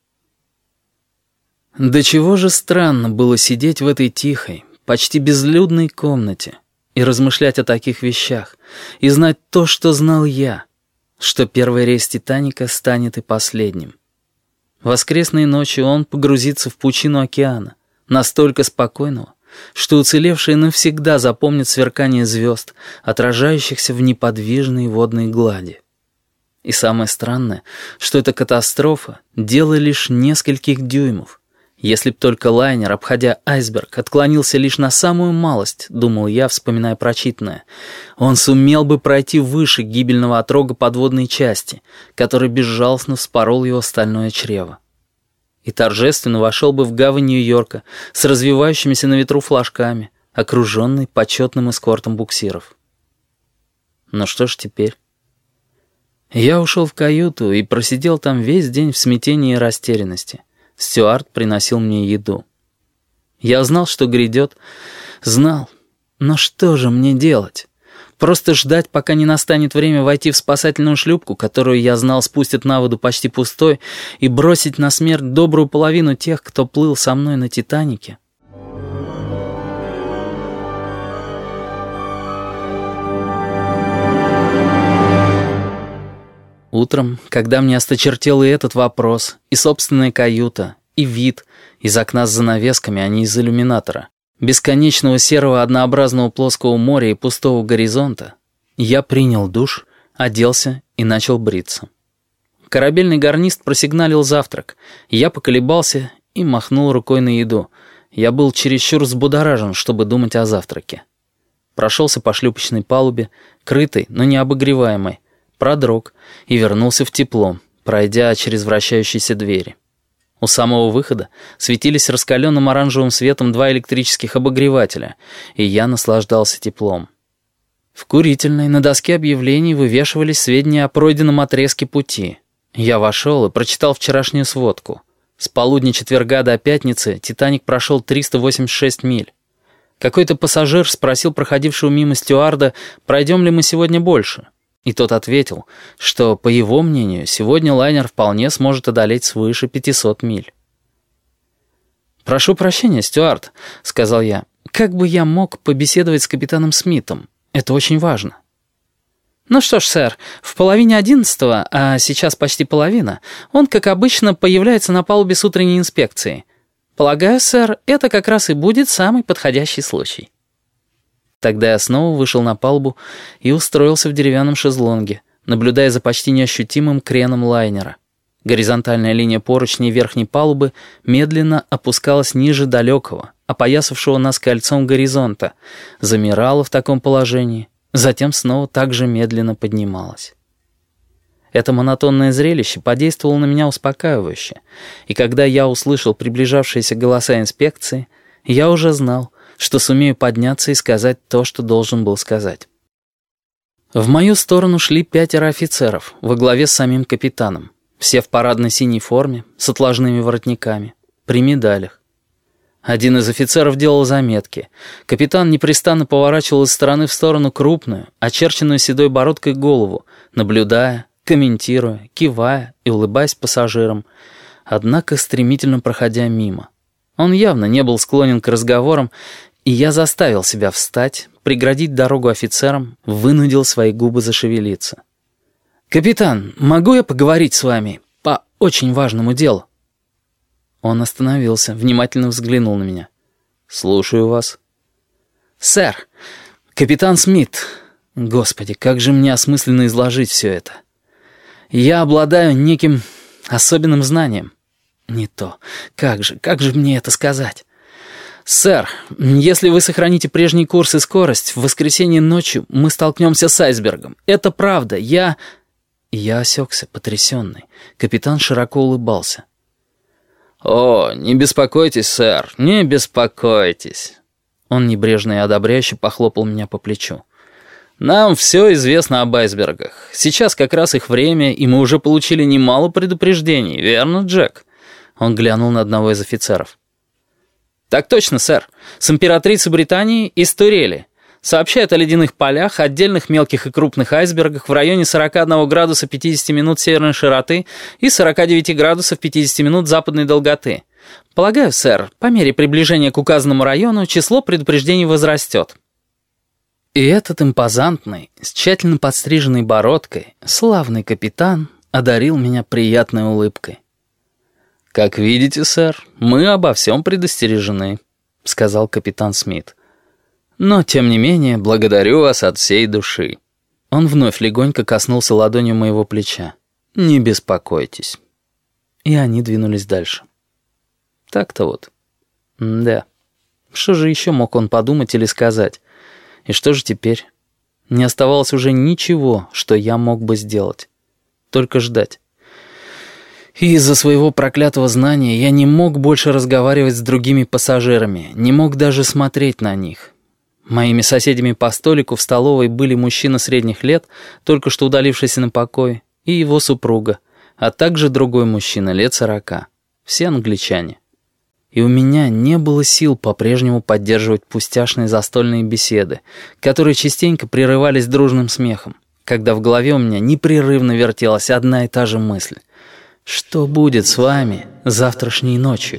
До чего же странно было сидеть в этой тихой, почти безлюдной комнате и размышлять о таких вещах, и знать то, что знал я, что первый рейс «Титаника» станет и последним. Воскресной ночью он погрузится в пучину океана, настолько спокойного, что уцелевшие навсегда запомнят сверкание звезд, отражающихся в неподвижной водной глади. И самое странное, что эта катастрофа — дело лишь нескольких дюймов. Если б только лайнер, обходя айсберг, отклонился лишь на самую малость, думал я, вспоминая прочитанное, он сумел бы пройти выше гибельного отрога подводной части, который безжалостно вспорол его стальное чрево. И торжественно вошел бы в гавань Нью-Йорка с развивающимися на ветру флажками, окруженный почетным эскортом буксиров. Но что ж теперь? Я ушел в каюту и просидел там весь день в смятении и растерянности. Стюарт приносил мне еду. Я знал, что грядет. Знал. Но что же мне делать? Просто ждать, пока не настанет время войти в спасательную шлюпку, которую, я знал, спустят на воду почти пустой, и бросить на смерть добрую половину тех, кто плыл со мной на «Титанике»? Утром, когда мне осточертел и этот вопрос, и собственная каюта, и вид из окна с занавесками, а не из иллюминатора, бесконечного серого однообразного плоского моря и пустого горизонта, я принял душ, оделся и начал бриться. Корабельный гарнист просигналил завтрак, я поколебался и махнул рукой на еду. Я был чересчур взбудоражен, чтобы думать о завтраке. Прошелся по шлюпочной палубе, крытой, но не обогреваемой, продрог и вернулся в тепло, пройдя через вращающиеся двери. У самого выхода светились раскаленным оранжевым светом два электрических обогревателя, и я наслаждался теплом. В курительной на доске объявлений вывешивались сведения о пройденном отрезке пути. Я вошел и прочитал вчерашнюю сводку. С полудня четверга до пятницы «Титаник» прошел триста восемьдесят шесть миль. Какой-то пассажир спросил проходившего мимо стюарда, пройдем ли мы сегодня больше. И тот ответил, что, по его мнению, сегодня лайнер вполне сможет одолеть свыше пятисот миль. «Прошу прощения, стюард», — сказал я, — «как бы я мог побеседовать с капитаном Смитом? Это очень важно». «Ну что ж, сэр, в половине одиннадцатого, а сейчас почти половина, он, как обычно, появляется на палубе с утренней инспекцией. Полагаю, сэр, это как раз и будет самый подходящий случай». Тогда я снова вышел на палубу и устроился в деревянном шезлонге, наблюдая за почти неощутимым креном лайнера. Горизонтальная линия поручней верхней палубы медленно опускалась ниже далекого, опоясавшего нас кольцом горизонта, замирала в таком положении, затем снова так же медленно поднималась. Это монотонное зрелище подействовало на меня успокаивающе, и когда я услышал приближавшиеся голоса инспекции, я уже знал, что сумею подняться и сказать то, что должен был сказать. В мою сторону шли пятеро офицеров во главе с самим капитаном, все в парадной синей форме, с отложными воротниками, при медалях. Один из офицеров делал заметки. Капитан непрестанно поворачивал из стороны в сторону крупную, очерченную седой бородкой голову, наблюдая, комментируя, кивая и улыбаясь пассажирам, однако стремительно проходя мимо. Он явно не был склонен к разговорам, и я заставил себя встать, преградить дорогу офицерам, вынудил свои губы зашевелиться. «Капитан, могу я поговорить с вами по очень важному делу?» Он остановился, внимательно взглянул на меня. «Слушаю вас». «Сэр, капитан Смит, господи, как же мне осмысленно изложить все это? Я обладаю неким особенным знанием». Не то. Как же, как же мне это сказать? Сэр, если вы сохраните прежний курс и скорость, в воскресенье ночью мы столкнемся с айсбергом. Это правда, я... Я осекся, потрясенный. Капитан широко улыбался. «О, не беспокойтесь, сэр, не беспокойтесь». Он небрежно и одобряюще похлопал меня по плечу. «Нам все известно об айсбергах. Сейчас как раз их время, и мы уже получили немало предупреждений, верно, Джек?» Он глянул на одного из офицеров. «Так точно, сэр. С императрицы Британии из Турели. Сообщают о ледяных полях, отдельных мелких и крупных айсбергах в районе сорок один градуса пятьдесят минут северной широты и сорок девять градусов пятьдесят минут западной долготы. Полагаю, сэр, по мере приближения к указанному району число предупреждений возрастет». И этот импозантный, с тщательно подстриженной бородкой, славный капитан одарил меня приятной улыбкой. «Как видите, сэр, мы обо всем предостережены», — сказал капитан Смит. «Но, тем не менее, благодарю вас от всей души». Он вновь легонько коснулся ладонью моего плеча. «Не беспокойтесь». И они двинулись дальше. Так-то вот. Да. Что же еще мог он подумать или сказать? И что же теперь? Не оставалось уже ничего, что я мог бы сделать. Только ждать. И из-за своего проклятого знания я не мог больше разговаривать с другими пассажирами, не мог даже смотреть на них. Моими соседями по столику в столовой были мужчина средних лет, только что удалившийся на покой, и его супруга, а также другой мужчина лет сорока. Все англичане. И у меня не было сил по-прежнему поддерживать пустяшные застольные беседы, которые частенько прерывались дружным смехом, когда в голове у меня непрерывно вертелась одна и та же мысль. Что будет с вами завтрашней ночью?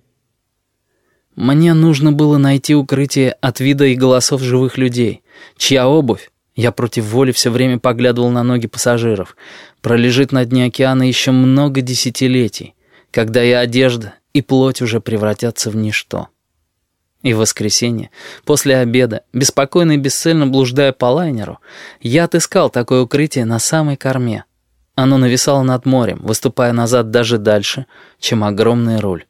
Мне нужно было найти укрытие от вида и голосов живых людей, чья обувь, я против воли все время поглядывал на ноги пассажиров, пролежит на дне океана еще много десятилетий, когда и одежда, и плоть уже превратятся в ничто. И в воскресенье, после обеда, беспокойно и бесцельно блуждая по лайнеру, я отыскал такое укрытие на самой корме. Оно нависало над морем, выступая назад даже дальше, чем огромный руль.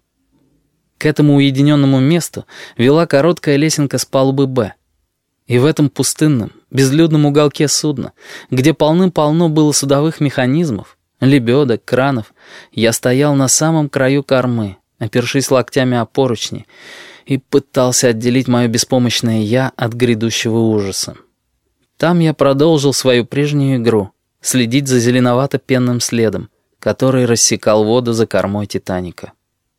К этому уединенному месту вела короткая лесенка с палубы «Б». И в этом пустынном, безлюдном уголке судна, где полным-полно было судовых механизмов, лебедок, кранов, я стоял на самом краю кормы, опершись локтями о поручни, и пытался отделить мое беспомощное «я» от грядущего ужаса. Там я продолжил свою прежнюю игру — следить за зеленовато-пенным следом, который рассекал воду за кормой «Титаника».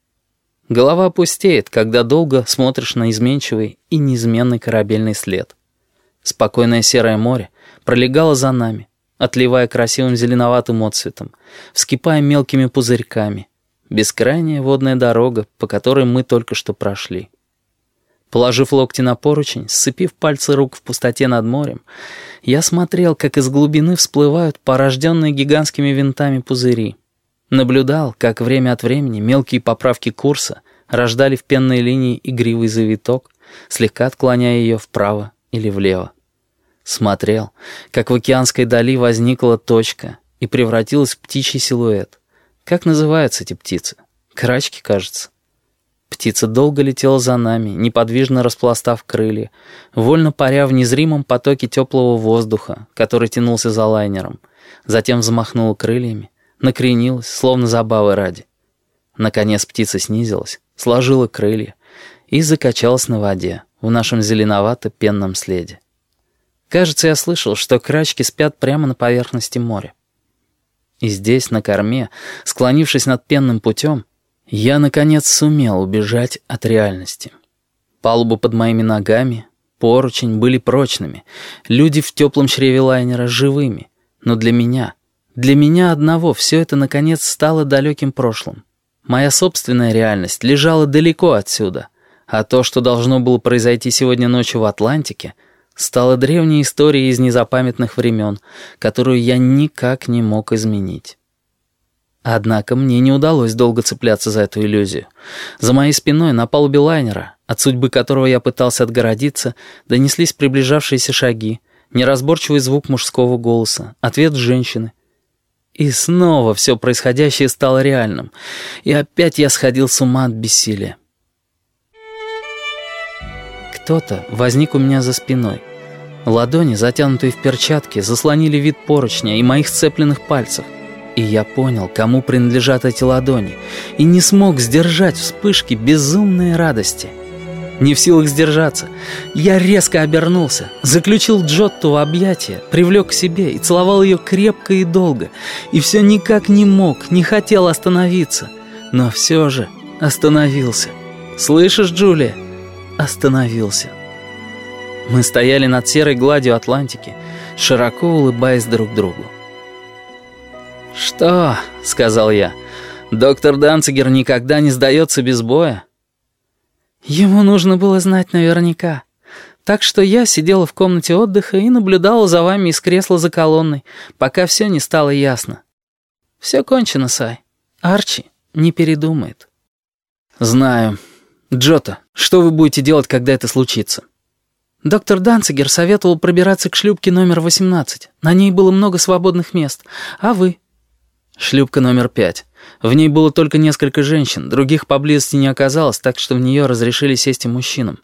Голова пустеет, когда долго смотришь на изменчивый и неизменный корабельный след. Спокойное серое море пролегало за нами, отливая красивым зеленоватым отцветом, вскипая мелкими пузырьками. Бескрайняя водная дорога, по которой мы только что прошли. Положив локти на поручень, сцепив пальцы рук в пустоте над морем, я смотрел, как из глубины всплывают порожденные гигантскими винтами пузыри. Наблюдал, как время от времени мелкие поправки курса рождали в пенной линии игривый завиток, слегка отклоняя ее вправо или влево. Смотрел, как в океанской дали возникла точка и превратилась в птичий силуэт. Как называются эти птицы? Крачки, кажется. Птица долго летела за нами, неподвижно распластав крылья, вольно паря в незримом потоке теплого воздуха, который тянулся за лайнером. Затем взмахнула крыльями, накренилась, словно забавы ради. Наконец птица снизилась, сложила крылья и закачалась на воде в нашем зеленовато-пенном следе. Кажется, я слышал, что крачки спят прямо на поверхности моря. И здесь, на корме, склонившись над пенным путем, я, наконец, сумел убежать от реальности. Палуба под моими ногами, поручень были прочными, люди в теплом чреве лайнера живыми, но для меня... Для меня одного все это, наконец, стало далеким прошлым. Моя собственная реальность лежала далеко отсюда, а то, что должно было произойти сегодня ночью в Атлантике, стало древней историей из незапамятных времен, которую я никак не мог изменить. Однако мне не удалось долго цепляться за эту иллюзию. За моей спиной на палубе лайнера, от судьбы которого я пытался отгородиться, донеслись приближавшиеся шаги, неразборчивый звук мужского голоса, ответ женщины. И снова все происходящее стало реальным, и опять я сходил с ума от бессилия. Кто-то возник у меня за спиной. Ладони, затянутые в перчатки, заслонили вид поручня и моих сцепленных пальцев. И я понял, кому принадлежат эти ладони, и не смог сдержать вспышки безумной радости. Не в силах сдержаться, я резко обернулся, заключил Джотту в объятия, привлек к себе и целовал ее крепко и долго, и все никак не мог, не хотел остановиться, но все же остановился. «Слышишь, Джулия?» Остановился. Мы стояли над серой гладью Атлантики, широко улыбаясь друг другу. «Что?» — сказал я. «Доктор Данцигер никогда не сдается без боя?» Ему нужно было знать наверняка. Так что я сидела в комнате отдыха и наблюдала за вами из кресла за колонной, пока все не стало ясно. Все кончено, Сай. Арчи не передумает. Знаю. Джота, что вы будете делать, когда это случится? Доктор Данцигер советовал пробираться к шлюпке номер восемнадцать. На ней было много свободных мест. А вы?» «Шлюпка номер пять. В ней было только несколько женщин, других поблизости не оказалось, так что в нее разрешили сесть и мужчинам».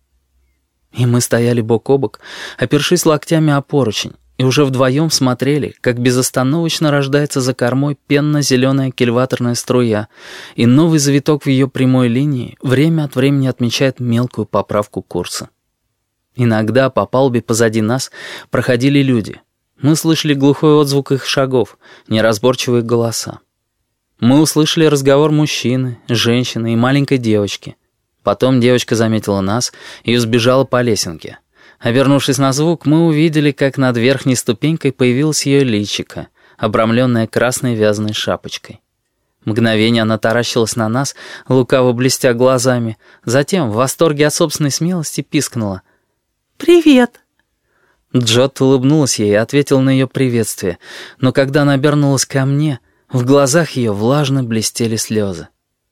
И мы стояли бок о бок, опершись локтями о поручень, и уже вдвоем смотрели, как безостановочно рождается за кормой пенно-зеленая кильваторная струя, и новый завиток в ее прямой линии время от времени отмечает мелкую поправку курса. Иногда по палубе позади нас проходили люди. Мы слышали глухой отзвук их шагов, неразборчивые голоса. Мы услышали разговор мужчины, женщины и маленькой девочки. Потом девочка заметила нас и сбежала по лесенке. Обернувшись на звук, мы увидели, как над верхней ступенькой появилось ее личико, обрамленное красной вязаной шапочкой. Мгновение она таращилась на нас, лукаво блестя глазами, затем в восторге от собственной смелости пискнула: «Привет!» Джот улыбнулась ей и ответил на ее приветствие, но когда она обернулась ко мне, в глазах ее влажно блестели слезы.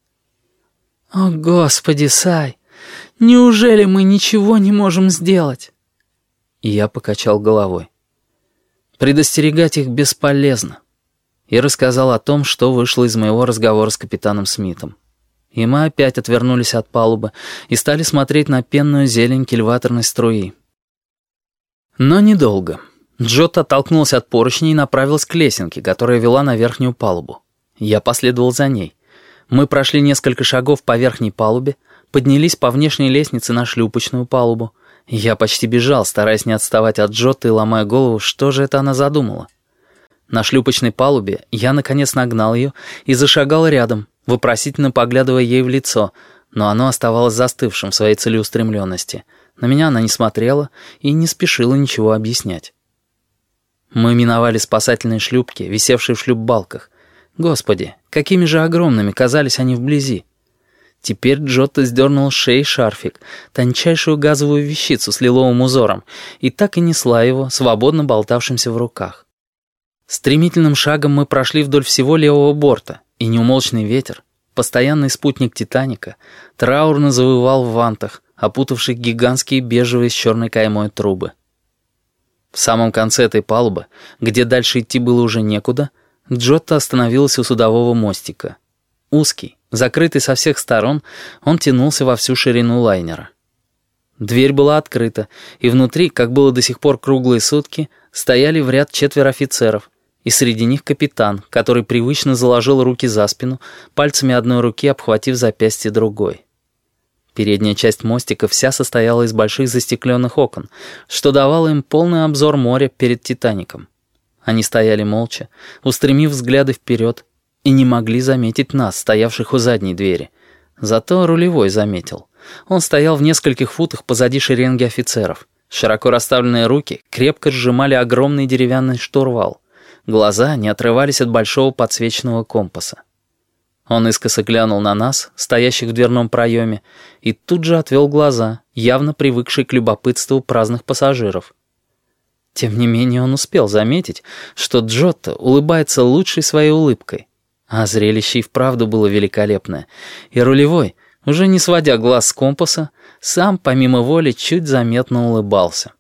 «О, Господи, Сай, неужели мы ничего не можем сделать?» И я покачал головой. Предостерегать их бесполезно. И рассказал о том, что вышло из моего разговора с капитаном Смитом. И мы опять отвернулись от палубы и стали смотреть на пенную зелень кильваторной струи. Но недолго. Джот оттолкнулся от поручней и направился к лесенке, которая вела на верхнюю палубу. Я последовал за ней. Мы прошли несколько шагов по верхней палубе, поднялись по внешней лестнице на шлюпочную палубу. Я почти бежал, стараясь не отставать от Джотты и ломая голову, что же это она задумала. На шлюпочной палубе я, наконец, нагнал ее и зашагал рядом, вопросительно поглядывая ей в лицо, но оно оставалось застывшим в своей целеустремленности. На меня она не смотрела и не спешила ничего объяснять. Мы миновали спасательные шлюпки, висевшие в шлюпбалках. Господи, какими же огромными казались они вблизи. Теперь Джотта сдернула с шеи шарфик, тончайшую газовую вещицу с лиловым узором, и так и несла его, свободно болтавшимся в руках. Стремительным шагом мы прошли вдоль всего левого борта, и неумолчный ветер, постоянный спутник «Титаника», траурно завывал в вантах, опутавших гигантские бежевые с черной каймой трубы. В самом конце этой палубы, где дальше идти было уже некуда, Джотта остановилась у судового мостика. Узкий, закрытый со всех сторон, он тянулся во всю ширину лайнера. Дверь была открыта, и внутри, как было до сих пор круглые сутки, стояли в ряд четверо офицеров, и среди них капитан, который привычно заложил руки за спину, пальцами одной руки обхватив запястье другой. Передняя часть мостика вся состояла из больших застекленных окон, что давало им полный обзор моря перед «Титаником». Они стояли молча, устремив взгляды вперед, и не могли заметить нас, стоявших у задней двери. Зато рулевой заметил. Он стоял в нескольких футах позади шеренги офицеров. Широко расставленные руки крепко сжимали огромный деревянный штурвал. Глаза не отрывались от большого подсвеченного компаса. Он искоса глянул на нас, стоящих в дверном проеме, и тут же отвел глаза, явно привыкший к любопытству праздных пассажиров. Тем не менее он успел заметить, что Джотта улыбается лучшей своей улыбкой. А зрелище и вправду было великолепное, и рулевой, уже не сводя глаз с компаса, сам, помимо воли, чуть заметно улыбался.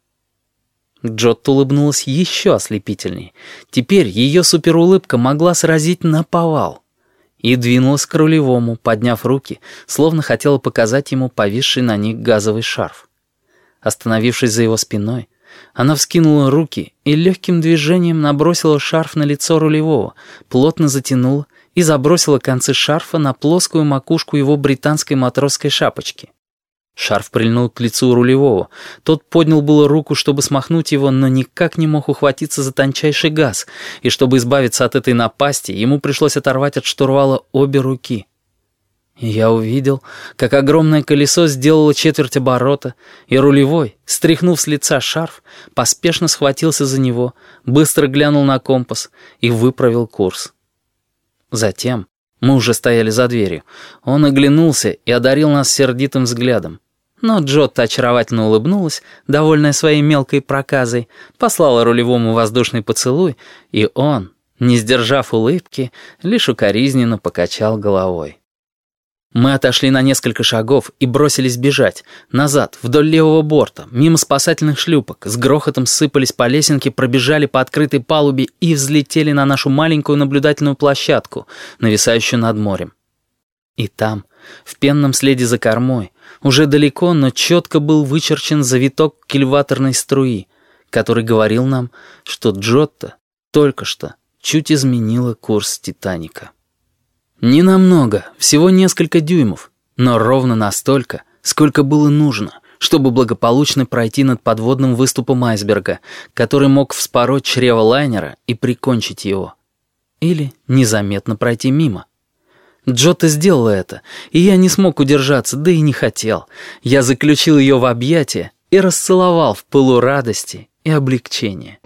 Джотта улыбнулась еще ослепительней. Теперь ее суперулыбка могла сразить наповал. И двинулась к рулевому, подняв руки, словно хотела показать ему повисший на них газовый шарф. Остановившись за его спиной, она вскинула руки и легким движением набросила шарф на лицо рулевого, плотно затянула и забросила концы шарфа на плоскую макушку его британской матросской шапочки. Шарф прильнул к лицу рулевого. Тот поднял было руку, чтобы смахнуть его, но никак не мог ухватиться за тончайший газ, и чтобы избавиться от этой напасти, ему пришлось оторвать от штурвала обе руки. И я увидел, как огромное колесо сделало четверть оборота, и рулевой, стряхнув с лица шарф, поспешно схватился за него, быстро глянул на компас и выправил курс. Затем, мы уже стояли за дверью, он оглянулся и одарил нас сердитым взглядом. Но Джотта очаровательно улыбнулась, довольная своей мелкой проказой, послала рулевому воздушный поцелуй, и он, не сдержав улыбки, лишь укоризненно покачал головой. Мы отошли на несколько шагов и бросились бежать. Назад, вдоль левого борта, мимо спасательных шлюпок. С грохотом сыпались по лесенке, пробежали по открытой палубе и взлетели на нашу маленькую наблюдательную площадку, нависающую над морем. И там, в пенном следе за кормой, уже далеко, но четко был вычерчен завиток кильваторной струи, который говорил нам, что Джотто только что чуть изменила курс «Титаника». Не намного, всего несколько дюймов, но ровно настолько, сколько было нужно, чтобы благополучно пройти над подводным выступом айсберга, который мог вспороть чрево лайнера и прикончить его. Или незаметно пройти мимо. Джотто сделала это, и я не смог удержаться, да и не хотел. Я заключил ее в объятия и расцеловал в пылу радости и облегчения.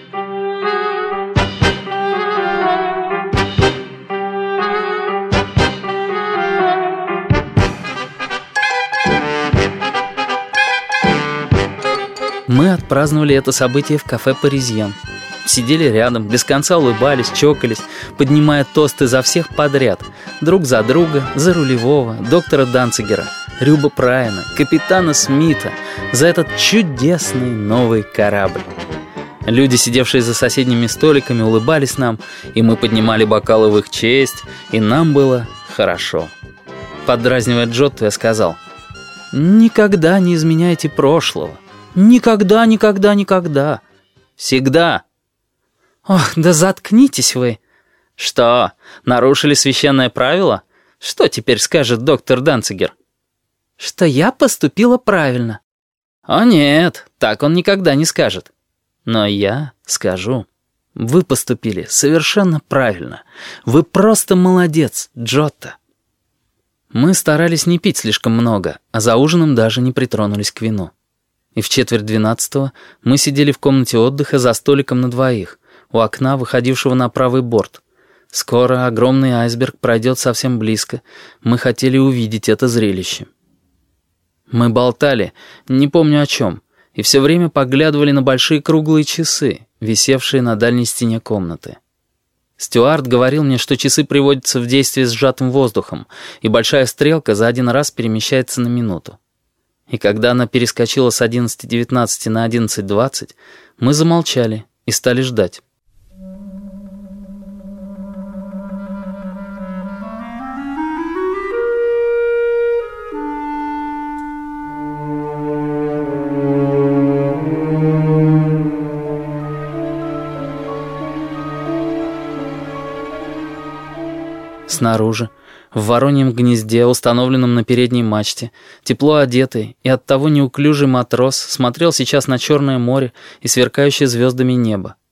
Мы отпраздновали это событие в кафе «Паризьен». Сидели рядом, без конца улыбались, чокались, поднимая тосты за всех подряд. Друг за друга, за рулевого, доктора Данцигера, Рюба Прайана, капитана Смита, за этот чудесный новый корабль. Люди, сидевшие за соседними столиками, улыбались нам, и мы поднимали бокалы в их честь, и нам было хорошо. Поддразнивая Джотту, я сказал: «Никогда не изменяйте прошлого. Никогда, никогда, никогда. Всегда». «Ох, да заткнитесь вы!» «Что, нарушили священное правило? Что теперь скажет доктор Данцигер?» «Что я поступила правильно». «О нет, так он никогда не скажет». «Но я скажу. Вы поступили совершенно правильно. Вы просто молодец, Джотто». Мы старались не пить слишком много, а за ужином даже не притронулись к вину. И в четверть двенадцатого мы сидели в комнате отдыха за столиком на двоих, у окна, выходившего на правый борт. Скоро огромный айсберг пройдет совсем близко. Мы хотели увидеть это зрелище. Мы болтали, не помню о чем, и все время поглядывали на большие круглые часы, висевшие на дальней стене комнаты. Стюард говорил мне, что часы приводятся в действие сжатым воздухом, и большая стрелка за один раз перемещается на минуту. И когда она перескочила с одиннадцати девятнадцати на одиннадцать двадцать, мы замолчали и стали ждать. Снаружи, в вороньем гнезде, установленном на передней мачте, тепло одетый и оттого неуклюжий матрос смотрел сейчас на черное море и сверкающее звездами небо.